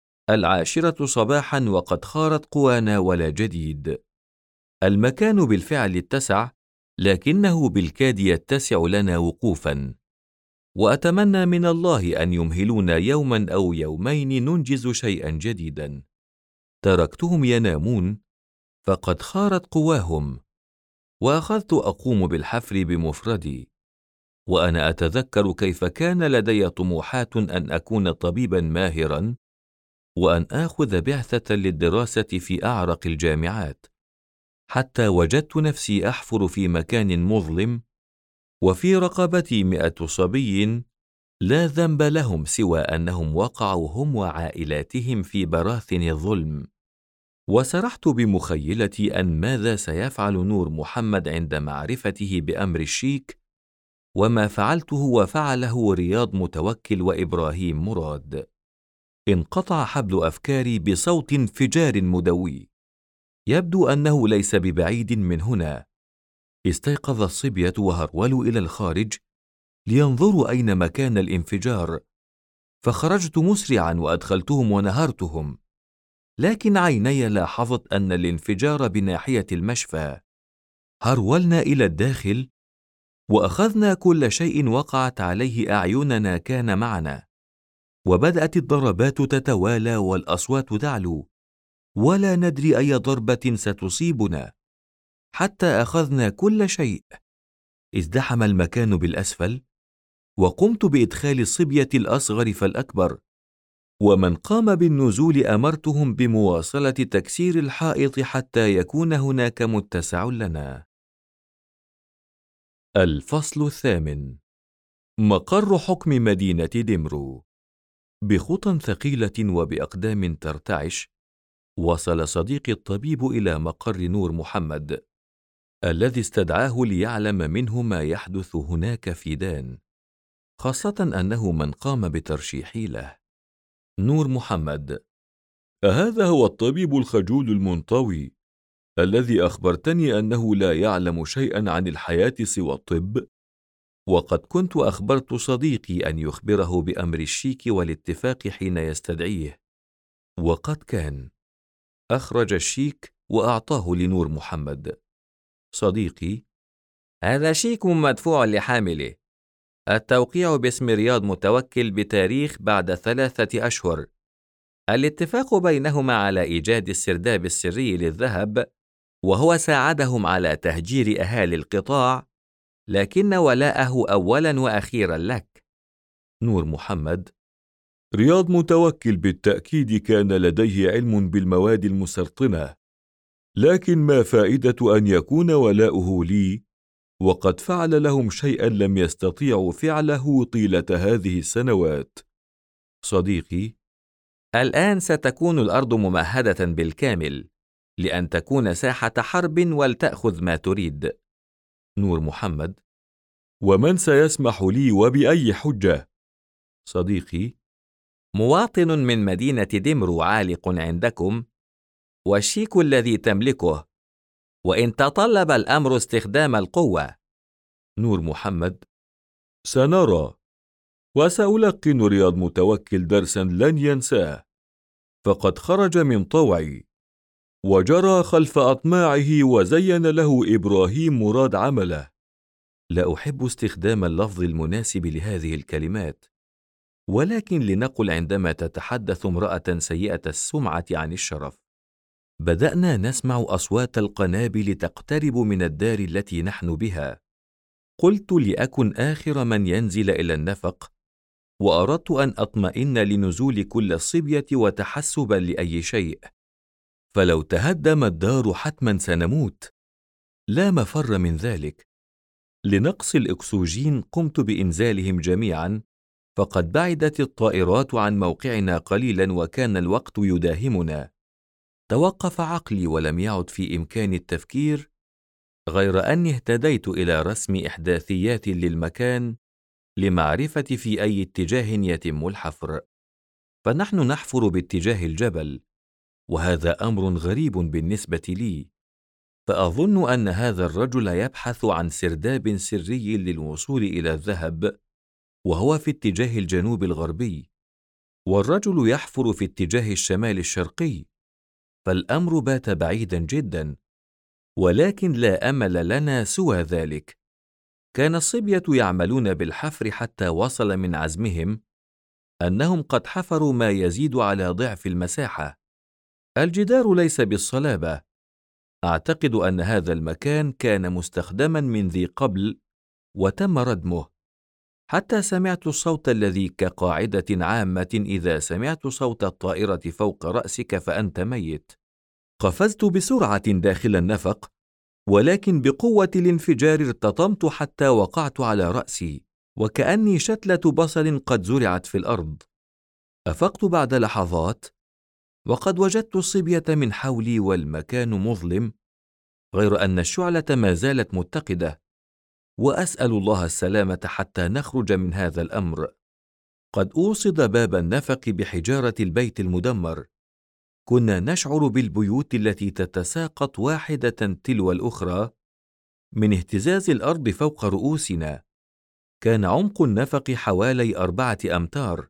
10 صباحا وقد خارت قوانا ولا جديد. المكان بالفعل اتسع، لكنه بالكاد يتسع لنا وقوفا، وأتمنى من الله أن يمهلونا يوما أو يومين ننجز شيئا جديدا. تركتهم ينامون، فقد خارت قواهم، وأخذت أقوم بالحفر بمفردي. وأنا أتذكر كيف كان لدي طموحات أن أكون طبيبا ماهرا، وأن آخذ بعثة للدراسة في أعرق الجامعات، حتى وجدت نفسي أحفر في مكان مظلم، وفي رقبتي 100 صبي لا ذنب لهم سوى أنهم وقعوا هم وعائلاتهم في براثن الظلم. وسرحت بمخيلتي أن ماذا سيفعل نور محمد عند معرفته بأمر الشيك، وما فعلته وفعله رياض متوكل وإبراهيم مراد. انقطع حبل أفكاري بصوت انفجار مدوي. يبدو أنه ليس ببعيد من هنا. استيقظ الصبية وهرولوا إلى الخارج لينظروا أين مكان الانفجار، فخرجت مسرعا وأدخلتهم ونهرتهم، لكن عيني لاحظت أن الانفجار بناحية المشفى. هرولنا إلى الداخل، وأخذنا كل شيء وقعت عليه أعيننا كان معنا، وبدأت الضربات تتوالى والأصوات تعلو، ولا ندري أي ضربة ستصيبنا، حتى أخذنا كل شيء. ازدحم المكان بالأسفل، وقمت بإدخال الصبية الأصغر فالأكبر، ومن قام بالنزول أمرتهم بمواصلة تكسير الحائط حتى يكون هناك متسع لنا. الفصل الثامن. مقر حكم مدينة دمرو. بخطى ثقيلة وبأقدام ترتعش، وصل صديقي الطبيب إلى مقر نور محمد، الذي استدعاه ليعلم منه ما يحدث هناك في دان، خاصة أنه من قام بترشيحي له. نور محمد: أهذا هو الطبيب الخجول المنطوي الذي أخبرتني أنه لا يعلم شيئا عن الحياة سوى الطب؟ وقد كنت أخبرت صديقي أن يخبره بأمر الشيك والاتفاق حين يستدعيه، وقد كان. أخرج الشيك وأعطاه لنور محمد. صديقي: هذا شيك مدفوع لحامله، التوقيع باسم رياض متوكل بتاريخ بعد 3 أشهر. الاتفاق بينهما على إيجاد السرداب السري للذهب، وهو ساعدهم على تهجير أهالي القطاع، لكن ولاءه أولا وأخيرا لك. نور محمد: رياض متوكل بالتأكيد كان لديه علم بالمواد المسرطنة، لكن ما فائدة أن يكون ولاؤه لي وقد فعل لهم شيئا لم يستطيعوا فعله طيلة هذه السنوات؟ صديقي: الآن ستكون الأرض ممهدة بالكامل لأن تكون ساحة حرب ولتأخذ ما تريد. نور محمد: ومن سيسمح لي وبأي حجة؟ صديقي: مواطن من مدينة دمرو عالق عندكم، والشيك الذي تملكه، وإن تطلب الأمر استخدام القوة. نور محمد: سنرى، وسألقن رياض متوكل درسا لن ينساه، فقد خرج من طوعي وجرى خلف أطماعه وزين له إبراهيم مراد عمله. لا أحب استخدام اللفظ المناسب لهذه الكلمات، ولكن لنقل عندما تتحدث امرأة سيئة السمعة عن الشرف. بدأنا نسمع أصوات القنابل تقترب من الدار التي نحن بها. قلت لأكن آخر من ينزل إلى النفق، وأردت أن أطمئن لنزول كل الصبية وتحسبا لأي شيء، فلو تهدم الدار حتما سنموت، لا مفر من ذلك. لنقص الأكسجين قمت بإنزالهم جميعا، فقد بعدت الطائرات عن موقعنا قليلا وكان الوقت يداهمنا. توقف عقلي ولم يعد في إمكاني التفكير، غير أني اهتديت إلى رسم إحداثيات للمكان لمعرفة في أي اتجاه يتم الحفر. فنحن نحفر باتجاه الجبل، وهذا أمر غريب بالنسبة لي، فأظن أن هذا الرجل يبحث عن سرداب سري للوصول إلى الذهب، وهو في اتجاه الجنوب الغربي، والرجل يحفر في اتجاه الشمال الشرقي، فالأمر بات بعيدا جدا، ولكن لا أمل لنا سوى ذلك. كان الصبية يعملون بالحفر حتى وصل من عزمهم أنهم قد حفروا ما يزيد على ضعف المساحة. الجدار ليس بالصلابة، أعتقد أن هذا المكان كان مستخدما من ذي قبل وتم ردمه، حتى سمعت الصوت الذي كقاعدة عامة إذا سمعت صوت الطائرة فوق رأسك فأنت ميت. قفزت بسرعة داخل النفق، ولكن بقوة الانفجار ارتطمت حتى وقعت على رأسي، وكأني شتلة بصل قد زرعت في الأرض. أفقت بعد لحظات، وقد وجدت الصبية من حولي والمكان مظلم، غير أن الشعلة ما زالت متقدة، وأسأل الله السلامة حتى نخرج من هذا الأمر. قد أوصد باب النفق بحجارة البيت المدمر. كنا نشعر بالبيوت التي تتساقط واحدة تلو الأخرى من اهتزاز الأرض فوق رؤوسنا. كان عمق النفق حوالي 4 أمتار.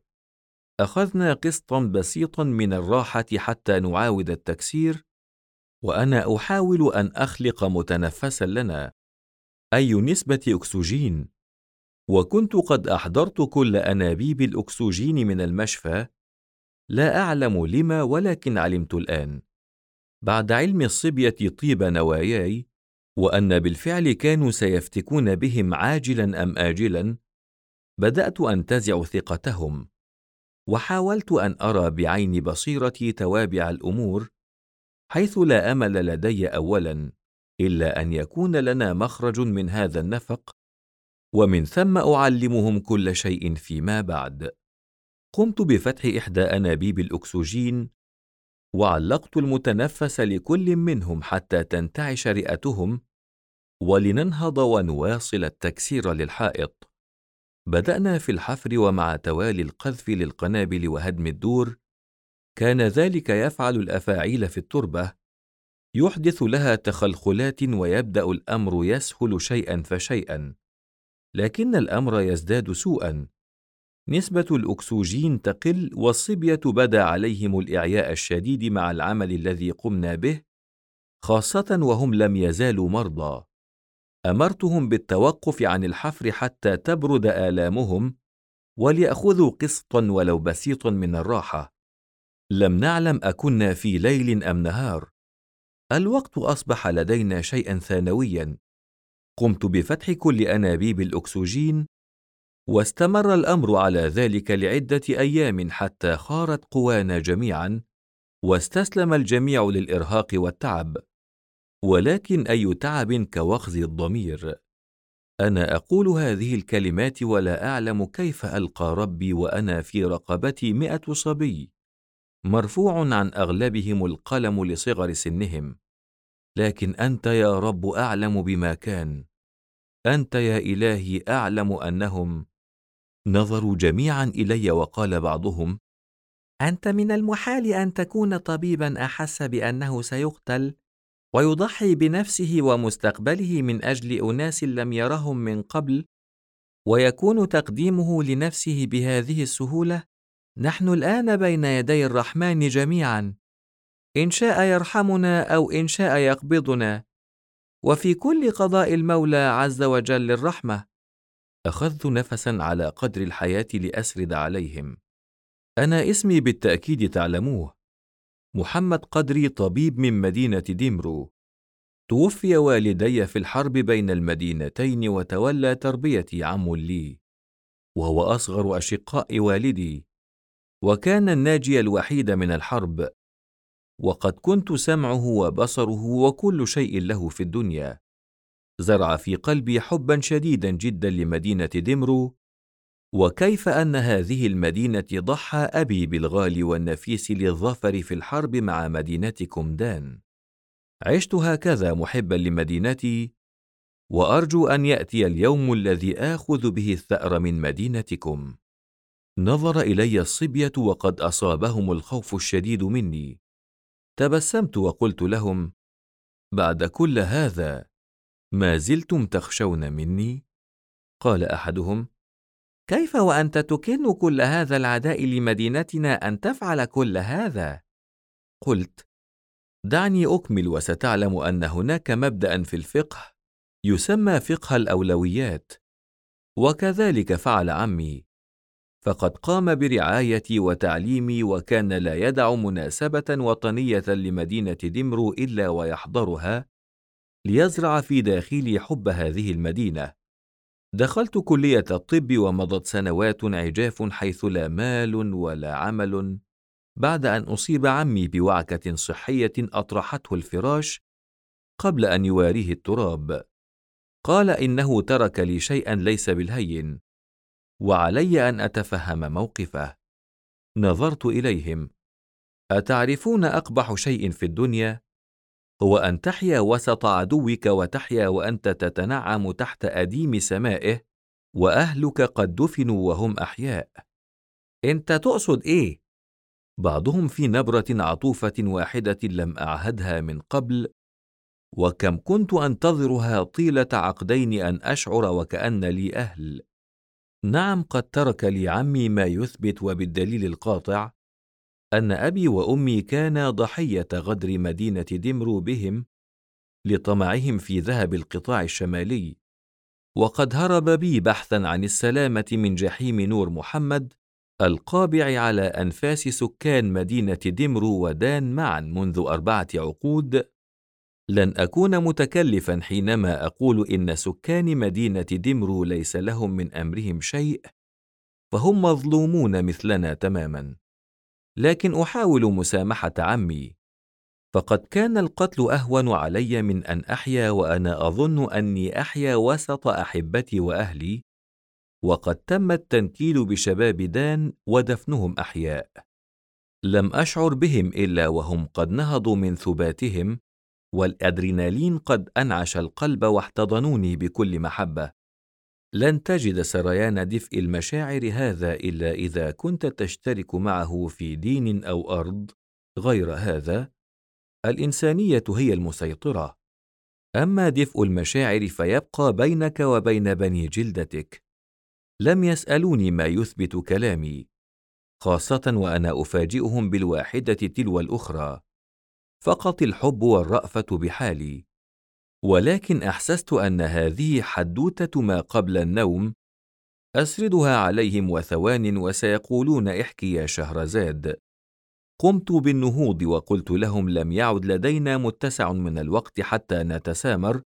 أخذنا قسطا بسيطا من الراحة حتى نعاود التكسير، وأنا أحاول أن أخلق متنفسا لنا. أي نسبة أكسجين؟ وكنت قد أحضرت كل أنابيب الأكسجين من المشفى. لا أعلم لما، ولكن علمت الآن بعد علم الصبية طيب نواياي، وأن بالفعل كانوا سيفتكون بهم عاجلا أم آجلا، بدأت أنتزع ثقتهم، وحاولت أن أرى بعين بصيرتي توابع الأمور، حيث لا أمل لدي أولا إلا أن يكون لنا مخرج من هذا النفق، ومن ثم أعلمهم كل شيء فيما بعد. قمت بفتح إحدى أنابيب الأكسجين، وعلقت المتنفس لكل منهم حتى تنتعش رئتهم، ولننهض ونواصل التكسير للحائط. بدأنا في الحفر، ومع توالي القذف للقنابل وهدم الدور، كان ذلك يفعل الأفاعيل في التربة، يحدث لها تخلخلات، ويبدأ الأمر يسهل شيئا فشيئا، لكن الأمر يزداد سوءا. نسبة الأكسجين تقل، والصبية بدا عليهم الإعياء الشديد مع العمل الذي قمنا به، خاصة وهم لم يزالوا مرضى. أمرتهم بالتوقف عن الحفر حتى تبرد آلامهم، وليأخذوا قسطا ولو بسيطا من الراحة. لم نعلم أكنا في ليل أم نهار. الوقت أصبح لدينا شيئا ثانويا. قمت بفتح كل أنابيب الأكسجين، واستمر الأمر على ذلك لعدة أيام حتى خارت قوانا جميعا، واستسلم الجميع للإرهاق والتعب. ولكن أي تعب كوخز الضمير؟ أنا أقول هذه الكلمات ولا أعلم كيف ألقى ربي وأنا في رقبتي 100 صبي، مرفوع عن أغلبهم القلم لصغر سنهم. لكن أنت يا رب أعلم بما كان. أنت يا إلهي أعلم أنهم. نظروا جميعا إلي، وقال بعضهم: أنت من المحال أن تكون طبيبا أحس بأنه سيقتل، ويضحي بنفسه ومستقبله من أجل أناس لم يرهم من قبل، ويكون تقديمه لنفسه بهذه السهولة. نحن الآن بين يدي الرحمن جميعا، إن شاء يرحمنا أو إن شاء يقبضنا، وفي كل قضاء المولى عز وجل الرحمة. أخذت نفسا على قدر الحياة لأسرد عليهم. أنا اسمي بالتأكيد تعلموه، محمد قدري، طبيب من مدينة ديمرو. توفي والدي في الحرب بين المدينتين، وتولى تربيتي عم لي، وهو أصغر أشقاء والدي، وكان الناجي الوحيد من الحرب، وقد كنت سمعه وبصره وكل شيء له في الدنيا. زرع في قلبي حبا شديدا جدا لمدينة ديمرو، وكيف أن هذه المدينة ضحى أبي بالغالي والنفيس للظفر في الحرب مع مدينتكم دان. عشت هكذا محبا لمدينتي، وأرجو أن يأتي اليوم الذي آخذ به الثأر من مدينتكم. نظر إلي الصبية وقد أصابهم الخوف الشديد مني. تبسمت وقلت لهم: بعد كل هذا ما زلتم تخشون مني؟ قال أحدهم: كيف وأنت تكن كل هذا العداء لمدينتنا أن تفعل كل هذا؟ قلت: دعني أكمل وستعلم أن هناك مبدأ في الفقه يسمى فقه الأولويات، وكذلك فعل عمي، فقد قام برعايتي وتعليمي، وكان لا يدع مناسبة وطنية لمدينة ديمرو إلا ويحضرها ليزرع في داخلي حب هذه المدينة. دخلت كلية الطب، ومضت سنوات عجاف حيث لا مال ولا عمل، بعد أن أصيب عمي بوعكة صحية أطرحته الفراش قبل أن يواريه التراب. قال إنه ترك لي شيئا ليس بالهين، وعلي أن أتفهم موقفه. نظرت إليهم: أتعرفون أقبح شيء في الدنيا؟ هو أن تحيا وسط عدوك، وتحيا وأنت تتنعم تحت أديم سمائه، وأهلك قد دفنوا وهم أحياء. أنت تقصد إيه؟ بعضهم في نبرة عطوفة واحدة لم أعهدها من قبل، وكم كنت أنتظرها طيلة عقدين أن أشعر وكأن لي أهل. نعم، قد ترك لي عمي ما يثبت وبالدليل القاطع أن أبي وأمي كانا ضحية غدر مدينة ديمرو بهم لطمعهم في ذهب القطاع الشمالي. وقد هرب بي بحثا عن السلامة من جحيم نور محمد القابع على أنفاس سكان مدينة دمرو ودان معا منذ 4 عقود، لن أكون متكلفا حينما أقول إن سكان مدينة دمرو ليس لهم من أمرهم شيء، فهم مظلومون مثلنا تماما. لكن أحاول مسامحة عمي، فقد كان القتل أهون علي من أن أحيا وأنا أظن أني أحيا وسط أحبتي وأهلي، وقد تم التنكيل بشباب دان ودفنهم أحياء. لم أشعر بهم إلا وهم قد نهضوا من ثباتهم، والأدرينالين قد أنعش القلب واحتضنوني بكل محبة. لن تجد سريان دفء المشاعر هذا إلا إذا كنت تشترك معه في دين أو أرض. غير هذا، الإنسانية هي المسيطرة، أما دفء المشاعر فيبقى بينك وبين بني جلدتك. لم يسألوني ما يثبت كلامي، خاصة وأنا أفاجئهم بالواحدة تلو الأخرى، فقط الحب والرأفة بحالي. ولكن أحسست أن هذه حدوتة ما قبل النوم، أسردها عليهم وثوان وسيقولون احكي يا شهرزاد. قمت بالنهوض وقلت لهم لم يعد لدينا متسع من الوقت حتى نتسامر،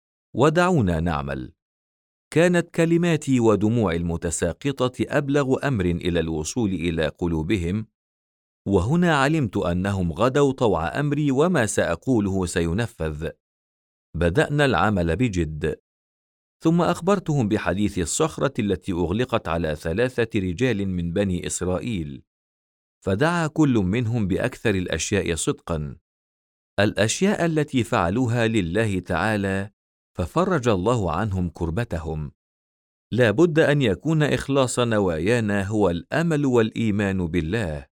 ودعونا نعمل. كانت كلماتي ودموعي المتساقطة أبلغ أمر إلى الوصول إلى قلوبهم، وهنا علمت أنهم غدوا طوع أمري وما سأقوله سينفذ. بدأنا العمل بجد، ثم أخبرتهم بحديث الصخرة التي أغلقت على 3 رجال من بني إسرائيل، فدعا كل منهم بأكثر الأشياء صدقا، الأشياء التي فعلوها لله تعالى، ففرج الله عنهم كربتهم. لا بد أن يكون إخلاص نوايانا هو الأمل والإيمان بالله.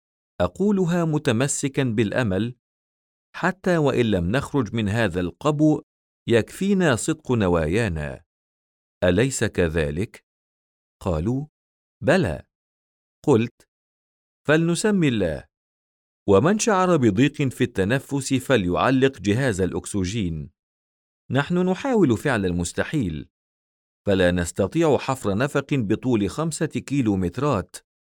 أقولها متمسكا بالأمل، حتى وإن لم نخرج من هذا القبو يكفينا صدق نوايانا. أليس كذلك؟ قالوا: بلى. قلت: فلنسمي الله، ومن شعر بضيق في التنفس فليعلق جهاز الأكسجين. نحن نحاول فعل المستحيل، فلا نستطيع حفر نفق بطول 5 كيلومترات.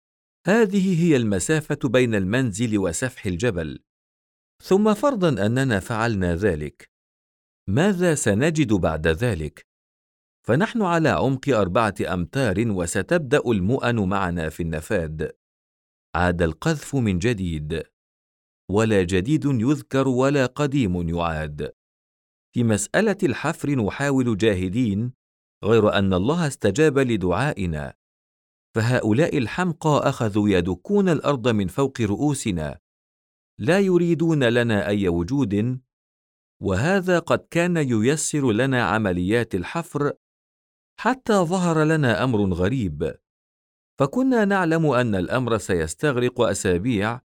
هذه هي المسافة بين المنزل وسفح الجبل. ثم فرضا أننا فعلنا ذلك، ماذا سنجد بعد ذلك؟ فنحن على عمق 4 أمتار وستبدأ المؤن معنا في النفاد. عاد القذف من جديد، ولا جديد يذكر ولا قديم يعاد. في مسألة الحفر نحاول جاهدين، غير أن الله استجاب لدعائنا، فهؤلاء الحمقى أخذوا يدكون الأرض من فوق رؤوسنا، لا يريدون لنا أي وجود، وهذا قد كان ييسر لنا عمليات الحفر، حتى ظهر لنا أمر غريب، فكنا نعلم أن الأمر سيستغرق أسابيع،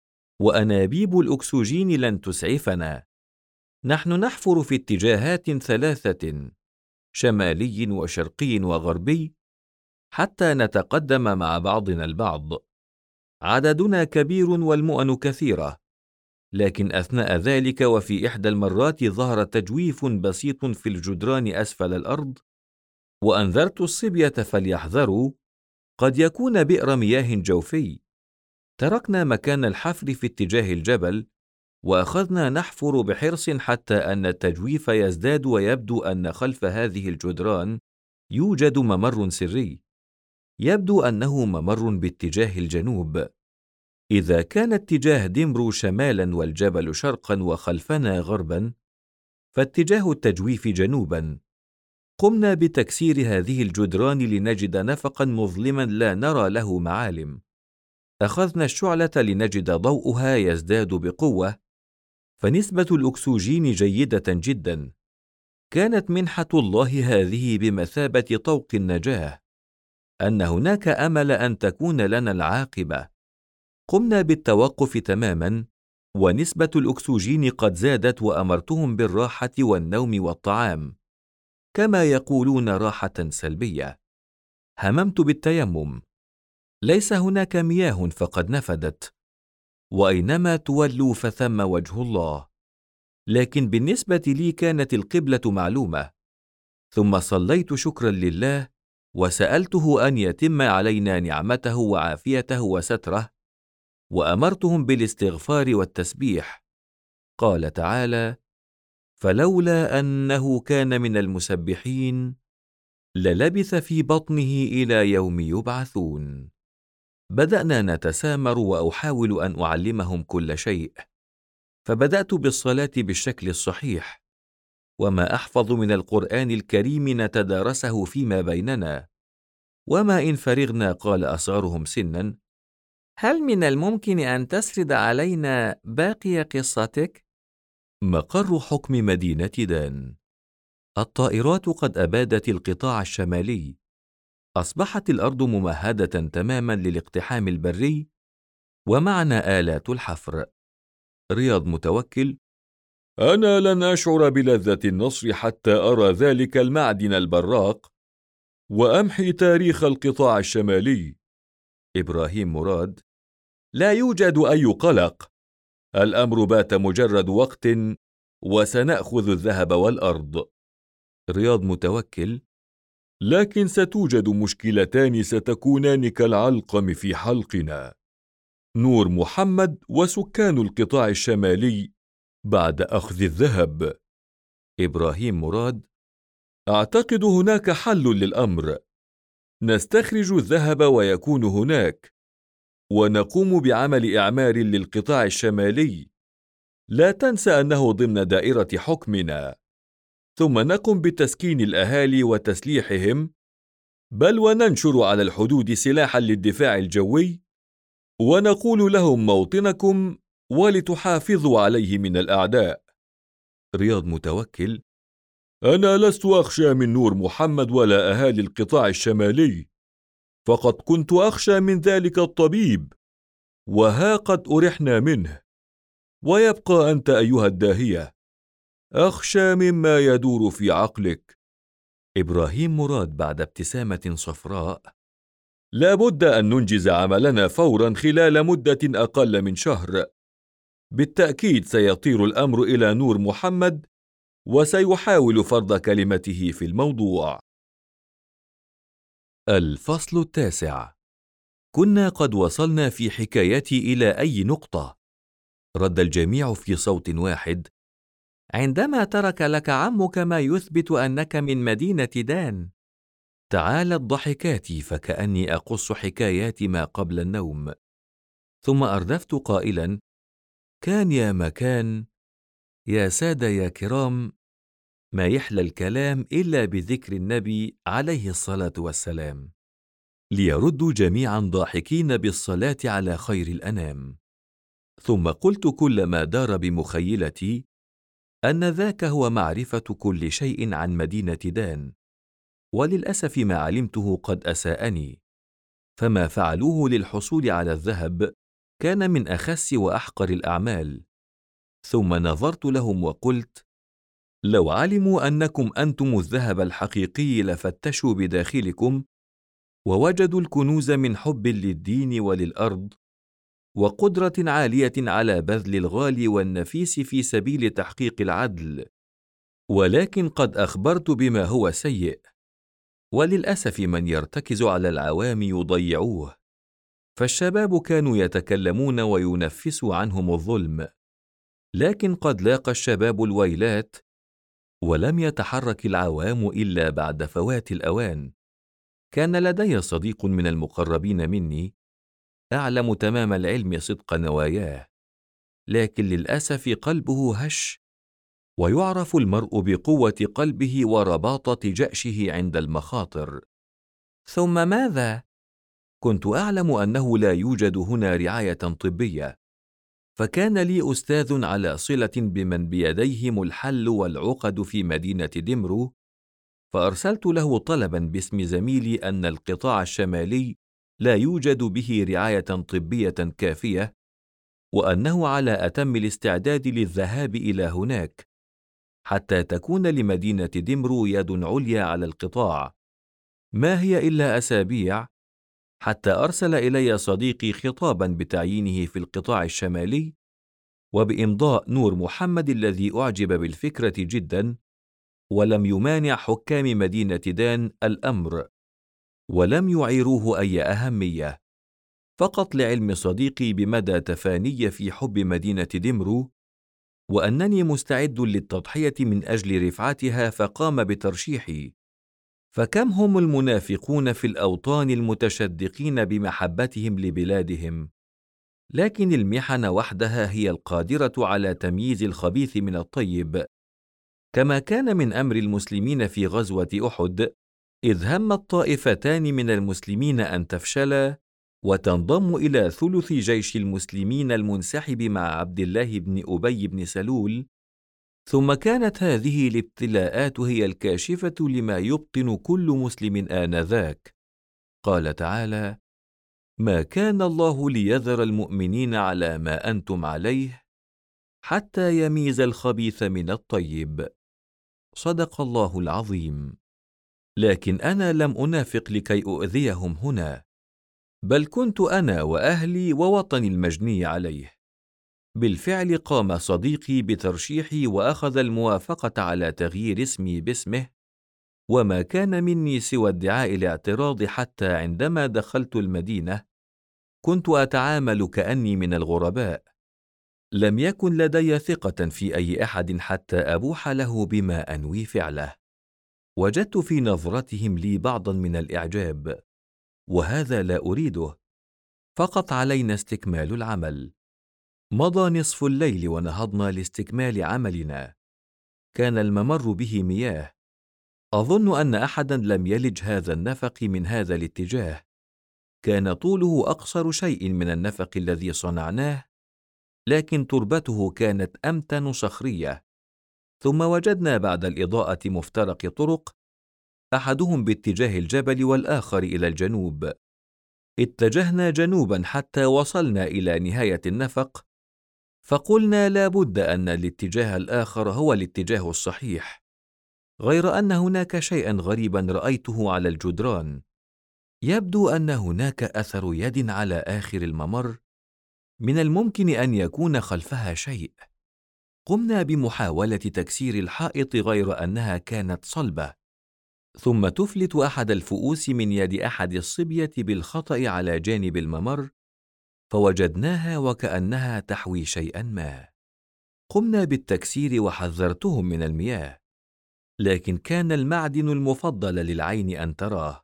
وأنابيب الأكسجين لن تسعفنا. نحن نحفر في اتجاهات 3، شمالي وشرقي وغربي، حتى نتقدم مع بعضنا البعض. عددنا كبير والمؤن كثيرة، لكن أثناء ذلك وفي إحدى المرات ظهر تجويف بسيط في الجدران أسفل الأرض، وأنذرت الصبية فليحذروا، قد يكون بئر مياه جوفي. تركنا مكان الحفر في اتجاه الجبل، وأخذنا نحفر بحرص حتى أن التجويف يزداد، ويبدو أن خلف هذه الجدران يوجد ممر سري، يبدو أنه ممر باتجاه الجنوب. إذا كان اتجاه دمرو شمالا والجبل شرقا وخلفنا غربا، فاتجاه التجويف جنوبا. قمنا بتكسير هذه الجدران لنجد نفقا مظلما لا نرى له معالم. أخذنا الشعلة لنجد ضوءها يزداد بقوة، فنسبة الأكسجين جيدة جدا. كانت منحة الله هذه بمثابة طوق النجاة، أن هناك أمل أن تكون لنا العاقبة. قمنا بالتوقف تماما، ونسبة الأكسجين قد زادت، وأمرتهم بالراحة والنوم والطعام، كما يقولون راحة سلبية. هممت بالتيمم، ليس هناك مياه فقد نفدت، وأينما تولوا فثم وجه الله. لكن بالنسبة لي كانت القبلة معلومة، ثم صليت شكرا لله وسألته أن يتم علينا نعمته وعافيته وستره، وأمرتهم بالاستغفار والتسبيح. قال تعالى: فلولا أنه كان من المسبحين للبث في بطنه إلى يوم يبعثون. بدأنا نتسامر وأحاول أن أعلمهم كل شيء، فبدأت بالصلاة بالشكل الصحيح، وما أحفظ من القرآن الكريم نتدارسه فيما بيننا. وما إن فرغنا قال أصغرهم سنا: هل من الممكن أن تسرد علينا باقي قصتك؟ مقر حكم مدينة دان. الطائرات قد أبادت القطاع الشمالي، أصبحت الأرض ممهدة تماما للاقتحام البري، ومعنا آلات الحفر. رياض متوكل: أنا لن أشعر بلذة النصر حتى أرى ذلك المعدن البراق وأمحي تاريخ القطاع الشمالي. إبراهيم مراد: لا يوجد أي قلق، الأمر بات مجرد وقت وسنأخذ الذهب والأرض. رياض متوكل: لكن ستوجد مشكلتان ستكونان كالعلقم في حلقنا: نور محمد وسكان القطاع الشمالي بعد أخذ الذهب. إبراهيم مراد: أعتقد هناك حل للأمر، نستخرج الذهب ويكون هناك، ونقوم بعمل إعمار للقطاع الشمالي، لا تنسى أنه ضمن دائرة حكمنا، ثم نقوم بتسكين الأهالي وتسليحهم، بل وننشر على الحدود سلاحا للدفاع الجوي، ونقول لهم موطنكم ولتحافظوا عليه من الأعداء. رياض متوكل: أنا لست أخشى من نور محمد ولا أهالي القطاع الشمالي، فقد كنت أخشى من ذلك الطبيب، وها قد أرحنا منه. ويبقى أنت أيها الداهية، أخشى مما يدور في عقلك. إبراهيم مراد بعد ابتسامة صفراء: لا بد أن ننجز عملنا فورا خلال مدة أقل من شهر. بالتأكيد سيطير الأمر إلى نور محمد وسيحاول فرض كلمته في الموضوع. الفصل 9. كنا قد وصلنا في حكايتي إلى أي نقطة؟ رد الجميع في صوت واحد: عندما ترك لك عمك ما يثبت أنك من مدينة دان. تعالت ضحكاتي فكأني أقص حكايات ما قبل النوم، ثم أردفت قائلا: كان يا مكان، يا سادة يا كرام، ما يحلى الكلام إلا بذكر النبي عليه الصلاة والسلام. ليردوا جميعا ضاحكين بالصلاة على خير الأنام. ثم قلت كل ما دار بمخيلتي، أن ذاك هو معرفة كل شيء عن مدينة دان، وللأسف ما علمته قد أساءني، فما فعلوه للحصول على الذهب كان من أخس وأحقر الأعمال. ثم نظرت لهم وقلت: لو علموا أنكم أنتم الذهب الحقيقي لفتشوا بداخلكم ووجدوا الكنوز من حب للدين وللأرض وقدرة عالية على بذل الغالي والنفيس في سبيل تحقيق العدل، ولكن قد أخبرت بما هو سيء، وللأسف من يرتكز على العوام يضيعوه. فالشباب كانوا يتكلمون وينفسوا عنهم الظلم، لكن قد لاقى الشباب الويلات، ولم يتحرك العوام إلا بعد فوات الأوان. كان لدي صديق من المقربين مني أعلم تمام العلم صدق نواياه، لكن للأسف قلبه هش، ويعرف المرء بقوة قلبه ورباطة جأشه عند المخاطر. ثم ماذا؟ كنت أعلم أنه لا يوجد هنا رعاية طبية، فكان لي أستاذ على صلة بمن بيديهم الحل والعقد في مدينة دمرو، فأرسلت له طلبا باسم زميلي أن القطاع الشمالي لا يوجد به رعاية طبية كافية، وأنه على أتم الاستعداد للذهاب إلى هناك حتى تكون لمدينة دمرو يد عليا على القطاع. ما هي إلا أسابيع حتى أرسل إلي صديقي خطابا بتعيينه في القطاع الشمالي، وبإمضاء نور محمد الذي أعجب بالفكرة جدا، ولم يمانع حكام مدينة دان الأمر، ولم يعيروه أي أهمية، فقط لعلم صديقي بمدى تفاني في حب مدينة دمرو، وأنني مستعد للتضحية من أجل رفعتها، فقام بترشيحي. فكم هم المنافقون في الأوطان المتشدقين بمحبتهم لبلادهم، لكن المحن وحدها هي القادرة على تمييز الخبيث من الطيب، كما كان من أمر المسلمين في غزوة أحد، إذ همت طائفتان من المسلمين أن تفشلا وتنضم إلى ثلث جيش المسلمين المنسحب مع عبد الله بن أبي بن سلول، ثم كانت هذه الابتلاءات هي الكاشفة لما يبطن كل مسلم آنذاك. قال تعالى: ما كان الله ليذر المؤمنين على ما أنتم عليه حتى يميز الخبيث من الطيب. صدق الله العظيم. لكن أنا لم أنافق لكي أؤذيهم هنا، بل كنت أنا وأهلي ووطني المجني عليه. بالفعل قام صديقي بترشيحي وأخذ الموافقة على تغيير اسمي باسمه، وما كان مني سوى ادعاء الاعتراض، حتى عندما دخلت المدينة كنت أتعامل كأني من الغرباء. لم يكن لدي ثقة في أي أحد حتى أبوح له بما أنوي فعله. وجدت في نظرتهم لي بعضا من الإعجاب، وهذا لا أريده، فقط علينا استكمال العمل. مضى نصف الليل ونهضنا لاستكمال عملنا. كان الممر به مياه، أظن أن أحدا لم يلج هذا النفق من هذا الاتجاه. كان طوله أقصر شيء من النفق الذي صنعناه، لكن تربته كانت أمتن صخرية. ثم وجدنا بعد الإضاءة مفترق طرق، أحدهم باتجاه الجبل والآخر إلى الجنوب. اتجهنا جنوبا حتى وصلنا إلى نهاية النفق، فقلنا لا بد أن الاتجاه الآخر هو الاتجاه الصحيح، غير أن هناك شيئا غريبا رأيته على الجدران. يبدو أن هناك أثر يد على آخر الممر، من الممكن أن يكون خلفها شيء. قمنا بمحاولة تكسير الحائط، غير أنها كانت صلبة. ثم تفلت أحد الفؤوس من يد أحد الصبية بالخطأ على جانب الممر، فوجدناها وكأنها تحوي شيئا ما. قمنا بالتكسير وحذرتهم من المياه، لكن كان المعدن المفضل للعين أن تراه.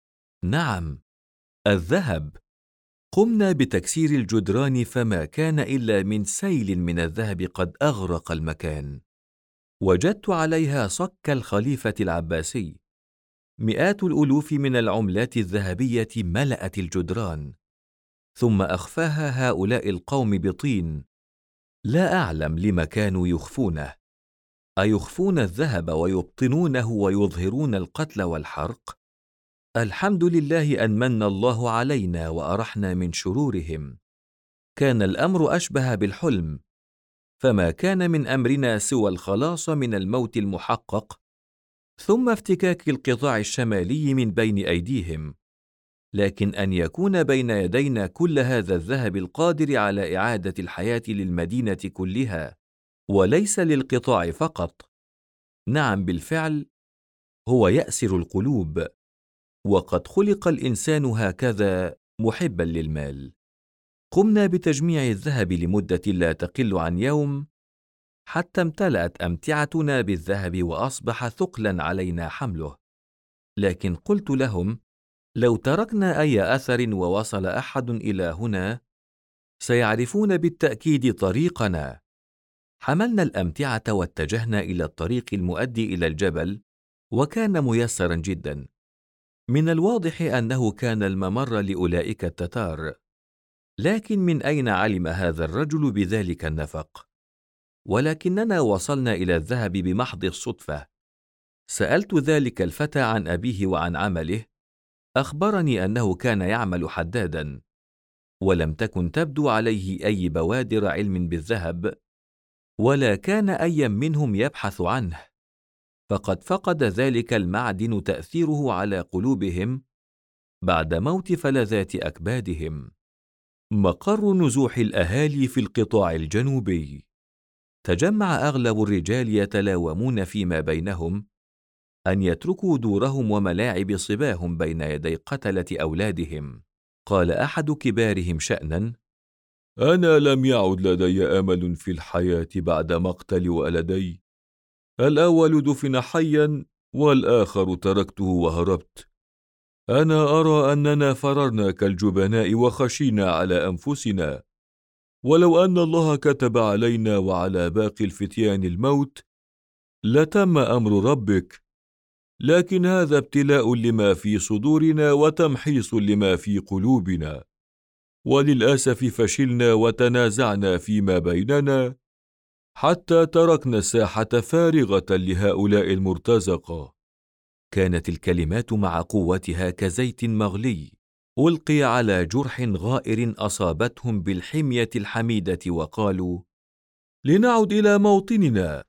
نعم، الذهب. قمنا بتكسير الجدران، فما كان إلا من سيل من الذهب قد أغرق المكان. وجدت عليها صك الخليفة العباسي. مئات الألوف من العملات الذهبية ملأت الجدران، ثم أخفاها هؤلاء القوم بطين. لا أعلم لم كانوا يخفونه. أيخفون الذهب ويبطنونه ويظهرون القتل والحرق؟ الحمد لله أن من الله علينا وأرحنا من شرورهم. كان الأمر أشبه بالحلم، فما كان من أمرنا سوى الخلاص من الموت المحقق، ثم افتكاك القطاع الشمالي من بين أيديهم. لكن أن يكون بين يدينا كل هذا الذهب القادر على إعادة الحياة للمدينة كلها، وليس للقطاع فقط، نعم بالفعل، هو يأسر القلوب. وقد خلق الإنسان هكذا، محبا للمال. قمنا بتجميع الذهب لمدة لا تقل عن يوم، حتى امتلأت أمتعتنا بالذهب وأصبح ثقلا علينا حمله. لكن قلت لهم: لو تركنا أي أثر ووصل أحد إلى هنا، سيعرفون بالتأكيد طريقنا. حملنا الأمتعة واتجهنا إلى الطريق المؤدي إلى الجبل، وكان ميسرا جدا. من الواضح أنه كان الممر لأولئك التتار، لكن من أين علم هذا الرجل بذلك النفق؟ ولكننا وصلنا إلى الذهب بمحض الصدفة. سألت ذلك الفتى عن أبيه وعن عمله، أخبرني أنه كان يعمل حدادا، ولم تكن تبدو عليه أي بوادر علم بالذهب، ولا كان أي منهم يبحث عنه، فقد فقد ذلك المعدن تأثيره على قلوبهم بعد موت فلذات أكبادهم. مقر نزوح الأهالي في القطاع الجنوبي. تجمع أغلب الرجال يتلاومون فيما بينهم أن يتركوا دورهم وملاعب صباهم بين يدي قتلة أولادهم. قال أحد كبارهم شأنا: أنا لم يعد لدي أمل في الحياة بعد مقتل ولدي، الأول دفن حيا والآخر تركته وهربت. أنا أرى أننا فررنا كالجبناء وخشينا على أنفسنا، ولو أن الله كتب علينا وعلى باقي الفتيان الموت لتم أمر ربك، لكن هذا ابتلاء لما في صدورنا وتمحيص لما في قلوبنا، وللأسف فشلنا وتنازعنا فيما بيننا حتى تركنا الساحة فارغة لهؤلاء المرتزقة. كانت الكلمات مع قوتها كزيت مغلي ألقي على جرح غائر أصابتهم بالحمية الحميدة، وقالوا: لنعد إلى موطننا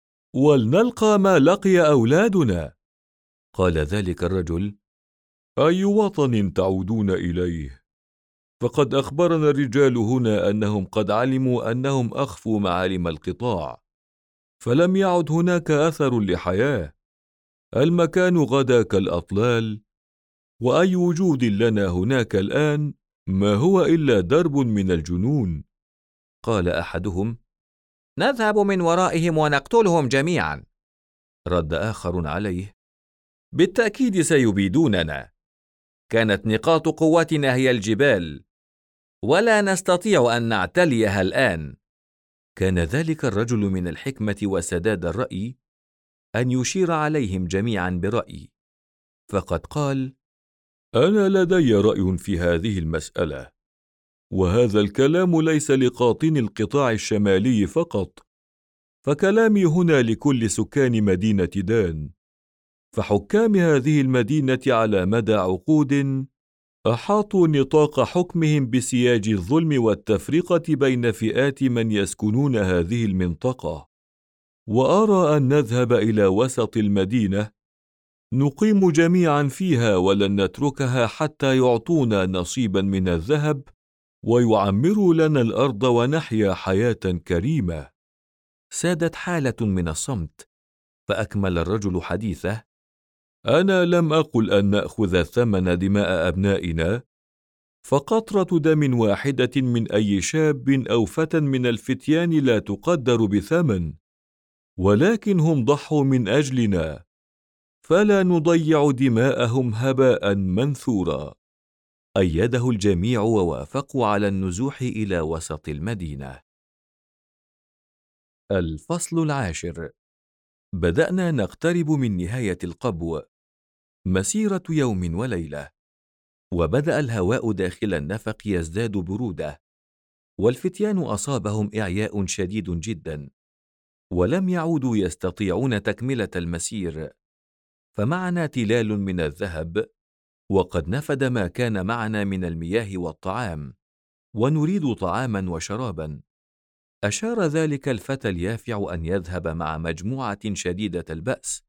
ولنلقى ما لقي أولادنا. قال ذلك الرجل: أي وطن تعودون إليه؟ فقد أخبرنا الرجال هنا أنهم قد علموا أنهم أخفوا معالم القطاع، فلم يعد هناك أثر لحياة. المكان غدا كالأطلال، وأي وجود لنا هناك الآن ما هو إلا درب من الجنون. قال أحدهم: نذهب من ورائهم ونقتلهم جميعا. رد آخر عليه: بالتأكيد سيبيدوننا، كانت نقاط قوتنا هي الجبال، ولا نستطيع أن نعتليها الآن. كان ذلك الرجل من الحكمة وسداد الرأي أن يشير عليهم جميعا برأي، فقد قال: أنا لدي رأي في هذه المسألة، وهذا الكلام ليس لقاطني القطاع الشمالي فقط، فكلامي هنا لكل سكان مدينة دان. فحكام هذه المدينة على مدى عقود أحاطوا نطاق حكمهم بسياج الظلم والتفرقة بين فئات من يسكنون هذه المنطقة، وأرى أن نذهب إلى وسط المدينة نقيم جميعا فيها، ولن نتركها حتى يعطونا نصيبا من الذهب ويعمروا لنا الأرض ونحيا حياة كريمة. سادت حالة من الصمت، فأكمل الرجل حديثه: أنا لم أقل أن نأخذ ثمن دماء أبنائنا، فقطرة دم واحدة من أي شاب أو فتى من الفتيان لا تقدر بثمن، ولكن هم ضحوا من أجلنا، فلا نضيع دماءهم هباء منثورا. أيده الجميع ووافقوا على النزوح إلى وسط المدينة. الفصل 10. بدأنا نقترب من نهاية القبو، مسيرة يوم وليلة، وبدأ الهواء داخل النفق يزداد برودة، والفتيان أصابهم إعياء شديد جدا، ولم يعودوا يستطيعون تكملة المسير، فمعنا تلال من الذهب، وقد نفد ما كان معنا من المياه والطعام، ونريد طعاما وشرابا. أشار ذلك الفتى اليافع أن يذهب مع مجموعة شديدة البأس،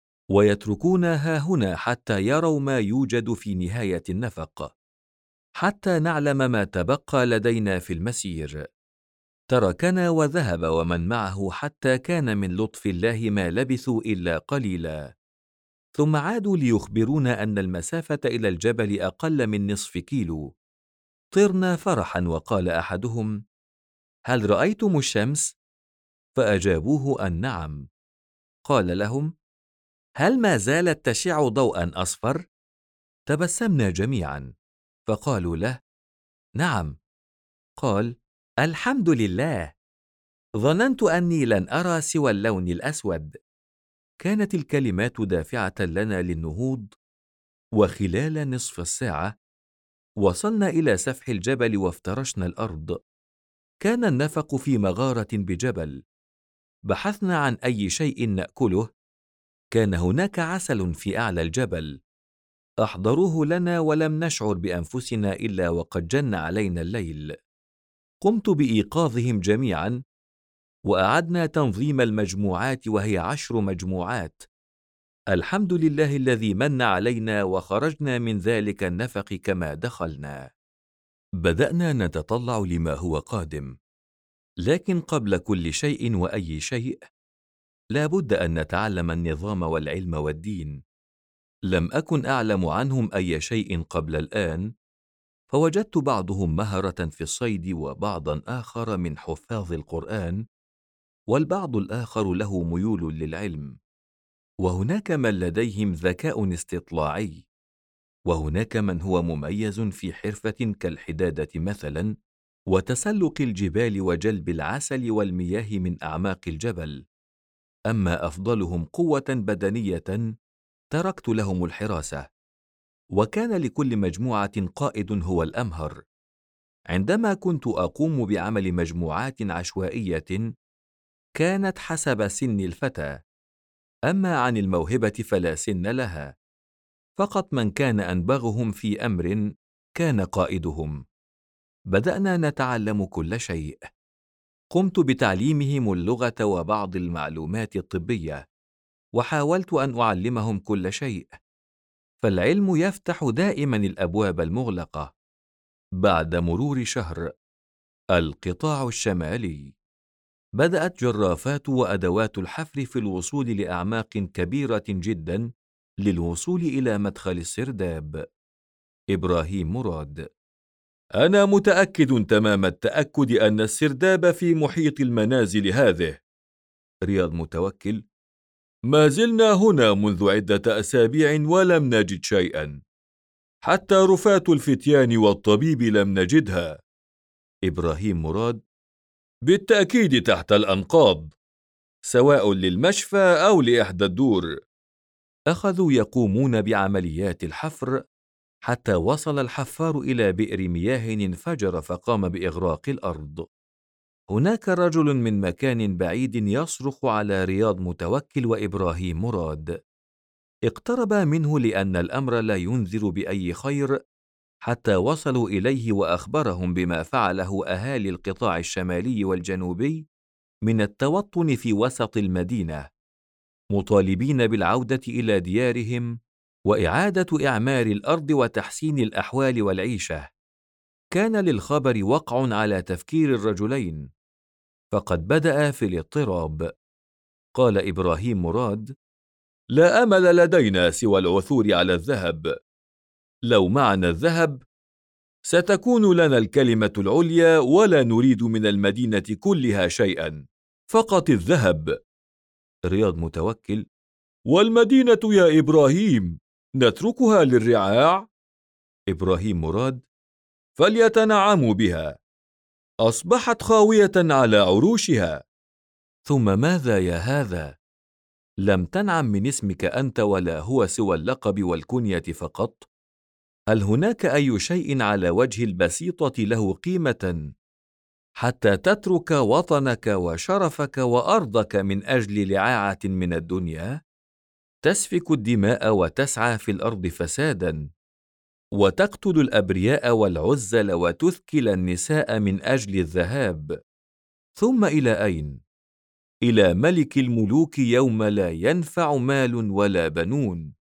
ويتركونا هنا حتى يروا ما يوجد في نهاية النفق، حتى نعلم ما تبقى لدينا في المسير. تركنا وذهب ومن معه، حتى كان من لطف الله ما لبثوا إلا قليلا، ثم عادوا ليخبرونا أن المسافة إلى الجبل أقل من نصف كيلو. طرنا فرحا، وقال أحدهم: هل رأيتم الشمس؟ فأجابوه أن نعم. قال لهم: هل ما زالت تشع ضوءا أصفر؟ تبسمنا جميعا، فقالوا له: نعم. قال: الحمد لله، ظننت أني لن أرى سوى اللون الأسود. كانت الكلمات دافعة لنا للنهوض، وخلال نصف الساعة وصلنا إلى سفح الجبل وافترشنا الأرض. كان النفق في مغارة بجبل. بحثنا عن أي شيء نأكله، كان هناك عسل في أعلى الجبل، أحضروه لنا ولم نشعر بأنفسنا إلا وقد جن علينا الليل. قمت بإيقاظهم جميعا، وأعدنا تنظيم المجموعات، وهي 10 مجموعات. الحمد لله الذي من علينا، وخرجنا من ذلك النفق كما دخلنا. بدأنا نتطلع لما هو قادم، لكن قبل كل شيء وأي شيء لا بد أن نتعلم النظام والعلم والدين. لم أكن أعلم عنهم أي شيء قبل الآن، فوجدت بعضهم مهرة في الصيد وبعضا آخر من حفاظ القرآن، والبعض الآخر له ميول للعلم، وهناك من لديهم ذكاء استطلاعي، وهناك من هو مميز في حرفة كالحدادة مثلا، وتسلق الجبال وجلب العسل والمياه من أعماق الجبل. أما أفضلهم قوة بدنية تركت لهم الحراسة، وكان لكل مجموعة قائد هو الأمهر. عندما كنت أقوم بعمل مجموعات عشوائية كانت حسب سن الفتى، أما عن الموهبة فلا سن لها، فقط من كان أنبغهم في أمر كان قائدهم. بدأنا نتعلم كل شيء. قمت بتعليمهم اللغة وبعض المعلومات الطبية، وحاولت أن أعلمهم كل شيء، فالعلم يفتح دائما الأبواب المغلقة. بعد مرور شهر، القطاع الشمالي. بدأت جرافات وأدوات الحفر في الوصول لأعماق كبيرة جدا للوصول إلى مدخل السرداب. إبراهيم مراد: أنا متأكد تمام التأكد أن السرداب في محيط المنازل هذه. رياض متوكل: ما زلنا هنا منذ عدة أسابيع ولم نجد شيئا، حتى رفات الفتيان والطبيب لم نجدها. إبراهيم مراد: بالتأكيد تحت الأنقاض، سواء للمشفى أو لإحدى الدور. أخذوا يقومون بعمليات الحفر حتى وصل الحفار إلى بئر مياه انفجر فقام بإغراق الأرض. هناك رجل من مكان بعيد يصرخ على رياض متوكل وإبراهيم مراد. اقتربا منه لأن الأمر لا ينذر بأي خير، حتى وصلوا إليه وأخبرهم بما فعله أهالي القطاع الشمالي والجنوبي من التوطن في وسط المدينة، مطالبين بالعودة إلى ديارهم وإعادة إعمار الأرض وتحسين الأحوال والعيشة. كان للخبر وقع على تفكير الرجلين، فقد بدأ في الاضطراب. قال إبراهيم مراد: لا أمل لدينا سوى العثور على الذهب. لو معنا الذهب ستكون لنا الكلمة العليا، ولا نريد من المدينة كلها شيئا، فقط الذهب. رياض متوكل: والمدينة يا إبراهيم نتركها للرعاع؟ إبراهيم مراد: فليتنعموا بها، أصبحت خاوية على عروشها. ثم ماذا يا هذا؟ لم تنعم من اسمك أنت، ولا هو سوى اللقب والكنية فقط. هل هناك أي شيء على وجه البسيطة له قيمة حتى تترك وطنك وشرفك وأرضك من أجل لعاعة من الدنيا؟ تسفك الدماء وتسعى في الأرض فسادا، وتقتل الأبرياء والعزل وتثكل النساء من أجل الذهاب. ثم إلى أين؟ إلى ملك الملوك يوم لا ينفع مال ولا بنون.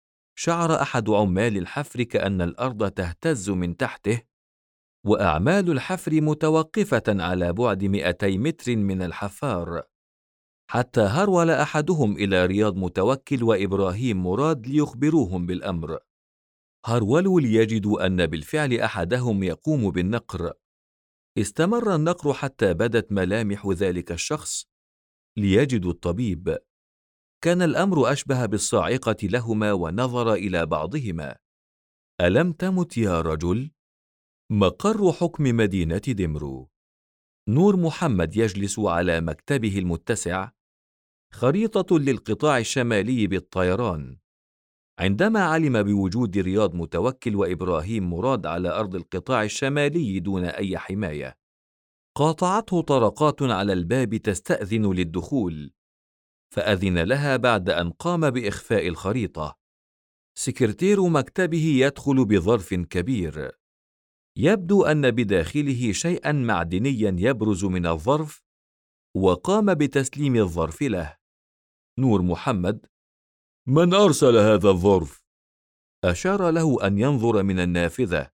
شعر أحد عمال الحفر كأن الأرض تهتز من تحته، وأعمال الحفر متوقفة على بعد 200 متر من الحفار، حتى هرول أحدهم إلى رياض متوكل وإبراهيم مراد ليخبروهم بالأمر. هرولوا ليجدوا أن بالفعل أحدهم يقوم بالنقر. استمر النقر حتى بدت ملامح ذلك الشخص ليجدوا الطبيب. كان الأمر أشبه بالصاعقة لهما، ونظر إلى بعضهما. ألم تمت يا رجل؟ مقر حكم مدينة دمرو. نور محمد يجلس على مكتبه المتسع، خريطة للقطاع الشمالي بالطيران. عندما علم بوجود رياض متوكل وإبراهيم مراد على أرض القطاع الشمالي دون أي حماية، قاطعته طرقات على الباب تستأذن للدخول، فأذن لها بعد أن قام بإخفاء الخريطة. سكرتير مكتبه يدخل بظرف كبير، يبدو أن بداخله شيئا معدنيا يبرز من الظرف، وقام بتسليم الظرف له. نور محمد: من أرسل هذا الظرف؟ أشار له أن ينظر من النافذة.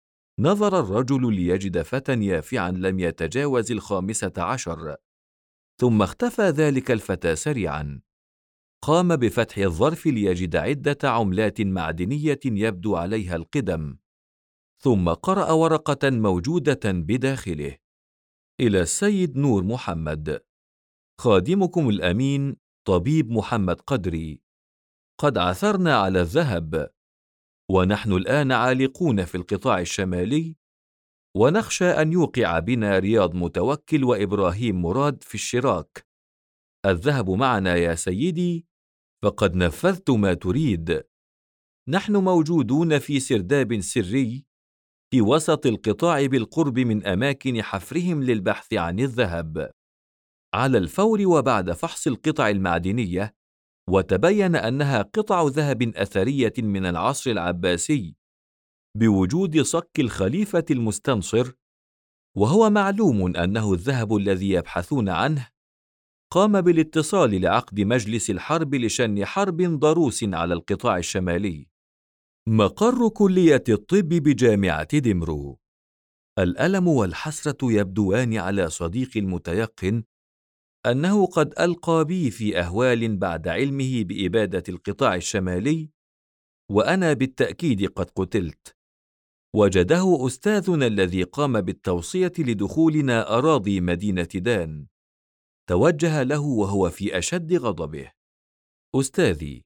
نظر الرجل ليجد فتى يافعا لم يتجاوز 15، ثم اختفى ذلك الفتى سريعا. قام بفتح الظرف ليجد عدة عملات معدنية يبدو عليها القدم، ثم قرأ ورقة موجودة بداخله: إلى السيد نور محمد، خادمكم الأمين طبيب محمد قدري. قد عثرنا على الذهب، ونحن الآن عالقون في القطاع الشمالي، ونخشى أن يوقع بنا رياض متوكل وإبراهيم مراد في الشراك. الذهب معنا يا سيدي، فقد نفذت ما تريد. نحن موجودون في سرداب سري في وسط القطاع بالقرب من أماكن حفرهم للبحث عن الذهب. على الفور وبعد فحص القطع المعدنية، وتبين أنها قطع ذهب أثرية من العصر العباسي بوجود صك الخليفة المستنصر، وهو معلوم أنه الذهب الذي يبحثون عنه، قام بالاتصال لعقد مجلس الحرب لشن حرب ضروس على القطاع الشمالي. مقر كلية الطب بجامعة دمرو. الألم والحسرة يبدوان على صديقي المتيقن أنه قد ألقى بي في أهوال بعد علمه بإبادة القطاع الشمالي، وأنا بالتأكيد قد قتلت. وجده أستاذنا الذي قام بالتوصية لدخولنا أراضي مدينة دان. توجه له وهو في أشد غضبه: أستاذي،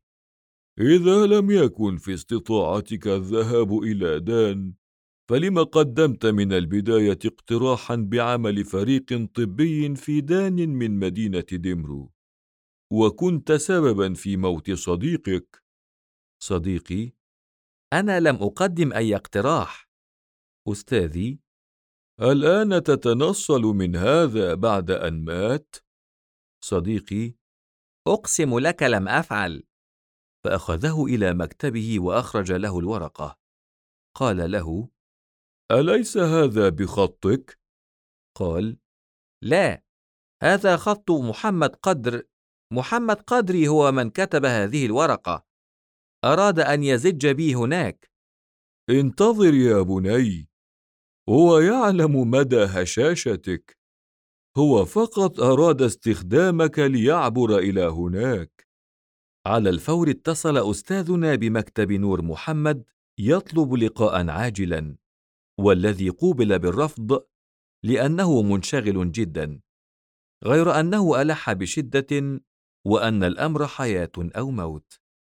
إذا لم يكن في استطاعتك الذهاب إلى دان، فلم قدمت من البداية اقتراحا بعمل فريق طبي في دان من مدينة دمرو، وكنت سببا في موت صديقك؟ صديقي: أنا لم أقدم أي اقتراح. أستاذي: الآن تتنصل من هذا بعد أن مات؟ صديقي: أقسم لك لم أفعل. فأخذه إلى مكتبه وأخرج له الورقة. قال له: أليس هذا بخطك؟ قال: لا، هذا خط محمد قدر. محمد قدري هو من كتب هذه الورقة. أراد أن يزج بي هناك. انتظر يا بني، هو يعلم مدى هشاشتك. هو فقط أراد استخدامك ليعبر إلى هناك. على الفور اتصل أستاذنا بمكتب نور محمد يطلب لقاء عاجلا، والذي قوبل بالرفض لأنه منشغل جدا، غير أنه ألح بشدة وأن الأمر حياة أو موت.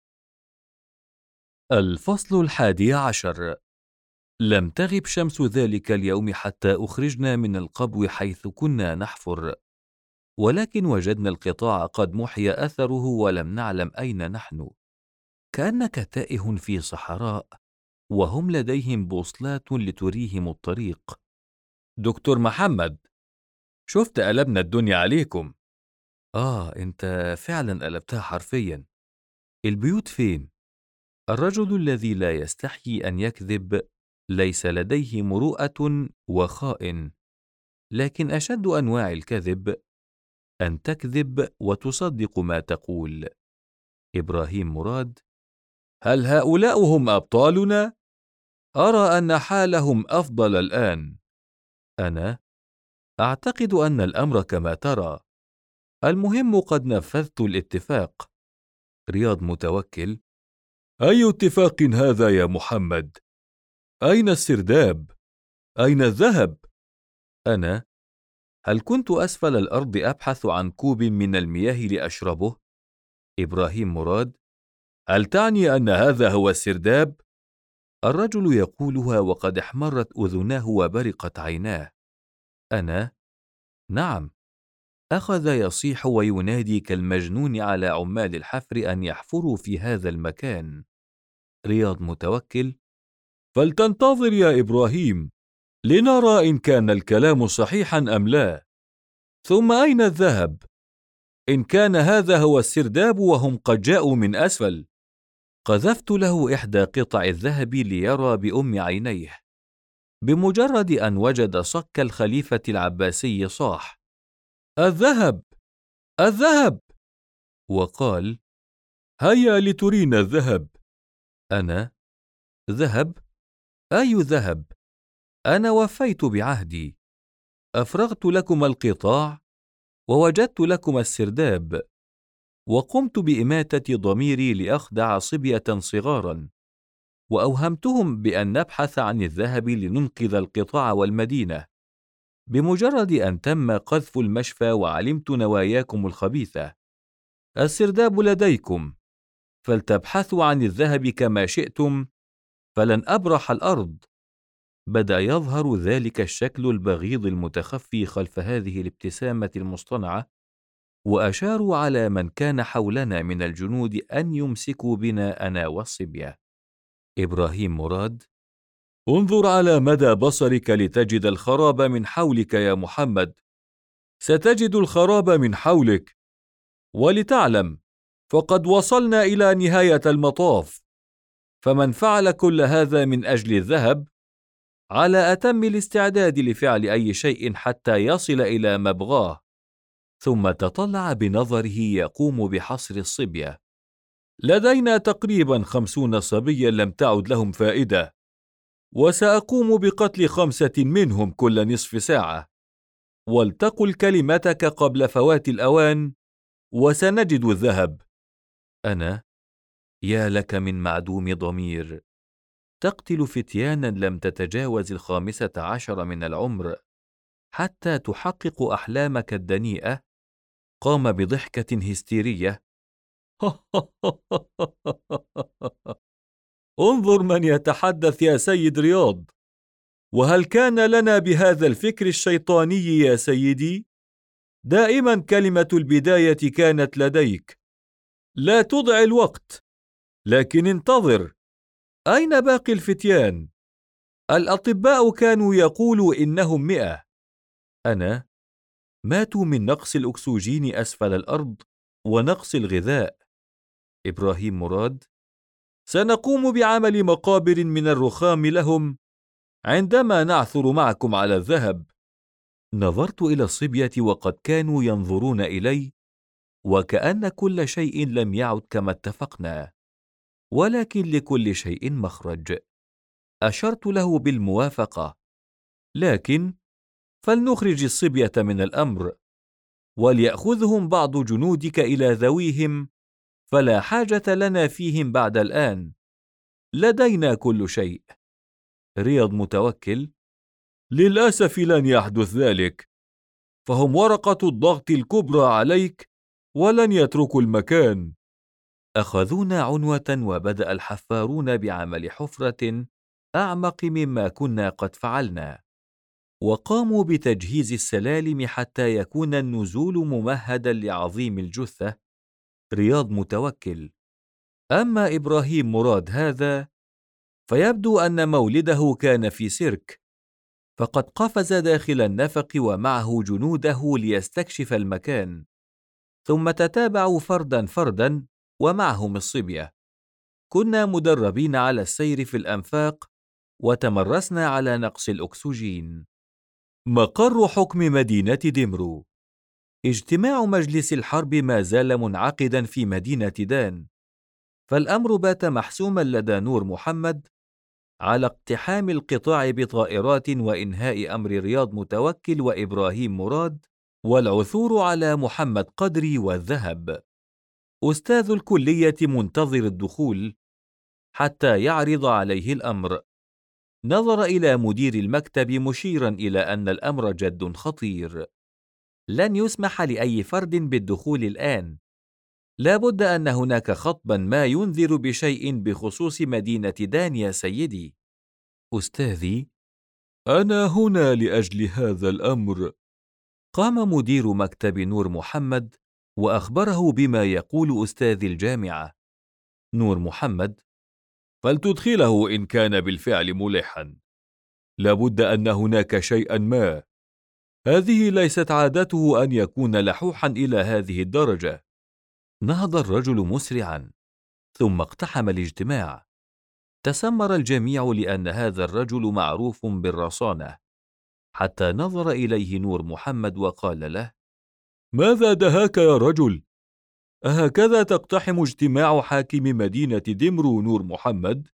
الفصل 11. لم تغب شمس ذلك اليوم حتى أخرجنا من القبو حيث كنا نحفر، ولكن وجدنا القطاع قد محي أثره ولم نعلم أين نحن. كأنك تائه في صحراء، وهم لديهم بوصلات لتريهم الطريق. دكتور محمد، شفت قلبنا الدنيا عليكم. أنت فعلا قلبتها حرفيا. البيوت فين؟ الرجل الذي لا يستحيي أن يكذب ليس لديه مروءة وخائن، لكن أشد أنواع الكذب أن تكذب وتصدق ما تقول. إبراهيم مراد. هل هؤلاء هم أبطالنا؟ أرى أن حالهم أفضل الآن. أنا أعتقد أن الأمر كما ترى. المهم قد نفذت الاتفاق. رياض متوكل. أي اتفاق هذا يا محمد؟ أين السرداب؟ أين الذهب؟ أنا: هل كنت أسفل الأرض أبحث عن كوب من المياه لأشربه؟ إبراهيم مراد. هل تعني أن هذا هو السرداب؟ الرجل يقولها وقد احمرت أذناه وبرقت عيناه. أنا: نعم. أخذ يصيح وينادي كالمجنون على عمال الحفر أن يحفروا في هذا المكان. رياض متوكل. فلتنتظر يا إبراهيم لنرى إن كان الكلام صحيحا أم لا. ثم أين الذهب؟ إن كان هذا هو السرداب وهم قد جاءوا من أسفل. قذفت له إحدى قطع الذهب ليرى بأم عينيه. بمجرد أن وجد صك الخليفة العباسي صاح: الذهب! الذهب! وقال: هيا لترينا الذهب. أنا: ذهب؟ أي ذهب؟ أنا وفيت بعهدي. أفرغت لكم القطاع، ووجدت لكم السرداب، وقمت بإماتة ضميري لأخدع صبية صغارا، وأوهمتهم بأن نبحث عن الذهب لننقذ القطاع والمدينة. بمجرد أن تم قذف المشفى وعلمت نواياكم الخبيثة. السرداب لديكم، فلتبحثوا عن الذهب كما شئتم، فلن أبرح الأرض. بدأ يظهر ذلك الشكل البغيض المتخفي خلف هذه الابتسامة المصطنعة، وأشاروا على من كان حولنا من الجنود أن يمسكوا بنا أنا والصبية. إبراهيم مراد: انظر على مدى بصرك لتجد الخراب من حولك يا محمد. ستجد الخراب من حولك، ولتعلم فقد وصلنا إلى نهاية المطاف، فمن فعل كل هذا من أجل الذهب على أتم الاستعداد لفعل أي شيء حتى يصل إلى مبغاه. ثم تطلع بنظره يقوم بحصر الصبية. لدينا تقريبا 50 صبيا لم تعد لهم فائدة، وسأقوم بقتل 5 منهم كل نصف ساعة. ولتقل كلمتك قبل فوات الأوان، وسنجد الذهب. أنا؟ يا لك من معدوم ضمير، تقتل فتيانا لم تتجاوز 15 من العمر حتى تحقق أحلامك الدنيئة. قام بضحكة هستيرية. انظر من يتحدث يا سيد رياض، وهل كان لنا بهذا الفكر الشيطاني يا سيدي؟ دائما كلمة البداية كانت لديك. لا تضع الوقت، لكن انتظر. أين باقي الفتيان؟ الأطباء كانوا يقولوا إنهم 100. أنا؟ ماتوا من نقص الأكسجين أسفل الأرض ونقص الغذاء. إبراهيم مراد: سنقوم بعمل مقابر من الرخام لهم عندما نعثر معكم على الذهب. نظرت إلى الصبية وقد كانوا ينظرون إلي، وكأن كل شيء لم يعد كما اتفقنا، ولكن لكل شيء مخرج. أشرت له بالموافقة. لكن فلنخرج الصبية من الأمر، وليأخذهم بعض جنودك إلى ذويهم، فلا حاجة لنا فيهم بعد الآن. لدينا كل شيء. رياض متوكل: للأسف لن يحدث ذلك، فهم ورقة الضغط الكبرى عليك ولن يتركوا المكان. أخذونا عنوة، وبدأ الحفارون بعمل حفرة أعمق مما كنا قد فعلنا، وقاموا بتجهيز السلالم حتى يكون النزول ممهدا لعظيم الجثة. رياض متوكل: أما إبراهيم مراد هذا فيبدو أن مولده كان في سيرك، فقد قفز داخل النفق ومعه جنوده ليستكشف المكان، ثم تتابعوا فردا فردا ومعهم الصبية. كنا مدربين على السير في الأنفاق، وتمرسنا على نقص الأكسجين. مقر حكم مدينة دمرو. اجتماع مجلس الحرب ما زال منعقدا في مدينة دان، فالأمر بات محسوما لدى نور محمد على اقتحام القطاع بطائرات وإنهاء أمر رياض متوكل وإبراهيم مراد، والعثور على محمد قدري والذهب. أستاذ الكلية منتظر الدخول حتى يعرض عليه الأمر. نظر إلى مدير المكتب مشيرا إلى أن الأمر جد خطير. لن يسمح لأي فرد بالدخول الآن. لا بد أن هناك خطبا ما ينذر بشيء بخصوص مدينة دان يا سيدي. أستاذي، أنا هنا لأجل هذا الأمر. قام مدير مكتب نور محمد وأخبره بما يقول أستاذ الجامعة. نور محمد: فلتدخله إن كان بالفعل ملحا. لابد أن هناك شيئا ما. هذه ليست عادته أن يكون لحوحا إلى هذه الدرجة. نهض الرجل مسرعا، ثم اقتحم الاجتماع. تسمر الجميع لأن هذا الرجل معروف بالرصانة، حتى نظر إليه نور محمد وقال له: ماذا دهاك يا رجل؟ أهكذا تقتحم اجتماع حاكم مدينة دمرو نور محمد؟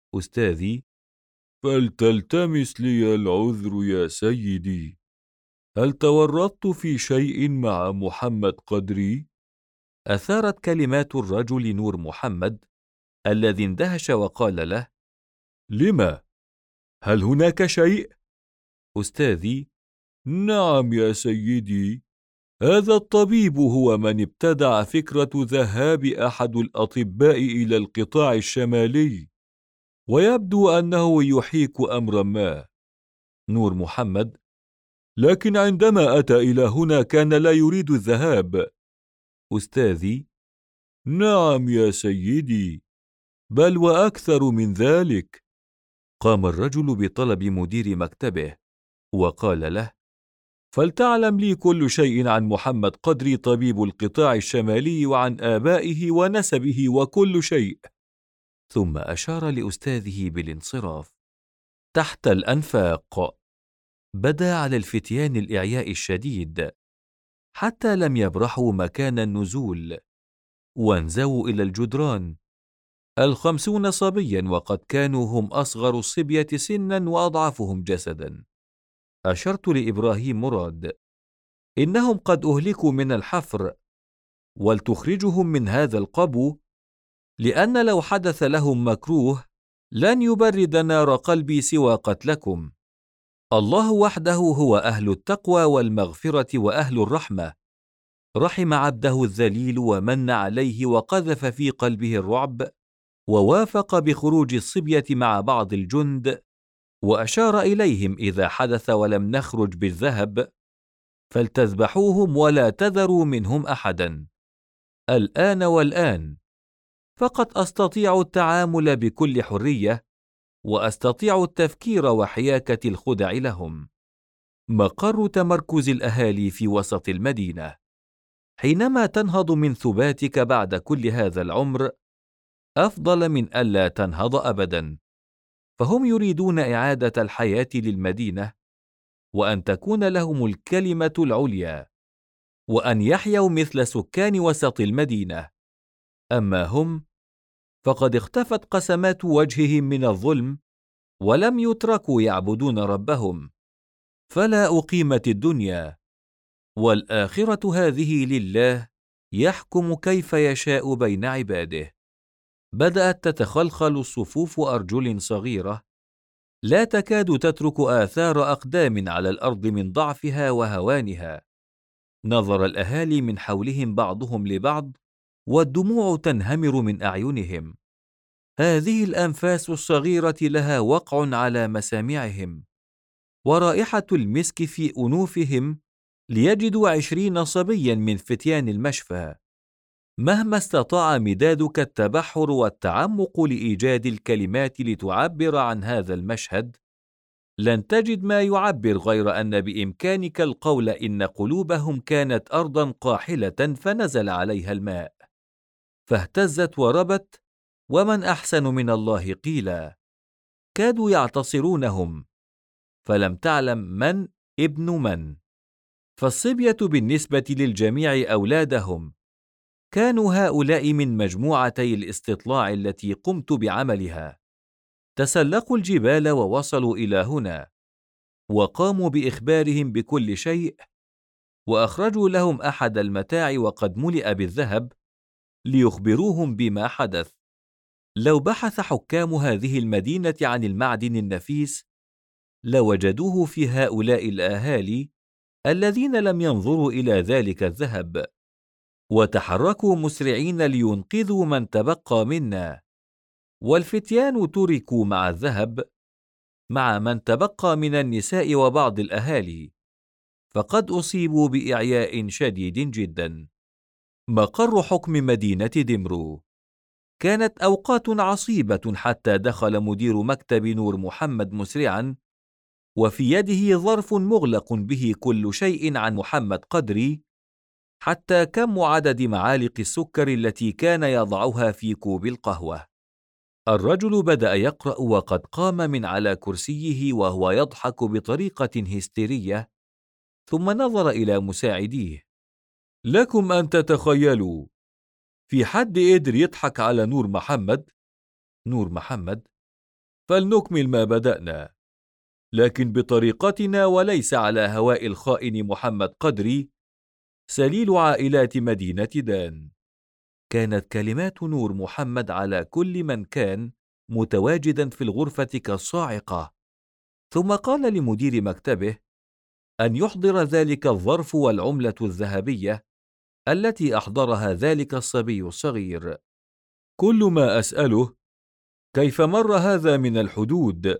أستاذي، فلتلتمس لي العذر يا سيدي. هل تورطت في شيء مع محمد قدري؟ أثارت كلمات الرجل نور محمد الذي اندهش وقال له: لما؟ هل هناك شيء؟ أستاذي: نعم يا سيدي، هذا الطبيب هو من ابتدع فكرة ذهاب أحد الأطباء إلى القطاع الشمالي، ويبدو أنه يحيك أمرا ما. نور محمد: لكن عندما أتى إلى هنا كان لا يريد الذهاب. أستاذي: نعم يا سيدي، بل وأكثر من ذلك. قام الرجل بطلب مدير مكتبه وقال له: فلتعلم لي كل شيء عن محمد قدري طبيب القطاع الشمالي وعن آبائه ونسبه وكل شيء. ثم أشار لأستاذه بالانصراف. تحت الأنفاق بدا على الفتيان الإعياء الشديد حتى لم يبرحوا مكان النزول، وانزووا إلى الجدران 50 صبيا، وقد كانوا هم أصغر الصبية سنا وأضعفهم جسدا. أشرت لإبراهيم مراد: إنهم قد أهلكوا من الحفر، ولتخرجهم من هذا القبو، لأن لو حدث لهم مكروه لن يبرد نار قلبي سوى قتلكم. الله وحده هو أهل التقوى والمغفرة وأهل الرحمة، رحم عبده الذليل ومن عليه وقذف في قلبه الرعب، ووافق بخروج الصبية مع بعض الجند، وأشار إليهم: إذا حدث ولم نخرج بالذهب فلتذبحوهم ولا تذروا منهم أحدا، الآن والآن، فقد أستطيع التعامل بكل حرية، وأستطيع التفكير وحياكة الخدع لهم. مقر تمركز الأهالي في وسط المدينة. حينما تنهض من ثباتك بعد كل هذا العمر أفضل من ألا تنهض أبدا، فهم يريدون إعادة الحياة للمدينة، وأن تكون لهم الكلمة العليا، وأن يحيوا مثل سكان وسط المدينة. أما هم فقد اختفت قسمات وجههم من الظلم، ولم يتركوا يعبدون ربهم، فلا أقيمت الدنيا، والآخرة هذه لله يحكم كيف يشاء بين عباده. بدأت تتخلخل صفوف أرجل صغيرة لا تكاد تترك آثار أقدام على الأرض من ضعفها وهوانها. نظر الأهالي من حولهم بعضهم لبعض، والدموع تنهمر من أعينهم. هذه الأنفاس الصغيرة لها وقع على مسامعهم، ورائحة المسك في أنوفهم، ليجدوا 20 صبيا من فتيان المشفى. مهما استطاع مدادك التبحر والتعمق لإيجاد الكلمات لتعبر عن هذا المشهد، لن تجد ما يعبر غير أن بإمكانك القول إن قلوبهم كانت أرضا قاحلة فنزل عليها الماء، فاهتزت وربت، ومن أحسن من الله قيلا. كادوا يعتصرونهم، فلم تعلم من ابن من. فالصبية بالنسبة للجميع أولادهم، كانوا هؤلاء من مجموعتي الاستطلاع التي قمت بعملها. تسلقوا الجبال ووصلوا إلى هنا، وقاموا بإخبارهم بكل شيء، وأخرجوا لهم أحد المتاع وقد ملئ بالذهب ليخبروهم بما حدث. لو بحث حكام هذه المدينة عن المعدن النفيس لوجدوه في هؤلاء الأهالي الذين لم ينظروا إلى ذلك الذهب، وتحركوا مسرعين لينقذوا من تبقى منا. والفتيان تركوا مع الذهب مع من تبقى من النساء وبعض الأهالي، فقد أصيبوا بإعياء شديد جدا. مقر حكم مدينة دمرو. كانت أوقات عصيبة حتى دخل مدير مكتب نور محمد مسرعا، وفي يده ظرف مغلق به كل شيء عن محمد قدري، حتى كم عدد معالق السكر التي كان يضعها في كوب القهوة. الرجل بدأ يقرأ وقد قام من على كرسيه وهو يضحك بطريقة هستيرية، ثم نظر إلى مساعديه. لكم أن تتخيلوا، في حد قدر يضحك على نور محمد؟ نور محمد: فلنكمل ما بدأنا. لكن بطريقتنا وليس على هواء الخائن محمد قدري سليل عائلات مدينة دان. كانت كلمات نور محمد على كل من كان متواجدا في الغرفة كالصاعقة. ثم قال لمدير مكتبه أن يحضر ذلك الظرف والعملة الذهبية التي أحضرها ذلك الصبي الصغير. كل ما أسأله كيف مر هذا من الحدود؟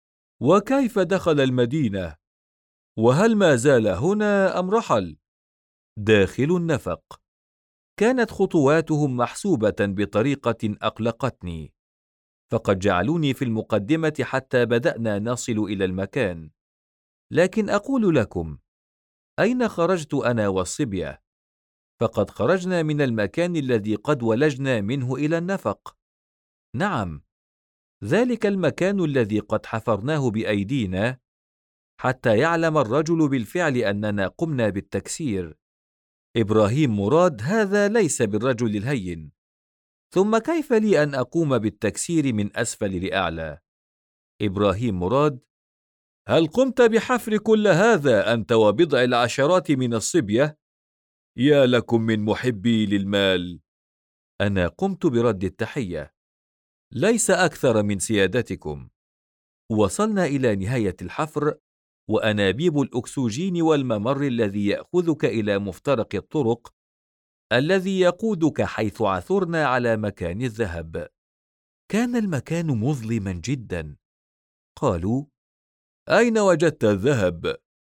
وكيف دخل المدينة؟ وهل ما زال هنا أم رحل؟ داخل النفق. كانت خطواتهم محسوبة بطريقة أقلقتني، فقد جعلوني في المقدمة حتى بدأنا نصل إلى المكان. لكن أقول لكم، أين خرجت أنا والصبية؟ فقد خرجنا من المكان الذي قد ولجنا منه إلى النفق. نعم، ذلك المكان الذي قد حفرناه بأيدينا حتى يعلم الرجل بالفعل أننا قمنا بالتكسير. إبراهيم مراد هذا ليس بالرجل الهين، ثم كيف لي أن أقوم بالتكسير من أسفل لأعلى؟ إبراهيم مراد: هل قمت بحفر كل هذا أنت وبضع العشرات من الصبية؟ يا لكم من محبي للمال. أنا قمت برد التحية: ليس أكثر من سيادتكم. وصلنا إلى نهاية الحفر، وأنابيب الأكسجين والممر الذي يأخذك إلى مفترق الطرق الذي يقودك حيث عثرنا على مكان الذهب. كان المكان مظلما جدا. قالوا: أين وجدت الذهب؟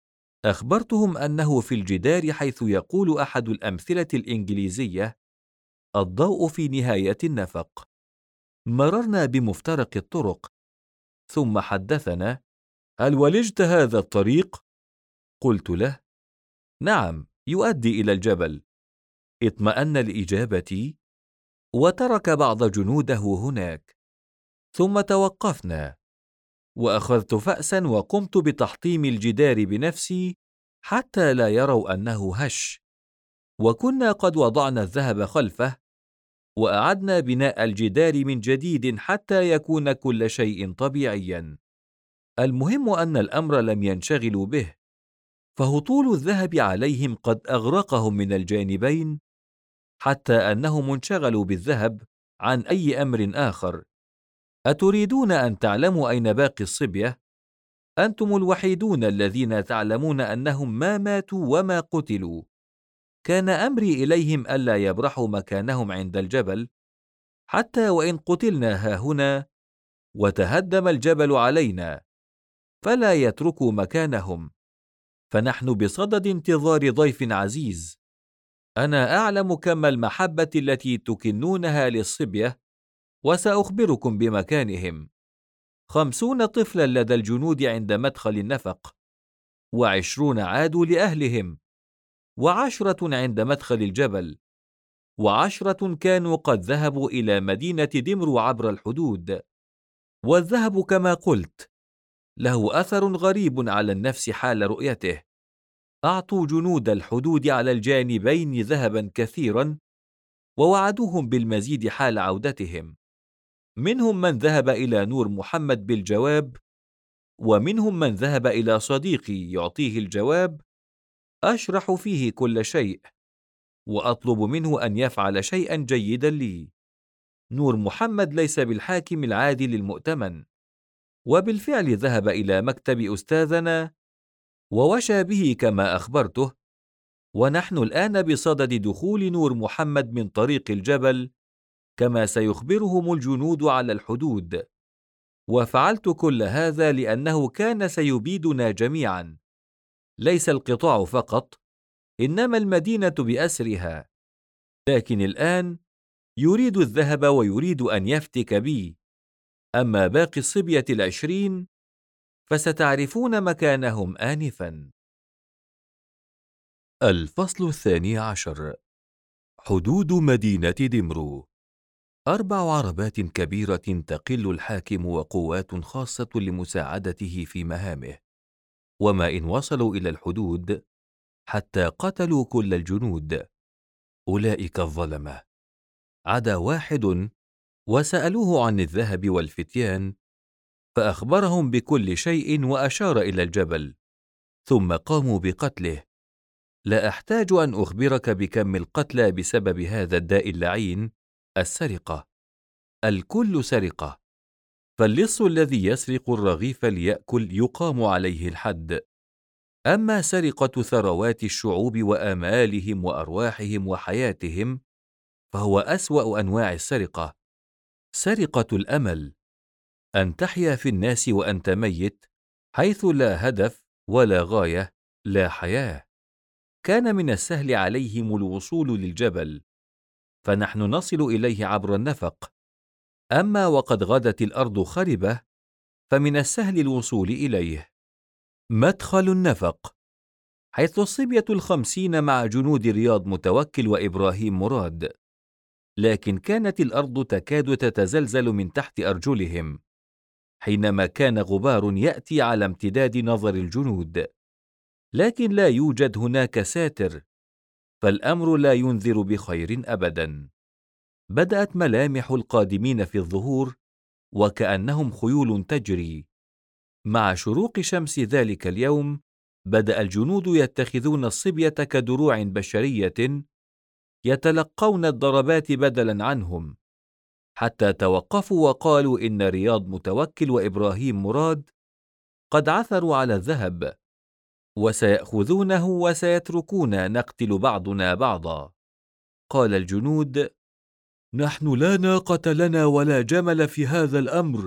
أخبرتهم أنه في الجدار، حيث يقول أحد الأمثلة الإنجليزية: الضوء في نهاية النفق. مررنا بمفترق الطرق، ثم حدثنا: هل ولجت هذا الطريق؟ قلت له: نعم، يؤدي إلى الجبل. اطمأن لإجابتي وترك بعض جنوده هناك. ثم توقفنا، وأخذت فأسا وقمت بتحطيم الجدار بنفسي حتى لا يروا أنه هش. وكنا قد وضعنا الذهب خلفه، وأعدنا بناء الجدار من جديد حتى يكون كل شيء طبيعيا. المهم أن الأمر لم ينشغلوا به، فهطول الذهب عليهم قد أغرقهم من الجانبين، حتى أنهم انشغلوا بالذهب عن أي أمر آخر. أتريدون أن تعلموا أين باقي الصبية؟ أنتم الوحيدون الذين تعلمون أنهم ما ماتوا وما قتلوا. كان أمري إليهم ألا يبرحوا مكانهم عند الجبل، حتى وإن قتلنا هاهنا وتهدم الجبل علينا، فلا يتركوا مكانهم، فنحن بصدد انتظار ضيف عزيز. أنا أعلم كم المحبة التي تكنونها للصبية، وسأخبركم بمكانهم. 50 طفلا لدى الجنود عند مدخل النفق، 20 عادوا لأهلهم، 10 عند مدخل الجبل، 10 كانوا قد ذهبوا إلى مدينة دمرو عبر الحدود. والذهب كما قلت له أثر غريب على النفس حال رؤيته. أعطوا جنود الحدود على الجانبين ذهبا كثيرا، ووعدوهم بالمزيد حال عودتهم. منهم من ذهب إلى نور محمد بالجواب، ومنهم من ذهب إلى صديقي يعطيه الجواب أشرح فيه كل شيء، وأطلب منه أن يفعل شيئا جيدا لي. نور محمد ليس بالحاكم العادل المؤتمن، وبالفعل ذهب إلى مكتب أستاذنا ووشى به كما أخبرته، ونحن الآن بصدد دخول نور محمد من طريق الجبل كما سيخبرهم الجنود على الحدود. وفعلت كل هذا لأنه كان سيبيدنا جميعا، ليس القطاع فقط، إنما المدينة بأسرها. لكن الآن يريد الذهب ويريد أن يفتك بي. أما باقي الصبية 20 فستعرفون مكانهم آنفا. الفصل 12: حدود مدينة دمرو. 4 عربات كبيرة تقل الحاكم وقوات خاصة لمساعدته في مهامه، وما إن وصلوا إلى الحدود حتى قتلوا كل الجنود. أولئك الظلمة، عدا واحد وسألوه عن الذهب والفتيان، فأخبرهم بكل شيء وأشار إلى الجبل، ثم قاموا بقتله. لا أحتاج أن أخبرك بكم القتلى بسبب هذا الداء اللعين، السرقة. الكل سرقة، فاللص الذي يسرق الرغيف ليأكل يقام عليه الحد. أما سرقة ثروات الشعوب وآمالهم وأرواحهم وحياتهم فهو أسوأ أنواع السرقة، سرقة الأمل، أن تحيا في الناس وأنت ميت، حيث لا هدف ولا غاية، لا حياة. كان من السهل عليهم الوصول للجبل، فنحن نصل إليه عبر النفق. أما وقد غدت الأرض خربة، فمن السهل الوصول إليه. مدخل النفق، حيث الصبية 50 مع جنود رياض متوكل وإبراهيم مراد، لكن كانت الأرض تكاد تتزلزل من تحت أرجلهم، حينما كان غبار يأتي على امتداد نظر الجنود، لكن لا يوجد هناك ساتر، فالأمر لا ينذر بخير أبدا. بدأت ملامح القادمين في الظهور، وكأنهم خيول تجري. مع شروق شمس ذلك اليوم بدأ الجنود يتخذون الصبية كدروع بشرية، يتلقون الضربات بدلا عنهم، حتى توقفوا وقالوا إن رياض متوكل وإبراهيم مراد قد عثروا على الذهب، وسيأخذونه وسيتركون نقتل بعضنا بعضا. قال الجنود: نحن لا ناقة لنا ولا جمل في هذا الأمر،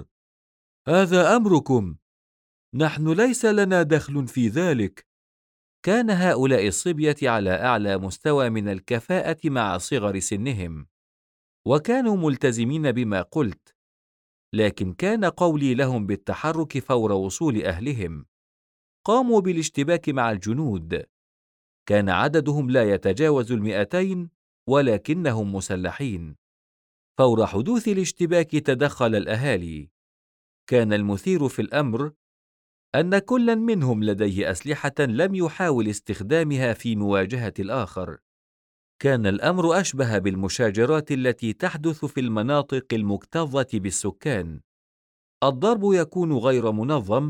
هذا أمركم، نحن ليس لنا دخل في ذلك. كان هؤلاء الصبية على أعلى مستوى من الكفاءة مع صغر سنهم، وكانوا ملتزمين بما قلت، لكن كان قولي لهم بالتحرك فور وصول أهلهم. قاموا بالاشتباك مع الجنود، كان عددهم لا يتجاوز 200، ولكنهم مسلحين. فور حدوث الاشتباك تدخل الأهالي. كان المثير في الأمر أن كل منهم لديه أسلحة لم يحاول استخدامها في مواجهة الآخر. كان الأمر أشبه بالمشاجرات التي تحدث في المناطق المكتظة بالسكان. الضرب يكون غير منظم،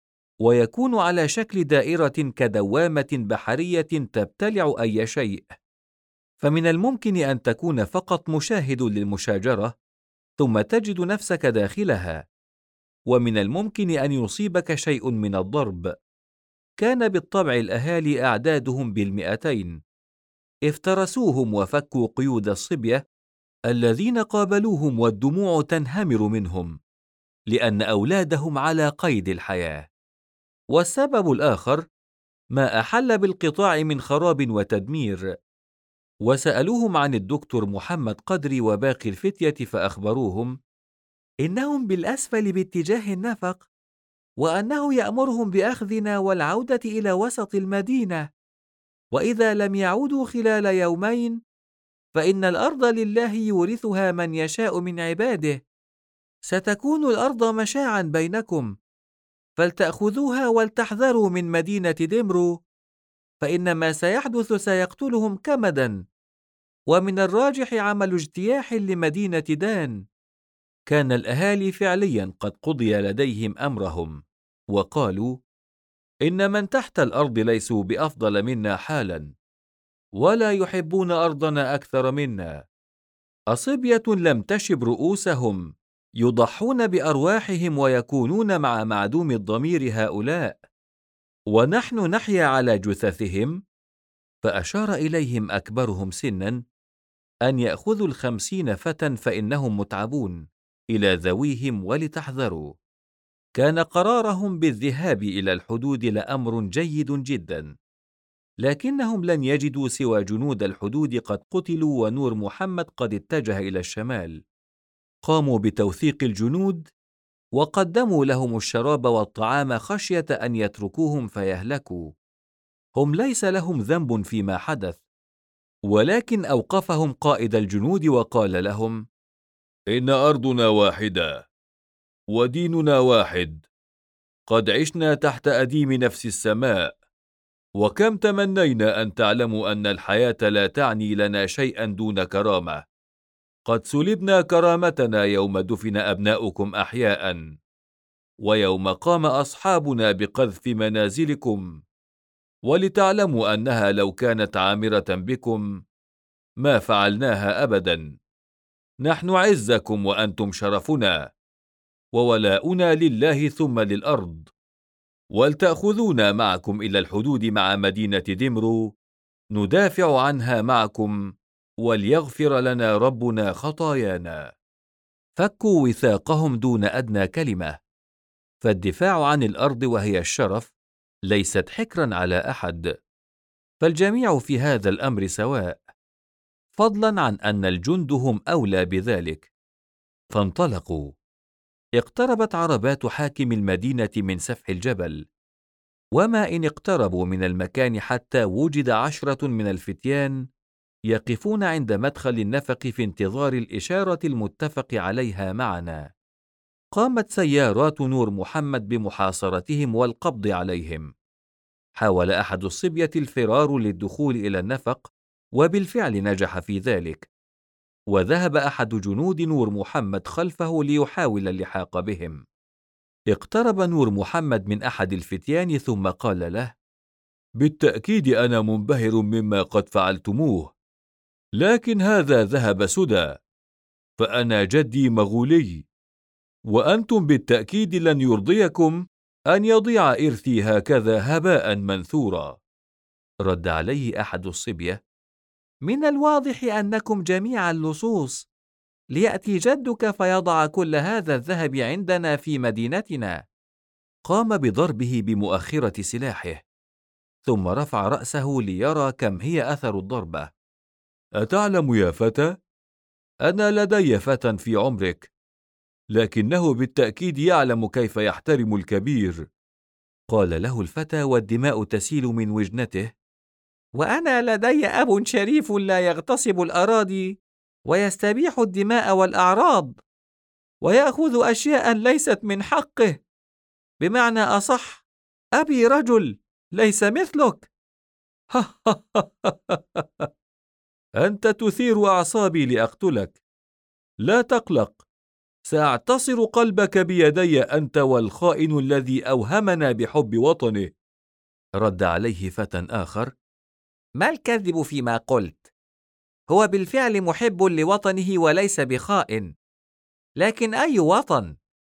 ويكون على شكل دائرة كدوامة بحرية تبتلع أي شيء، فمن الممكن أن تكون فقط مشاهد للمشاجرة ثم تجد نفسك داخلها، ومن الممكن أن يصيبك شيء من الضرب. كان بالطبع الأهالي أعدادهم بال200، افترسوهم وفكوا قيود الصبية الذين قابلوهم، والدموع تنهمر منهم لأن أولادهم على قيد الحياة. والسبب الآخر ما أحل بالقطاع من خراب وتدمير. وسألوهم عن الدكتور محمد قدري وباقي الفتية، فأخبروهم إنهم بالأسفل باتجاه النفق، وأنه يأمرهم بأخذنا والعودة إلى وسط المدينة، وإذا لم يعودوا خلال يومين فإن الأرض لله يورثها من يشاء من عباده، ستكون الأرض مشاعا بينكم، فلتأخذوها ولتحذروا من مدينة دمرو، فإن ما سيحدث سيقتلهم كمدا، ومن الراجح عمل اجتياح لمدينة دان. كان الأهالي فعليا قد قضي لديهم أمرهم، وقالوا: إن من تحت الأرض ليسوا بأفضل منا حالا، ولا يحبون أرضنا أكثر منا. أصبية لم تشب رؤوسهم، يضحون بأرواحهم ويكونون مع معدوم الضمير هؤلاء، ونحن نحيا على جثثهم. فأشار إليهم أكبرهم سنا أن يأخذوا 50 فتى فإنهم متعبون إلى ذويهم ولتحذروا. كان قرارهم بالذهاب إلى الحدود لأمر جيد جدا، لكنهم لن يجدوا سوى جنود الحدود قد قتلوا ونور محمد قد اتجه إلى الشمال. قاموا بتوثيق الجنود وقدموا لهم الشراب والطعام خشية أن يتركوهم فيهلكوا. هم ليس لهم ذنب فيما حدث، ولكن أوقفهم قائد الجنود وقال لهم: إن أرضنا واحدة وديننا واحد، قد عشنا تحت أديم نفس السماء، وكم تمنينا أن تعلموا أن الحياة لا تعني لنا شيئا دون كرامة. قد سلبنا كرامتنا يوم دفن أبناؤكم أحياء، ويوم قام أصحابنا بقذف منازلكم، ولتعلموا أنها لو كانت عامرة بكم ما فعلناها أبدا. نحن عزكم وأنتم شرفنا، وولاؤنا لله ثم للأرض، ولتأخذونا معكم إلى الحدود مع مدينة دمرو ندافع عنها معكم، وليغفر لنا ربنا خطايانا. فكوا وثاقهم دون أدنى كلمة، فالدفاع عن الأرض وهي الشرف ليست حكرا على أحد، فالجميع في هذا الأمر سواء، فضلا عن أن الجند هم أولى بذلك. فانطلقوا. اقتربت عربات حاكم المدينة من سفح الجبل، وما إن اقتربوا من المكان حتى وجد 10 من الفتيان يقفون عند مدخل النفق في انتظار الإشارة المتفق عليها معنا. قامت سيارات نور محمد بمحاصرتهم والقبض عليهم. حاول أحد الصبية الفرار للدخول إلى النفق، وبالفعل نجح في ذلك، وذهب أحد جنود نور محمد خلفه ليحاول اللحاق بهم. اقترب نور محمد من أحد الفتيان ثم قال له: بالتأكيد أنا منبهر مما قد فعلتموه، لكن هذا ذهب سدى، فأنا جدي مغولي، وأنتم بالتأكيد لن يرضيكم أن يضيع إرثي هكذا هباء منثورا. رد عليه أحد الصبية: من الواضح أنكم جميعا لصوص، ليأتي جدك فيضع كل هذا الذهب عندنا في مدينتنا. قام بضربه بمؤخرة سلاحه، ثم رفع رأسه ليرى كم هي أثر الضربة. أتعلم يا فتى؟ أنا لدي فتى في عمرك، لكنه بالتأكيد يعلم كيف يحترم الكبير. قال له الفتى والدماء تسيل من وجنته: وأنا لدي أب شريف لا يغتصب الأراضي ويستبيح الدماء والأعراض، ويأخذ أشياء ليست من حقه، بمعنى أصح أبي رجل ليس مثلك. أنت تثير أعصابي لأقتلك، لا تقلق، سأعتصر قلبك بيدي أنت والخائن الذي أوهمنا بحب وطنه. رد عليه فتى آخر: ما الكذب فيما قلت؟ هو بالفعل محب لوطنه وليس بخائن، لكن أي وطن؟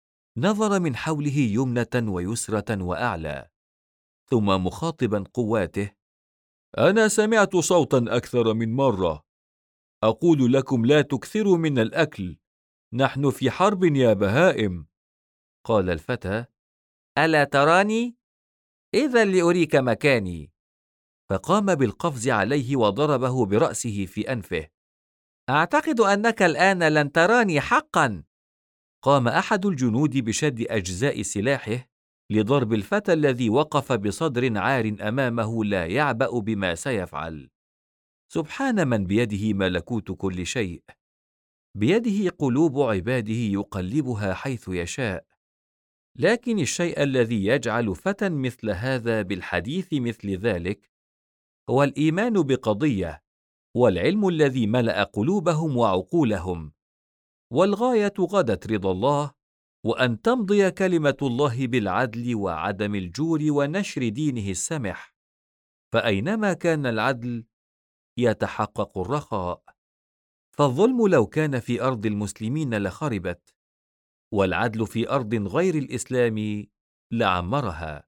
نظر من حوله يمنة ويسرة وأعلى، ثم مخاطبا قواته: أنا سمعت صوتا أكثر من مرة أقول لكم لا تكثروا من الأكل، نحن في حرب يا بهائم. قال الفتى: ألا تراني؟ إذا لأريك مكاني. فقام بالقفز عليه وضربه برأسه في أنفه. أعتقد أنك الآن لن تراني حقا. قام أحد الجنود بشد أجزاء سلاحه لضرب الفتى الذي وقف بصدر عار أمامه لا يعبأ بما سيفعل. سبحان من بيده ملكوت كل شيء، بيده قلوب عباده يقلبها حيث يشاء. لكن الشيء الذي يجعل فتى مثل هذا بالحديث مثل ذلك هو الإيمان بقضية، والعلم الذي ملأ قلوبهم وعقولهم، والغاية غدت رضا الله، وأن تمضي كلمة الله بالعدل وعدم الجور ونشر دينه السمح. فأينما كان العدل يتحقق الرخاء، فالظلم لو كان في أرض المسلمين لخربت، والعدل في أرض غير الإسلام لعمرها.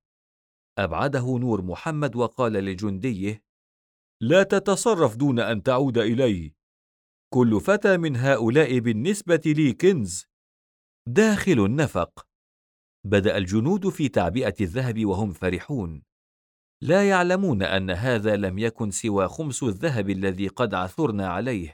أبعده نور محمد وقال لجنديه: لا تتصرف دون أن تعود إلي، كل فتى من هؤلاء بالنسبة لي كنز. داخل النفق بدأ الجنود في تعبئة الذهب وهم فرحون، لا يعلمون أن هذا لم يكن سوى خمس الذهب الذي قد عثرنا عليه،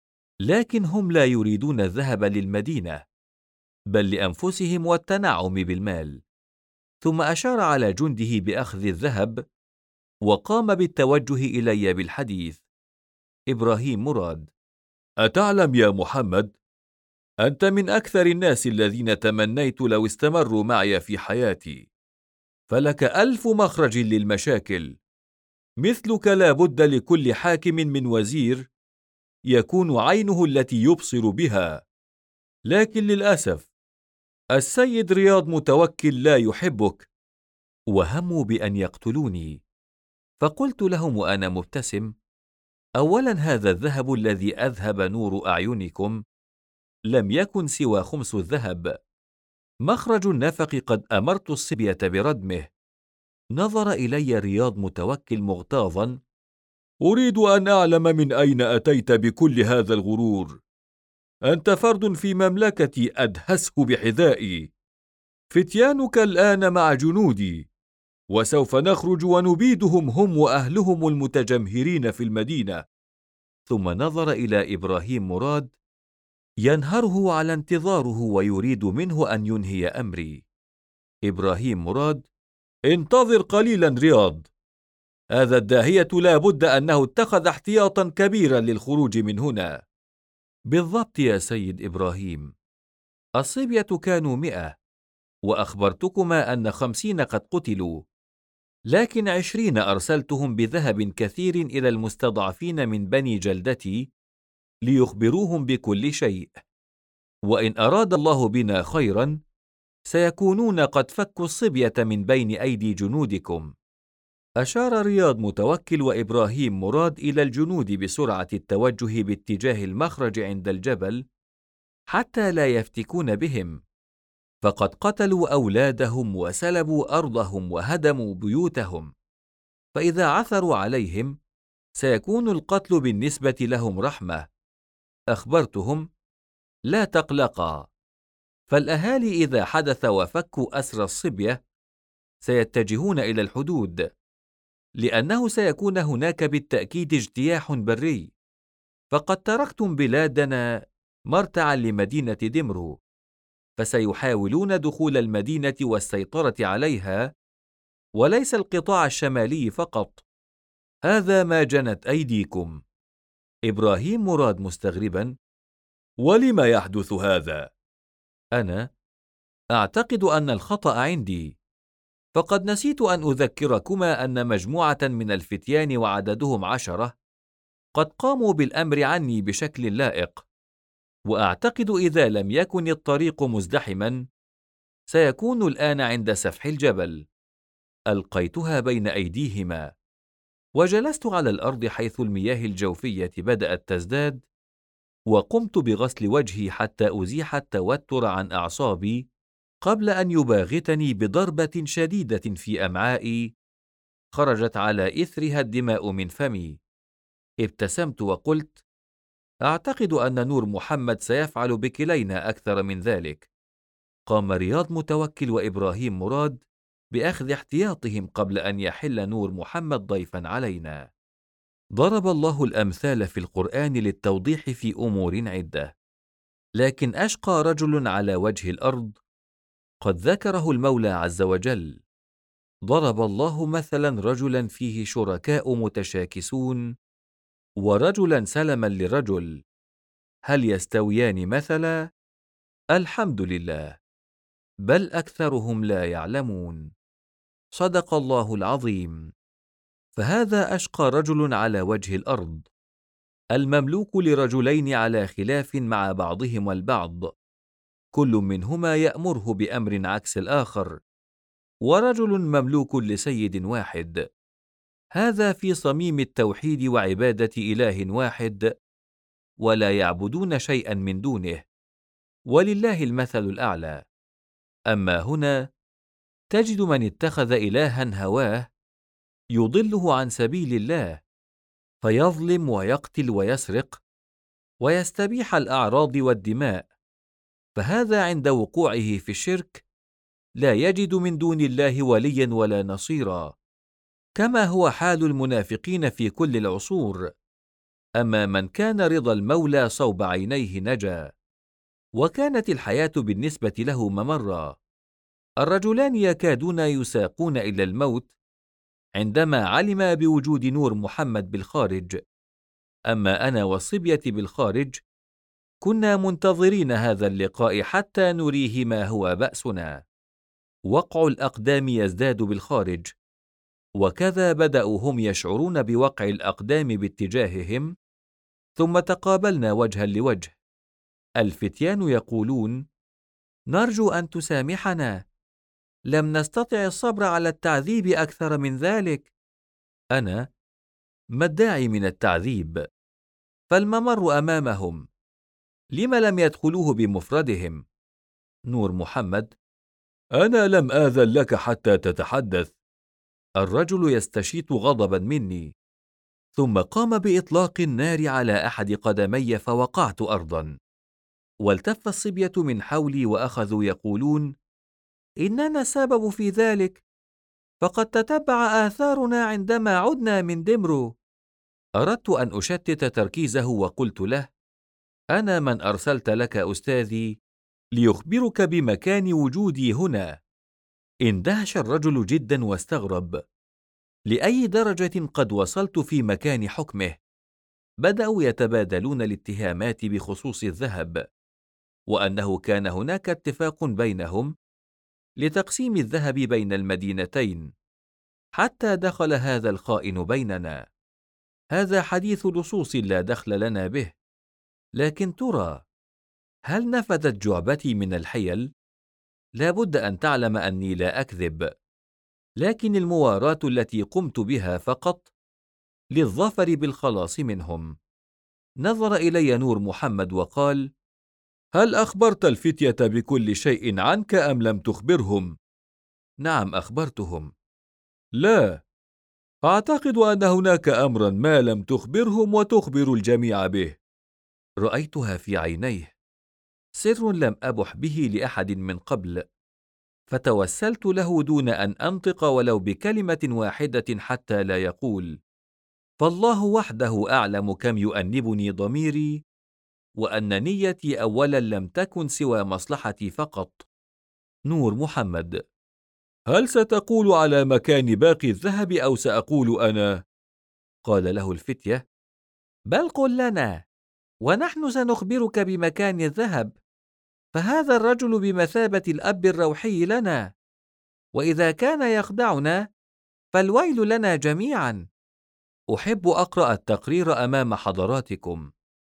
لكن هم لا يريدون الذهب للمدينة، بل لأنفسهم والتنعم بالمال. ثم أشار على جنده بأخذ الذهب، وقام بالتوجه إلي بالحديث: إبراهيم مراد: أتعلم يا محمد، أنت من أكثر الناس الذين تمنيت لو استمروا معي في حياتي، فلك 1000 مخرج للمشاكل، مثلك لا بد لكل حاكم من وزير يكون عينه التي يبصر بها، لكن للأسف السيد رياض متوكل لا يحبك. وهموا بأن يقتلوني، فقلت لهم وأنا مبتسم: أولا هذا الذهب الذي أذهب نور أعينكم لم يكن سوى خمس الذهب. مخرج النفق قد أمرت الصبية بردمه. نظر إلي رياض متوكل مغتاظا: أريد أن أعلم من أين أتيت بكل هذا الغرور؟ أنت فرد في مملكتي أدهسه بحذائي. فتيانك الآن مع جنودي، وسوف نخرج ونبيدهم هم وأهلهم المتجمهرين في المدينة. ثم نظر إلى إبراهيم مراد ينهره على انتظاره ويريد منه أن ينهي أمري. إبراهيم مراد: انتظر قليلا رياض، هذا الداهية لا بد أنه اتخذ احتياطا كبيرا للخروج من هنا. بالضبط يا سيد إبراهيم، الصبية كانوا 100، وأخبرتكما أن 50 قد قتلوا، لكن 20 أرسلتهم بذهب كثير إلى المستضعفين من بني جلدتي ليخبروهم بكل شيء، وإن أراد الله بنا خيرا سيكونون قد فكوا الصبية من بين أيدي جنودكم. أشار رياض متوكل وإبراهيم مراد إلى الجنود بسرعة التوجه باتجاه المخرج عند الجبل حتى لا يفتكون بهم، فقد قتلوا أولادهم وسلبوا أرضهم وهدموا بيوتهم، فإذا عثروا عليهم سيكون القتل بالنسبة لهم رحمة. أخبرتهم: لا تقلقا، فالأهالي إذا حدث وفكوا أسر الصبية سيتجهون إلى الحدود، لأنه سيكون هناك بالتأكيد اجتياح بري، فقد تركتم بلادنا مرتعا لمدينة دمرو، فسيحاولون دخول المدينة والسيطرة عليها، وليس القطاع الشمالي فقط. هذا ما جنت أيديكم. إبراهيم مراد مستغربا: ولم يحدث هذا؟ أنا أعتقد أن الخطأ عندي، فقد نسيت أن أذكركما أن مجموعة من الفتيان وعددهم 10 قد قاموا بالأمر عني بشكل لائق، وأعتقد إذا لم يكن الطريق مزدحما سيكون الآن عند سفح الجبل. ألقيتها بين أيديهما، وجلست على الأرض حيث المياه الجوفية بدأت تزداد، وقمت بغسل وجهي حتى أزيح التوتر عن أعصابي قبل أن يباغتني بضربة شديدة في أمعائي خرجت على إثرها الدماء من فمي. ابتسمت وقلت: أعتقد أن نور محمد سيفعل بكلينا أكثر من ذلك. قام رياض متوكل وإبراهيم مراد بأخذ احتياطهم قبل أن يحل نور محمد ضيفا علينا. ضرب الله الأمثال في القرآن للتوضيح في أمور عدة، لكن أشقى رجل على وجه الأرض قد ذكره المولى عز وجل. ضرب الله مثلا رجلا فيه شركاء متشاكسون ورجلا سلما لرجل، هل يستويان مثلا؟ الحمد لله، بل أكثرهم لا يعلمون. صدق الله العظيم. فهذا أشقى رجل على وجه الأرض، المملوك لرجلين على خلاف مع بعضهم البعض، كل منهما يأمره بأمر عكس الآخر، ورجل مملوك لسيد واحد، هذا في صميم التوحيد وعبادة إله واحد، ولا يعبدون شيئا من دونه، ولله المثل الأعلى. أما هنا تجد من اتخذ إلها هواه يضله عن سبيل الله، فيظلم ويقتل ويسرق ويستبيح الأعراض والدماء، فهذا عند وقوعه في الشرك لا يجد من دون الله وليا ولا نصيرا، كما هو حال المنافقين في كل العصور. أما من كان رضا المولى صوب عينيه نجا، وكانت الحياة بالنسبة له ممرا. الرجلان يكادون يساقون إلى الموت عندما علما بوجود نور محمد بالخارج، أما أنا والصبية بالخارج كنا منتظرين هذا اللقاء حتى نريه ما هو بأسنا. وقع الأقدام يزداد بالخارج، وكذا بدأوا هم يشعرون بوقع الأقدام باتجاههم، ثم تقابلنا وجها لوجه. الفتيان يقولون: نرجو أن تسامحنا، لم نستطع الصبر على التعذيب أكثر من ذلك. أنا: ما الداعي من التعذيب؟ فالممر أمامهم، لم لم يدخلوه بمفردهم؟ نور محمد: أنا لم آذن لك حتى تتحدث. الرجل يستشيط غضبا مني، ثم قام بإطلاق النار على أحد قدمي فوقعت أرضا، والتف الصبية من حولي وأخذوا يقولون: إننا السبب في ذلك، فقد تتبع آثارنا عندما عدنا من دمرو. أردت أن أشتت تركيزه وقلت له: أنا من أرسلت لك أستاذي ليخبرك بمكان وجودي هنا. اندهش الرجل جدا واستغرب، لأي درجة قد وصلت في مكان حكمه؟ بدأوا يتبادلون الاتهامات بخصوص الذهب، وأنه كان هناك اتفاق بينهم لتقسيم الذهب بين المدينتين، حتى دخل هذا الخائن بيننا. هذا حديث لصوص لا دخل لنا به، لكن ترى هل نفذت جعبتي من الحيل؟ لا بد أن تعلم أني لا أكذب، لكن المواراة التي قمت بها فقط للظفر بالخلاص منهم. نظر إلي نور محمد وقال: هل أخبرت الفتية بكل شيء عنك أم لم تخبرهم؟ نعم، أخبرتهم. لا، أعتقد أن هناك أمرا ما لم تخبرهم وتخبر الجميع به. رأيتها في عينيه، سر لم أبح به لأحد من قبل، فتوسلت له دون أن أنطق ولو بكلمة واحدة حتى لا يقول: فالله وحده أعلم كم يؤنبني ضميري، وأن نيتي أولا لم تكن سوى مصلحتي فقط. نور محمد: هل ستقول على مكان باقي الذهب أو سأقول أنا؟ قال له الفتية: بل قل لنا، ونحن سنخبرك بمكان الذهب، فهذا الرجل بمثابة الأب الروحي لنا، وإذا كان يخدعنا فالويل لنا جميعا. أحب أقرأ التقرير أمام حضراتكم،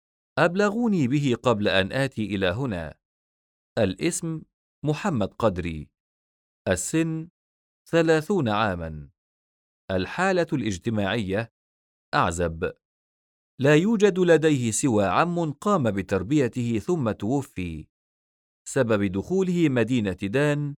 أبلغوني به قبل أن آتي إلى هنا. الاسم: محمد قدري، السن: 30 عاما، الحالة الاجتماعية: أعزب، لا يوجد لديه سوى عم قام بتربيته ثم توفي. سبب دخوله مدينة دان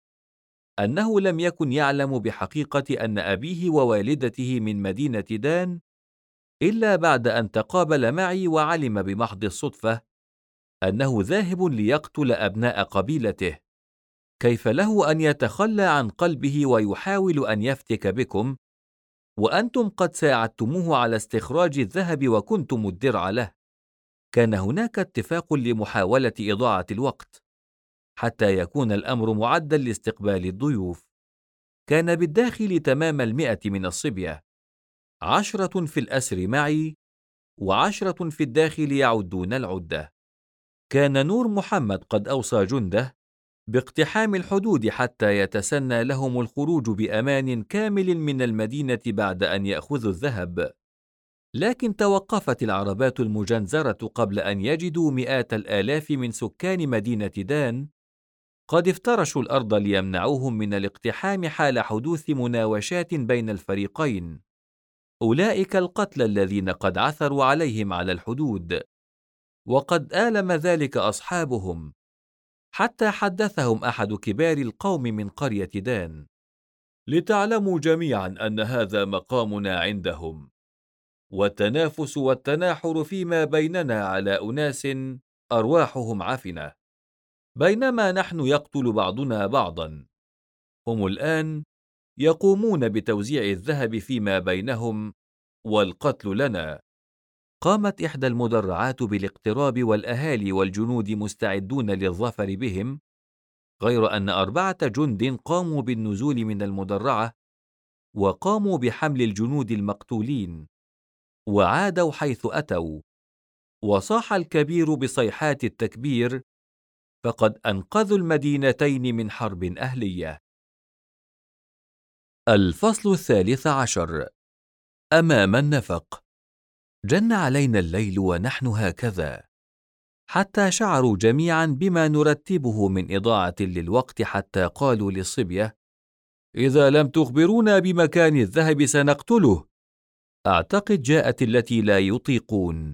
أنه لم يكن يعلم بحقيقة أن أبيه ووالدته من مدينة دان إلا بعد أن تقابل معي وعلم بمحض الصدفة أنه ذاهب ليقتل أبناء قبيلته. كيف له أن يتخلى عن قلبه ويحاول أن يفتك بكم، وأنتم قد ساعدتموه على استخراج الذهب وكنتم الدرع له؟ كان هناك اتفاق لمحاولة إضاعة الوقت حتى يكون الأمر معدا لاستقبال الضيوف. كان بالداخل تمام 100 من الصبية، 10 في الأسر معي و10 في الداخل يعدون العدة. كان نور محمد قد أوصى جنده باقتحام الحدود حتى يتسنى لهم الخروج بأمان كامل من المدينة بعد أن يأخذوا الذهب، لكن توقفت العربات المجنزرة قبل أن يجدوا مئات الآلاف من سكان مدينة دان قد افترشوا الأرض ليمنعوهم من الاقتحام حال حدوث مناوشات بين الفريقين. أولئك القتلى الذين قد عثروا عليهم على الحدود، وقد آلم ذلك أصحابهم، حتى حدثهم أحد كبار القوم من قرية دان: لتعلموا جميعا أن هذا مقامنا عندهم، والتنافس والتناحر فيما بيننا على أناس أرواحهم عفنة، بينما نحن يقتل بعضنا بعضا. هم الآن يقومون بتوزيع الذهب فيما بينهم والقتل لنا. قامت إحدى المدرعات بالاقتراب والأهالي والجنود مستعدون للظفر بهم، غير أن 4 جند قاموا بالنزول من المدرعة وقاموا بحمل الجنود المقتولين، وعادوا حيث أتوا، وصاح الكبير بصيحات التكبير، فقد أنقذوا المدينتين من حرب أهلية. الفصل 13. أمام النفق. جن علينا الليل ونحن هكذا، حتى شعروا جميعا بما نرتبه من إضاعة للوقت، حتى قالوا للصبية: إذا لم تخبرونا بمكان الذهب سنقتله. أعتقد جاءت التي لا يطيقون،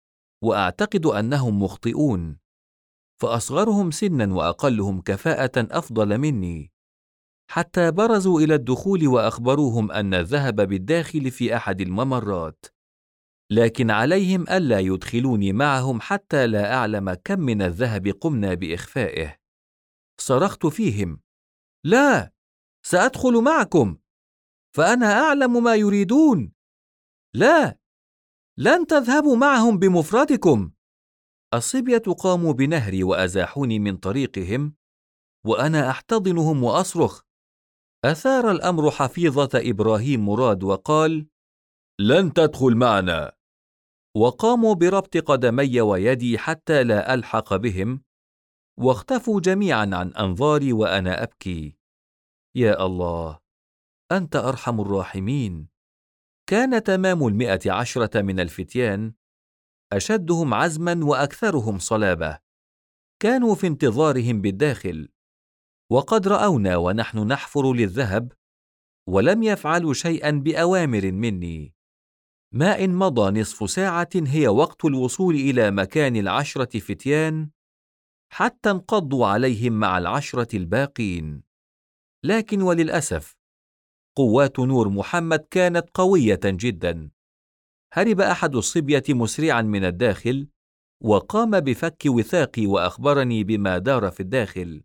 وأعتقد أنهم مخطئون، فأصغرهم سنا وأقلهم كفاءة أفضل مني، حتى برزوا إلى الدخول وأخبروهم أن الذهب بالداخل في أحد الممرات، لكن عليهم ألا يدخلوني معهم حتى لا أعلم كم من الذهب قمنا بإخفائه. صرخت فيهم: لا، سأدخل معكم، فأنا أعلم ما يريدون. لا، لن تذهبوا معهم بمفردكم. الصبية قاموا بنهري وأزاحوني من طريقهم، وأنا أحتضنهم وأصرخ. أثار الأمر حفيظة إبراهيم مراد وقال: لن تدخل معنا. وقاموا بربط قدمي ويدي حتى لا ألحق بهم، واختفوا جميعا عن أنظاري وأنا أبكي. يا الله، أنت أرحم الراحمين. كان تمام 110 من الفتيان، أشدهم عزما وأكثرهم صلابة، كانوا في انتظارهم بالداخل، وقد رأونا ونحن نحفر للذهب، ولم يفعلوا شيئا بأوامر مني. ما إن مضى نصف ساعة هي وقت الوصول إلى مكان 10 فتيان، حتى انقضوا عليهم مع 10 الباقين. لكن وللأسف قوات نور محمد كانت قوية جدا. هرب أحد الصبية مسرعا من الداخل، وقام بفك وثاقي وأخبرني بما دار في الداخل.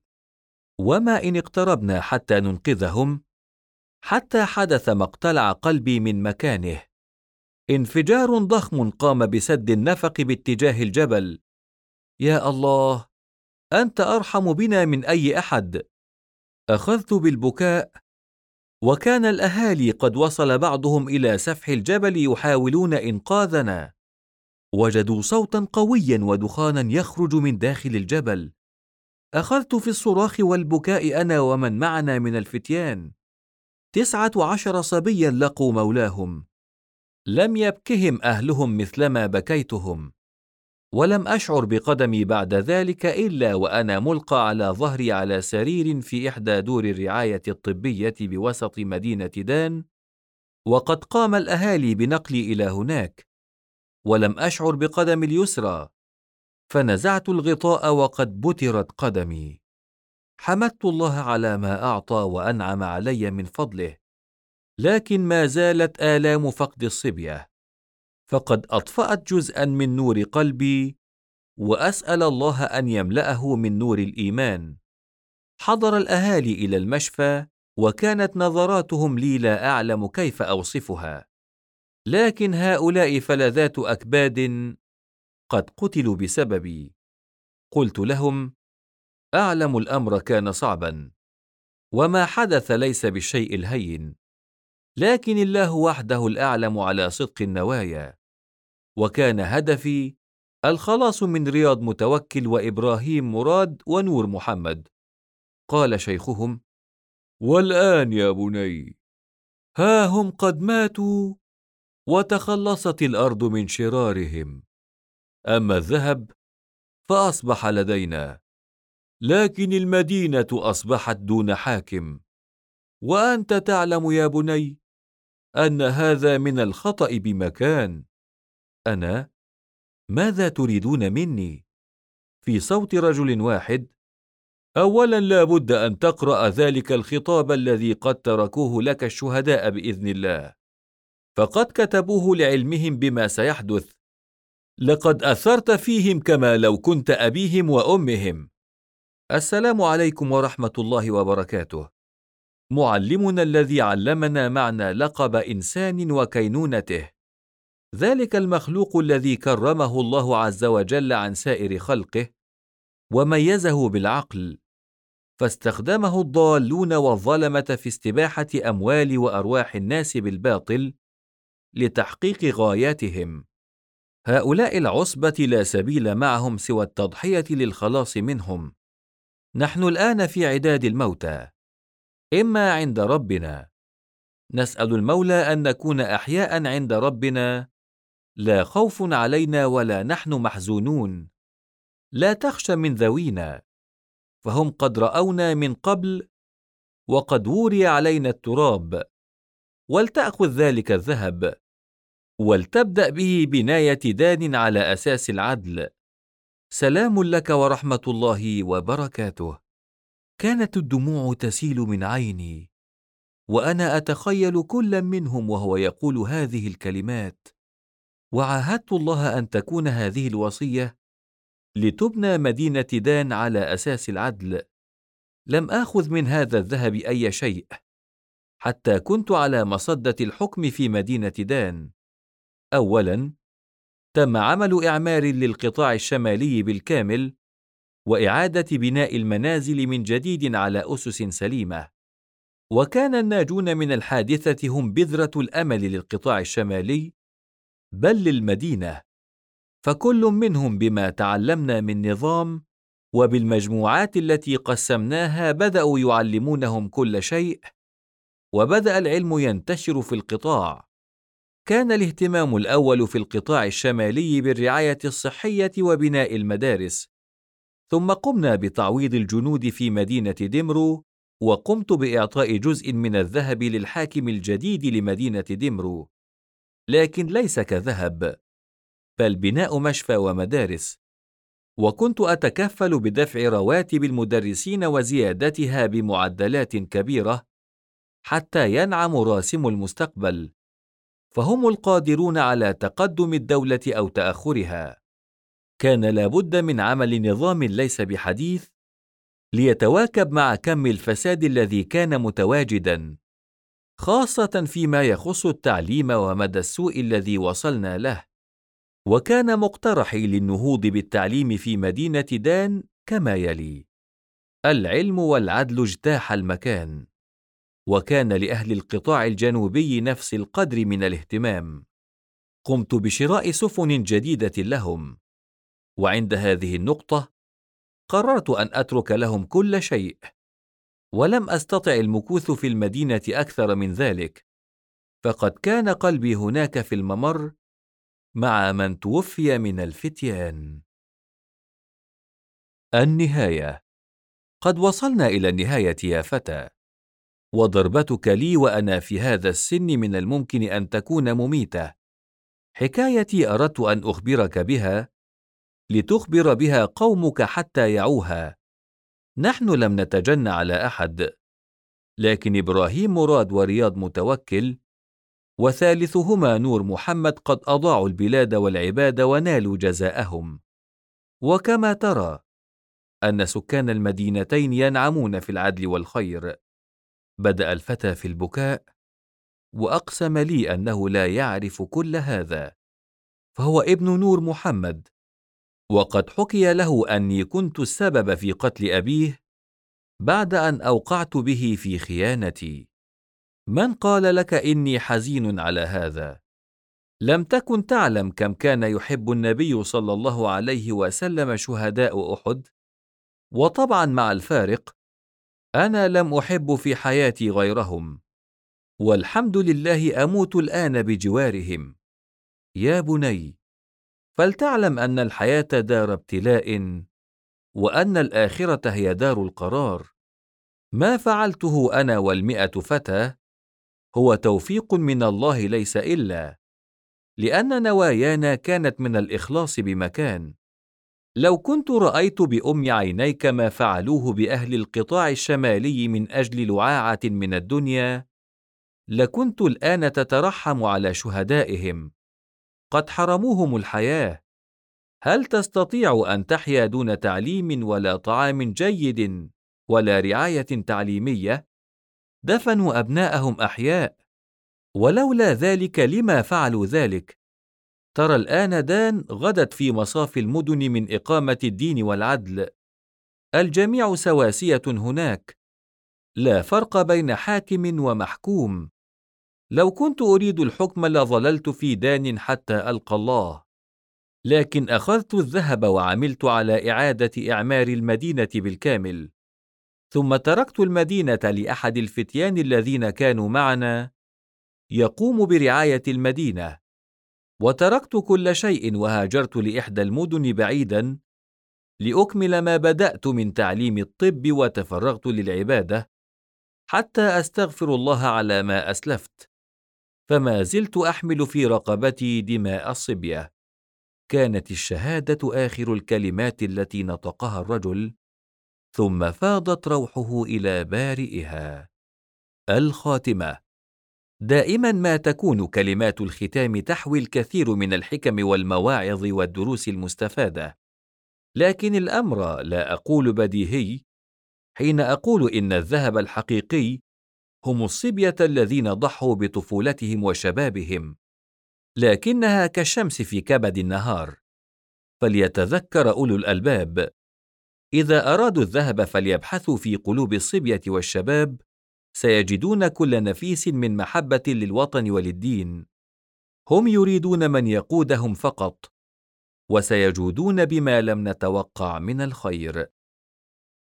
وما إن اقتربنا حتى ننقذهم، حتى حدث مقتلع قلبي من مكانه. انفجار ضخم قام بسد النفق باتجاه الجبل. يا الله، أنت أرحم بنا من أي أحد. أخذت بالبكاء، وكان الأهالي قد وصل بعضهم إلى سفح الجبل يحاولون إنقاذنا. وجدوا صوتا قويا ودخانا يخرج من داخل الجبل. أخذت في الصراخ والبكاء أنا ومن معنا من الفتيان. 19 صبيا لقوا مولاهم، لم يبكهم أهلهم مثلما بكيتهم، ولم أشعر بقدمي بعد ذلك إلا وأنا ملقى على ظهري على سرير في إحدى دور الرعاية الطبية بوسط مدينة دان، وقد قام الأهالي بنقلي إلى هناك، ولم أشعر بقدمي اليسرى، فنزعت الغطاء وقد بترت قدمي. حمدت الله على ما أعطى وأنعم علي من فضله، لكن ما زالت آلام فقد الصبية، فقد أطفأت جزءا من نور قلبي، وأسأل الله أن يملأه من نور الإيمان. حضر الأهالي إلى المشفى، وكانت نظراتهم لي لا أعلم كيف أوصفها، لكن هؤلاء فلذات أكباد قد قتلوا بسببي. قلت لهم: أعلم الأمر كان صعبا، وما حدث ليس بالشيء الهين، لكن الله وحده الأعلم على صدق النوايا، وكان هدفي الخلاص من رياض متوكل وإبراهيم مراد ونور محمد. قال شيخهم: والآن يا بني، ها هم قد ماتوا وتخلصت الأرض من شرارهم، أما الذهب فأصبح لدينا، لكن المدينة أصبحت دون حاكم، وأنت تعلم يا بني أن هذا من الخطأ بمكان. أنا؟ ماذا تريدون مني؟ في صوت رجل واحد: أولا لا بد أن تقرأ ذلك الخطاب الذي قد تركوه لك الشهداء بإذن الله، فقد كتبوه لعلمهم بما سيحدث، لقد أثرت فيهم كما لو كنت أبيهم وأمهم. السلام عليكم ورحمة الله وبركاته. معلمنا الذي علمنا معنى لقب إنسان وكينونته، ذلك المخلوق الذي كرمه الله عز وجل عن سائر خلقه وميزه بالعقل، فاستخدمه الضالون والظلمة في استباحة أموال وأرواح الناس بالباطل لتحقيق غاياتهم. هؤلاء العصبة لا سبيل معهم سوى التضحية للخلاص منهم. نحن الآن في عداد الموتى، إما عند ربنا، نسأل المولى أن نكون أحياء عند ربنا، لا خوف علينا ولا نحن محزونون. لا تخش من ذوينا، فهم قد رأونا من قبل وقد وري علينا التراب، ولتأخذ ذلك الذهب، ولتبدأ به بناية دان على أساس العدل. سلام لك ورحمة الله وبركاته. كانت الدموع تسيل من عيني، وأنا أتخيل كل منهم وهو يقول هذه الكلمات، وعاهدت الله أن تكون هذه الوصية لتبنى مدينة دان على أساس العدل. لم آخذ من هذا الذهب أي شيء، حتى كنت على مصدة الحكم في مدينة دان. أولاً، تم عمل إعمار للقطاع الشمالي بالكامل، وإعادة بناء المنازل من جديد على أسس سليمة، وكان الناجون من الحادثة هم بذرة الأمل للقطاع الشمالي بل للمدينة، فكل منهم بما تعلمنا من نظام وبالمجموعات التي قسمناها بدأوا يعلمونهم كل شيء، وبدأ العلم ينتشر في القطاع. كان الاهتمام الأول في القطاع الشمالي بالرعاية الصحية وبناء المدارس، ثم قمنا بتعويض الجنود في مدينة دمرو، وقمت بإعطاء جزء من الذهب للحاكم الجديد لمدينة دمرو، لكن ليس كذهب، بل بناء مشفى ومدارس، وكنت أتكفل بدفع رواتب المدرسين وزيادتها بمعدلات كبيرة حتى ينعم راسم المستقبل، فهم القادرون على تقدم الدولة أو تأخرها. كان لابد من عمل نظام ليس بحديث ليتواكب مع كم الفساد الذي كان متواجدا، خاصة فيما يخص التعليم ومدى السوء الذي وصلنا له. وكان مقترحي للنهوض بالتعليم في مدينة دان كما يلي: العلم والعدل اجتاح المكان، وكان لأهل القطاع الجنوبي نفس القدر من الاهتمام. قمت بشراء سفن جديدة لهم، وعند هذه النقطة قررت أن أترك لهم كل شيء، ولم أستطع المكوث في المدينة أكثر من ذلك، فقد كان قلبي هناك في الممر مع من توفي من الفتيان. النهاية. قد وصلنا إلى النهاية يا فتى، وضربتك لي وأنا في هذا السن من الممكن أن تكون مميتة. حكايتي أردت أن أخبرك بها لتخبر بها قومك حتى يعوها. نحن لم نتجن على أحد، لكن إبراهيم مراد ورياض متوكل وثالثهما نور محمد قد أضاعوا البلاد والعباد ونالوا جزاءهم. وكما ترى أن سكان المدينتين ينعمون في العدل والخير. بدأ الفتى في البكاء، وأقسم لي أنه لا يعرف كل هذا، فهو ابن نور محمد، وقد حكي له أني كنت السبب في قتل أبيه بعد أن أوقعت به في خيانتي. من قال لك إني حزين على هذا؟ لم تكن تعلم كم كان يحب النبي صلى الله عليه وسلم شهداء أحد؟ وطبعا مع الفارق، أنا لم أحب في حياتي غيرهم، والحمد لله أموت الآن بجوارهم. يا بني، فلتعلم أن الحياة دار ابتلاء، وأن الآخرة هي دار القرار. ما فعلته أنا والمئة فتى هو توفيق من الله، ليس إلا لأن نوايانا كانت من الإخلاص بمكان. لو كنت رأيت بأم عينيك ما فعلوه بأهل القطاع الشمالي من أجل لعاعة من الدنيا، لكنت الآن تترحم على شهدائهم، قد حرموهم الحياة. هل تستطيع أن تحيا دون تعليم ولا طعام جيد ولا رعاية تعليمية؟ دفنوا أبناءهم أحياء، ولولا ذلك لما فعلوا ذلك؟ ترى الآن دان غدت في مصاف المدن من إقامة الدين والعدل، الجميع سواسية هناك، لا فرق بين حاكم ومحكوم. لو كنت أريد الحكم لظللت في دان حتى ألقى الله، لكن أخذت الذهب وعملت على إعادة إعمار المدينة بالكامل، ثم تركت المدينة لأحد الفتيان الذين كانوا معنا يقوم برعاية المدينة، وتركت كل شيء وهاجرت لإحدى المدن بعيدا لأكمل ما بدأت من تعليم الطب وتفرغت للعبادة حتى أستغفر الله على ما أسلفت، فما زلت أحمل في رقبتي دماء الصبية. كانت الشهادة آخر الكلمات التي نطقها الرجل، ثم فاضت روحه إلى بارئها. الخاتمة. دائما ما تكون كلمات الختام تحوي الكثير من الحكم والمواعظ والدروس المستفادة، لكن الأمر لا أقول بديهي حين أقول إن الذهب الحقيقي هم الصبية الذين ضحوا بطفولتهم وشبابهم، لكنها كالشمس في كبد النهار، فليتذكر أولو الألباب: إذا أرادوا الذهب فليبحثوا في قلوب الصبية والشباب، سيجدون كل نفيس من محبة للوطن وللدين. هم يريدون من يقودهم فقط، وسيجودون بما لم نتوقع من الخير.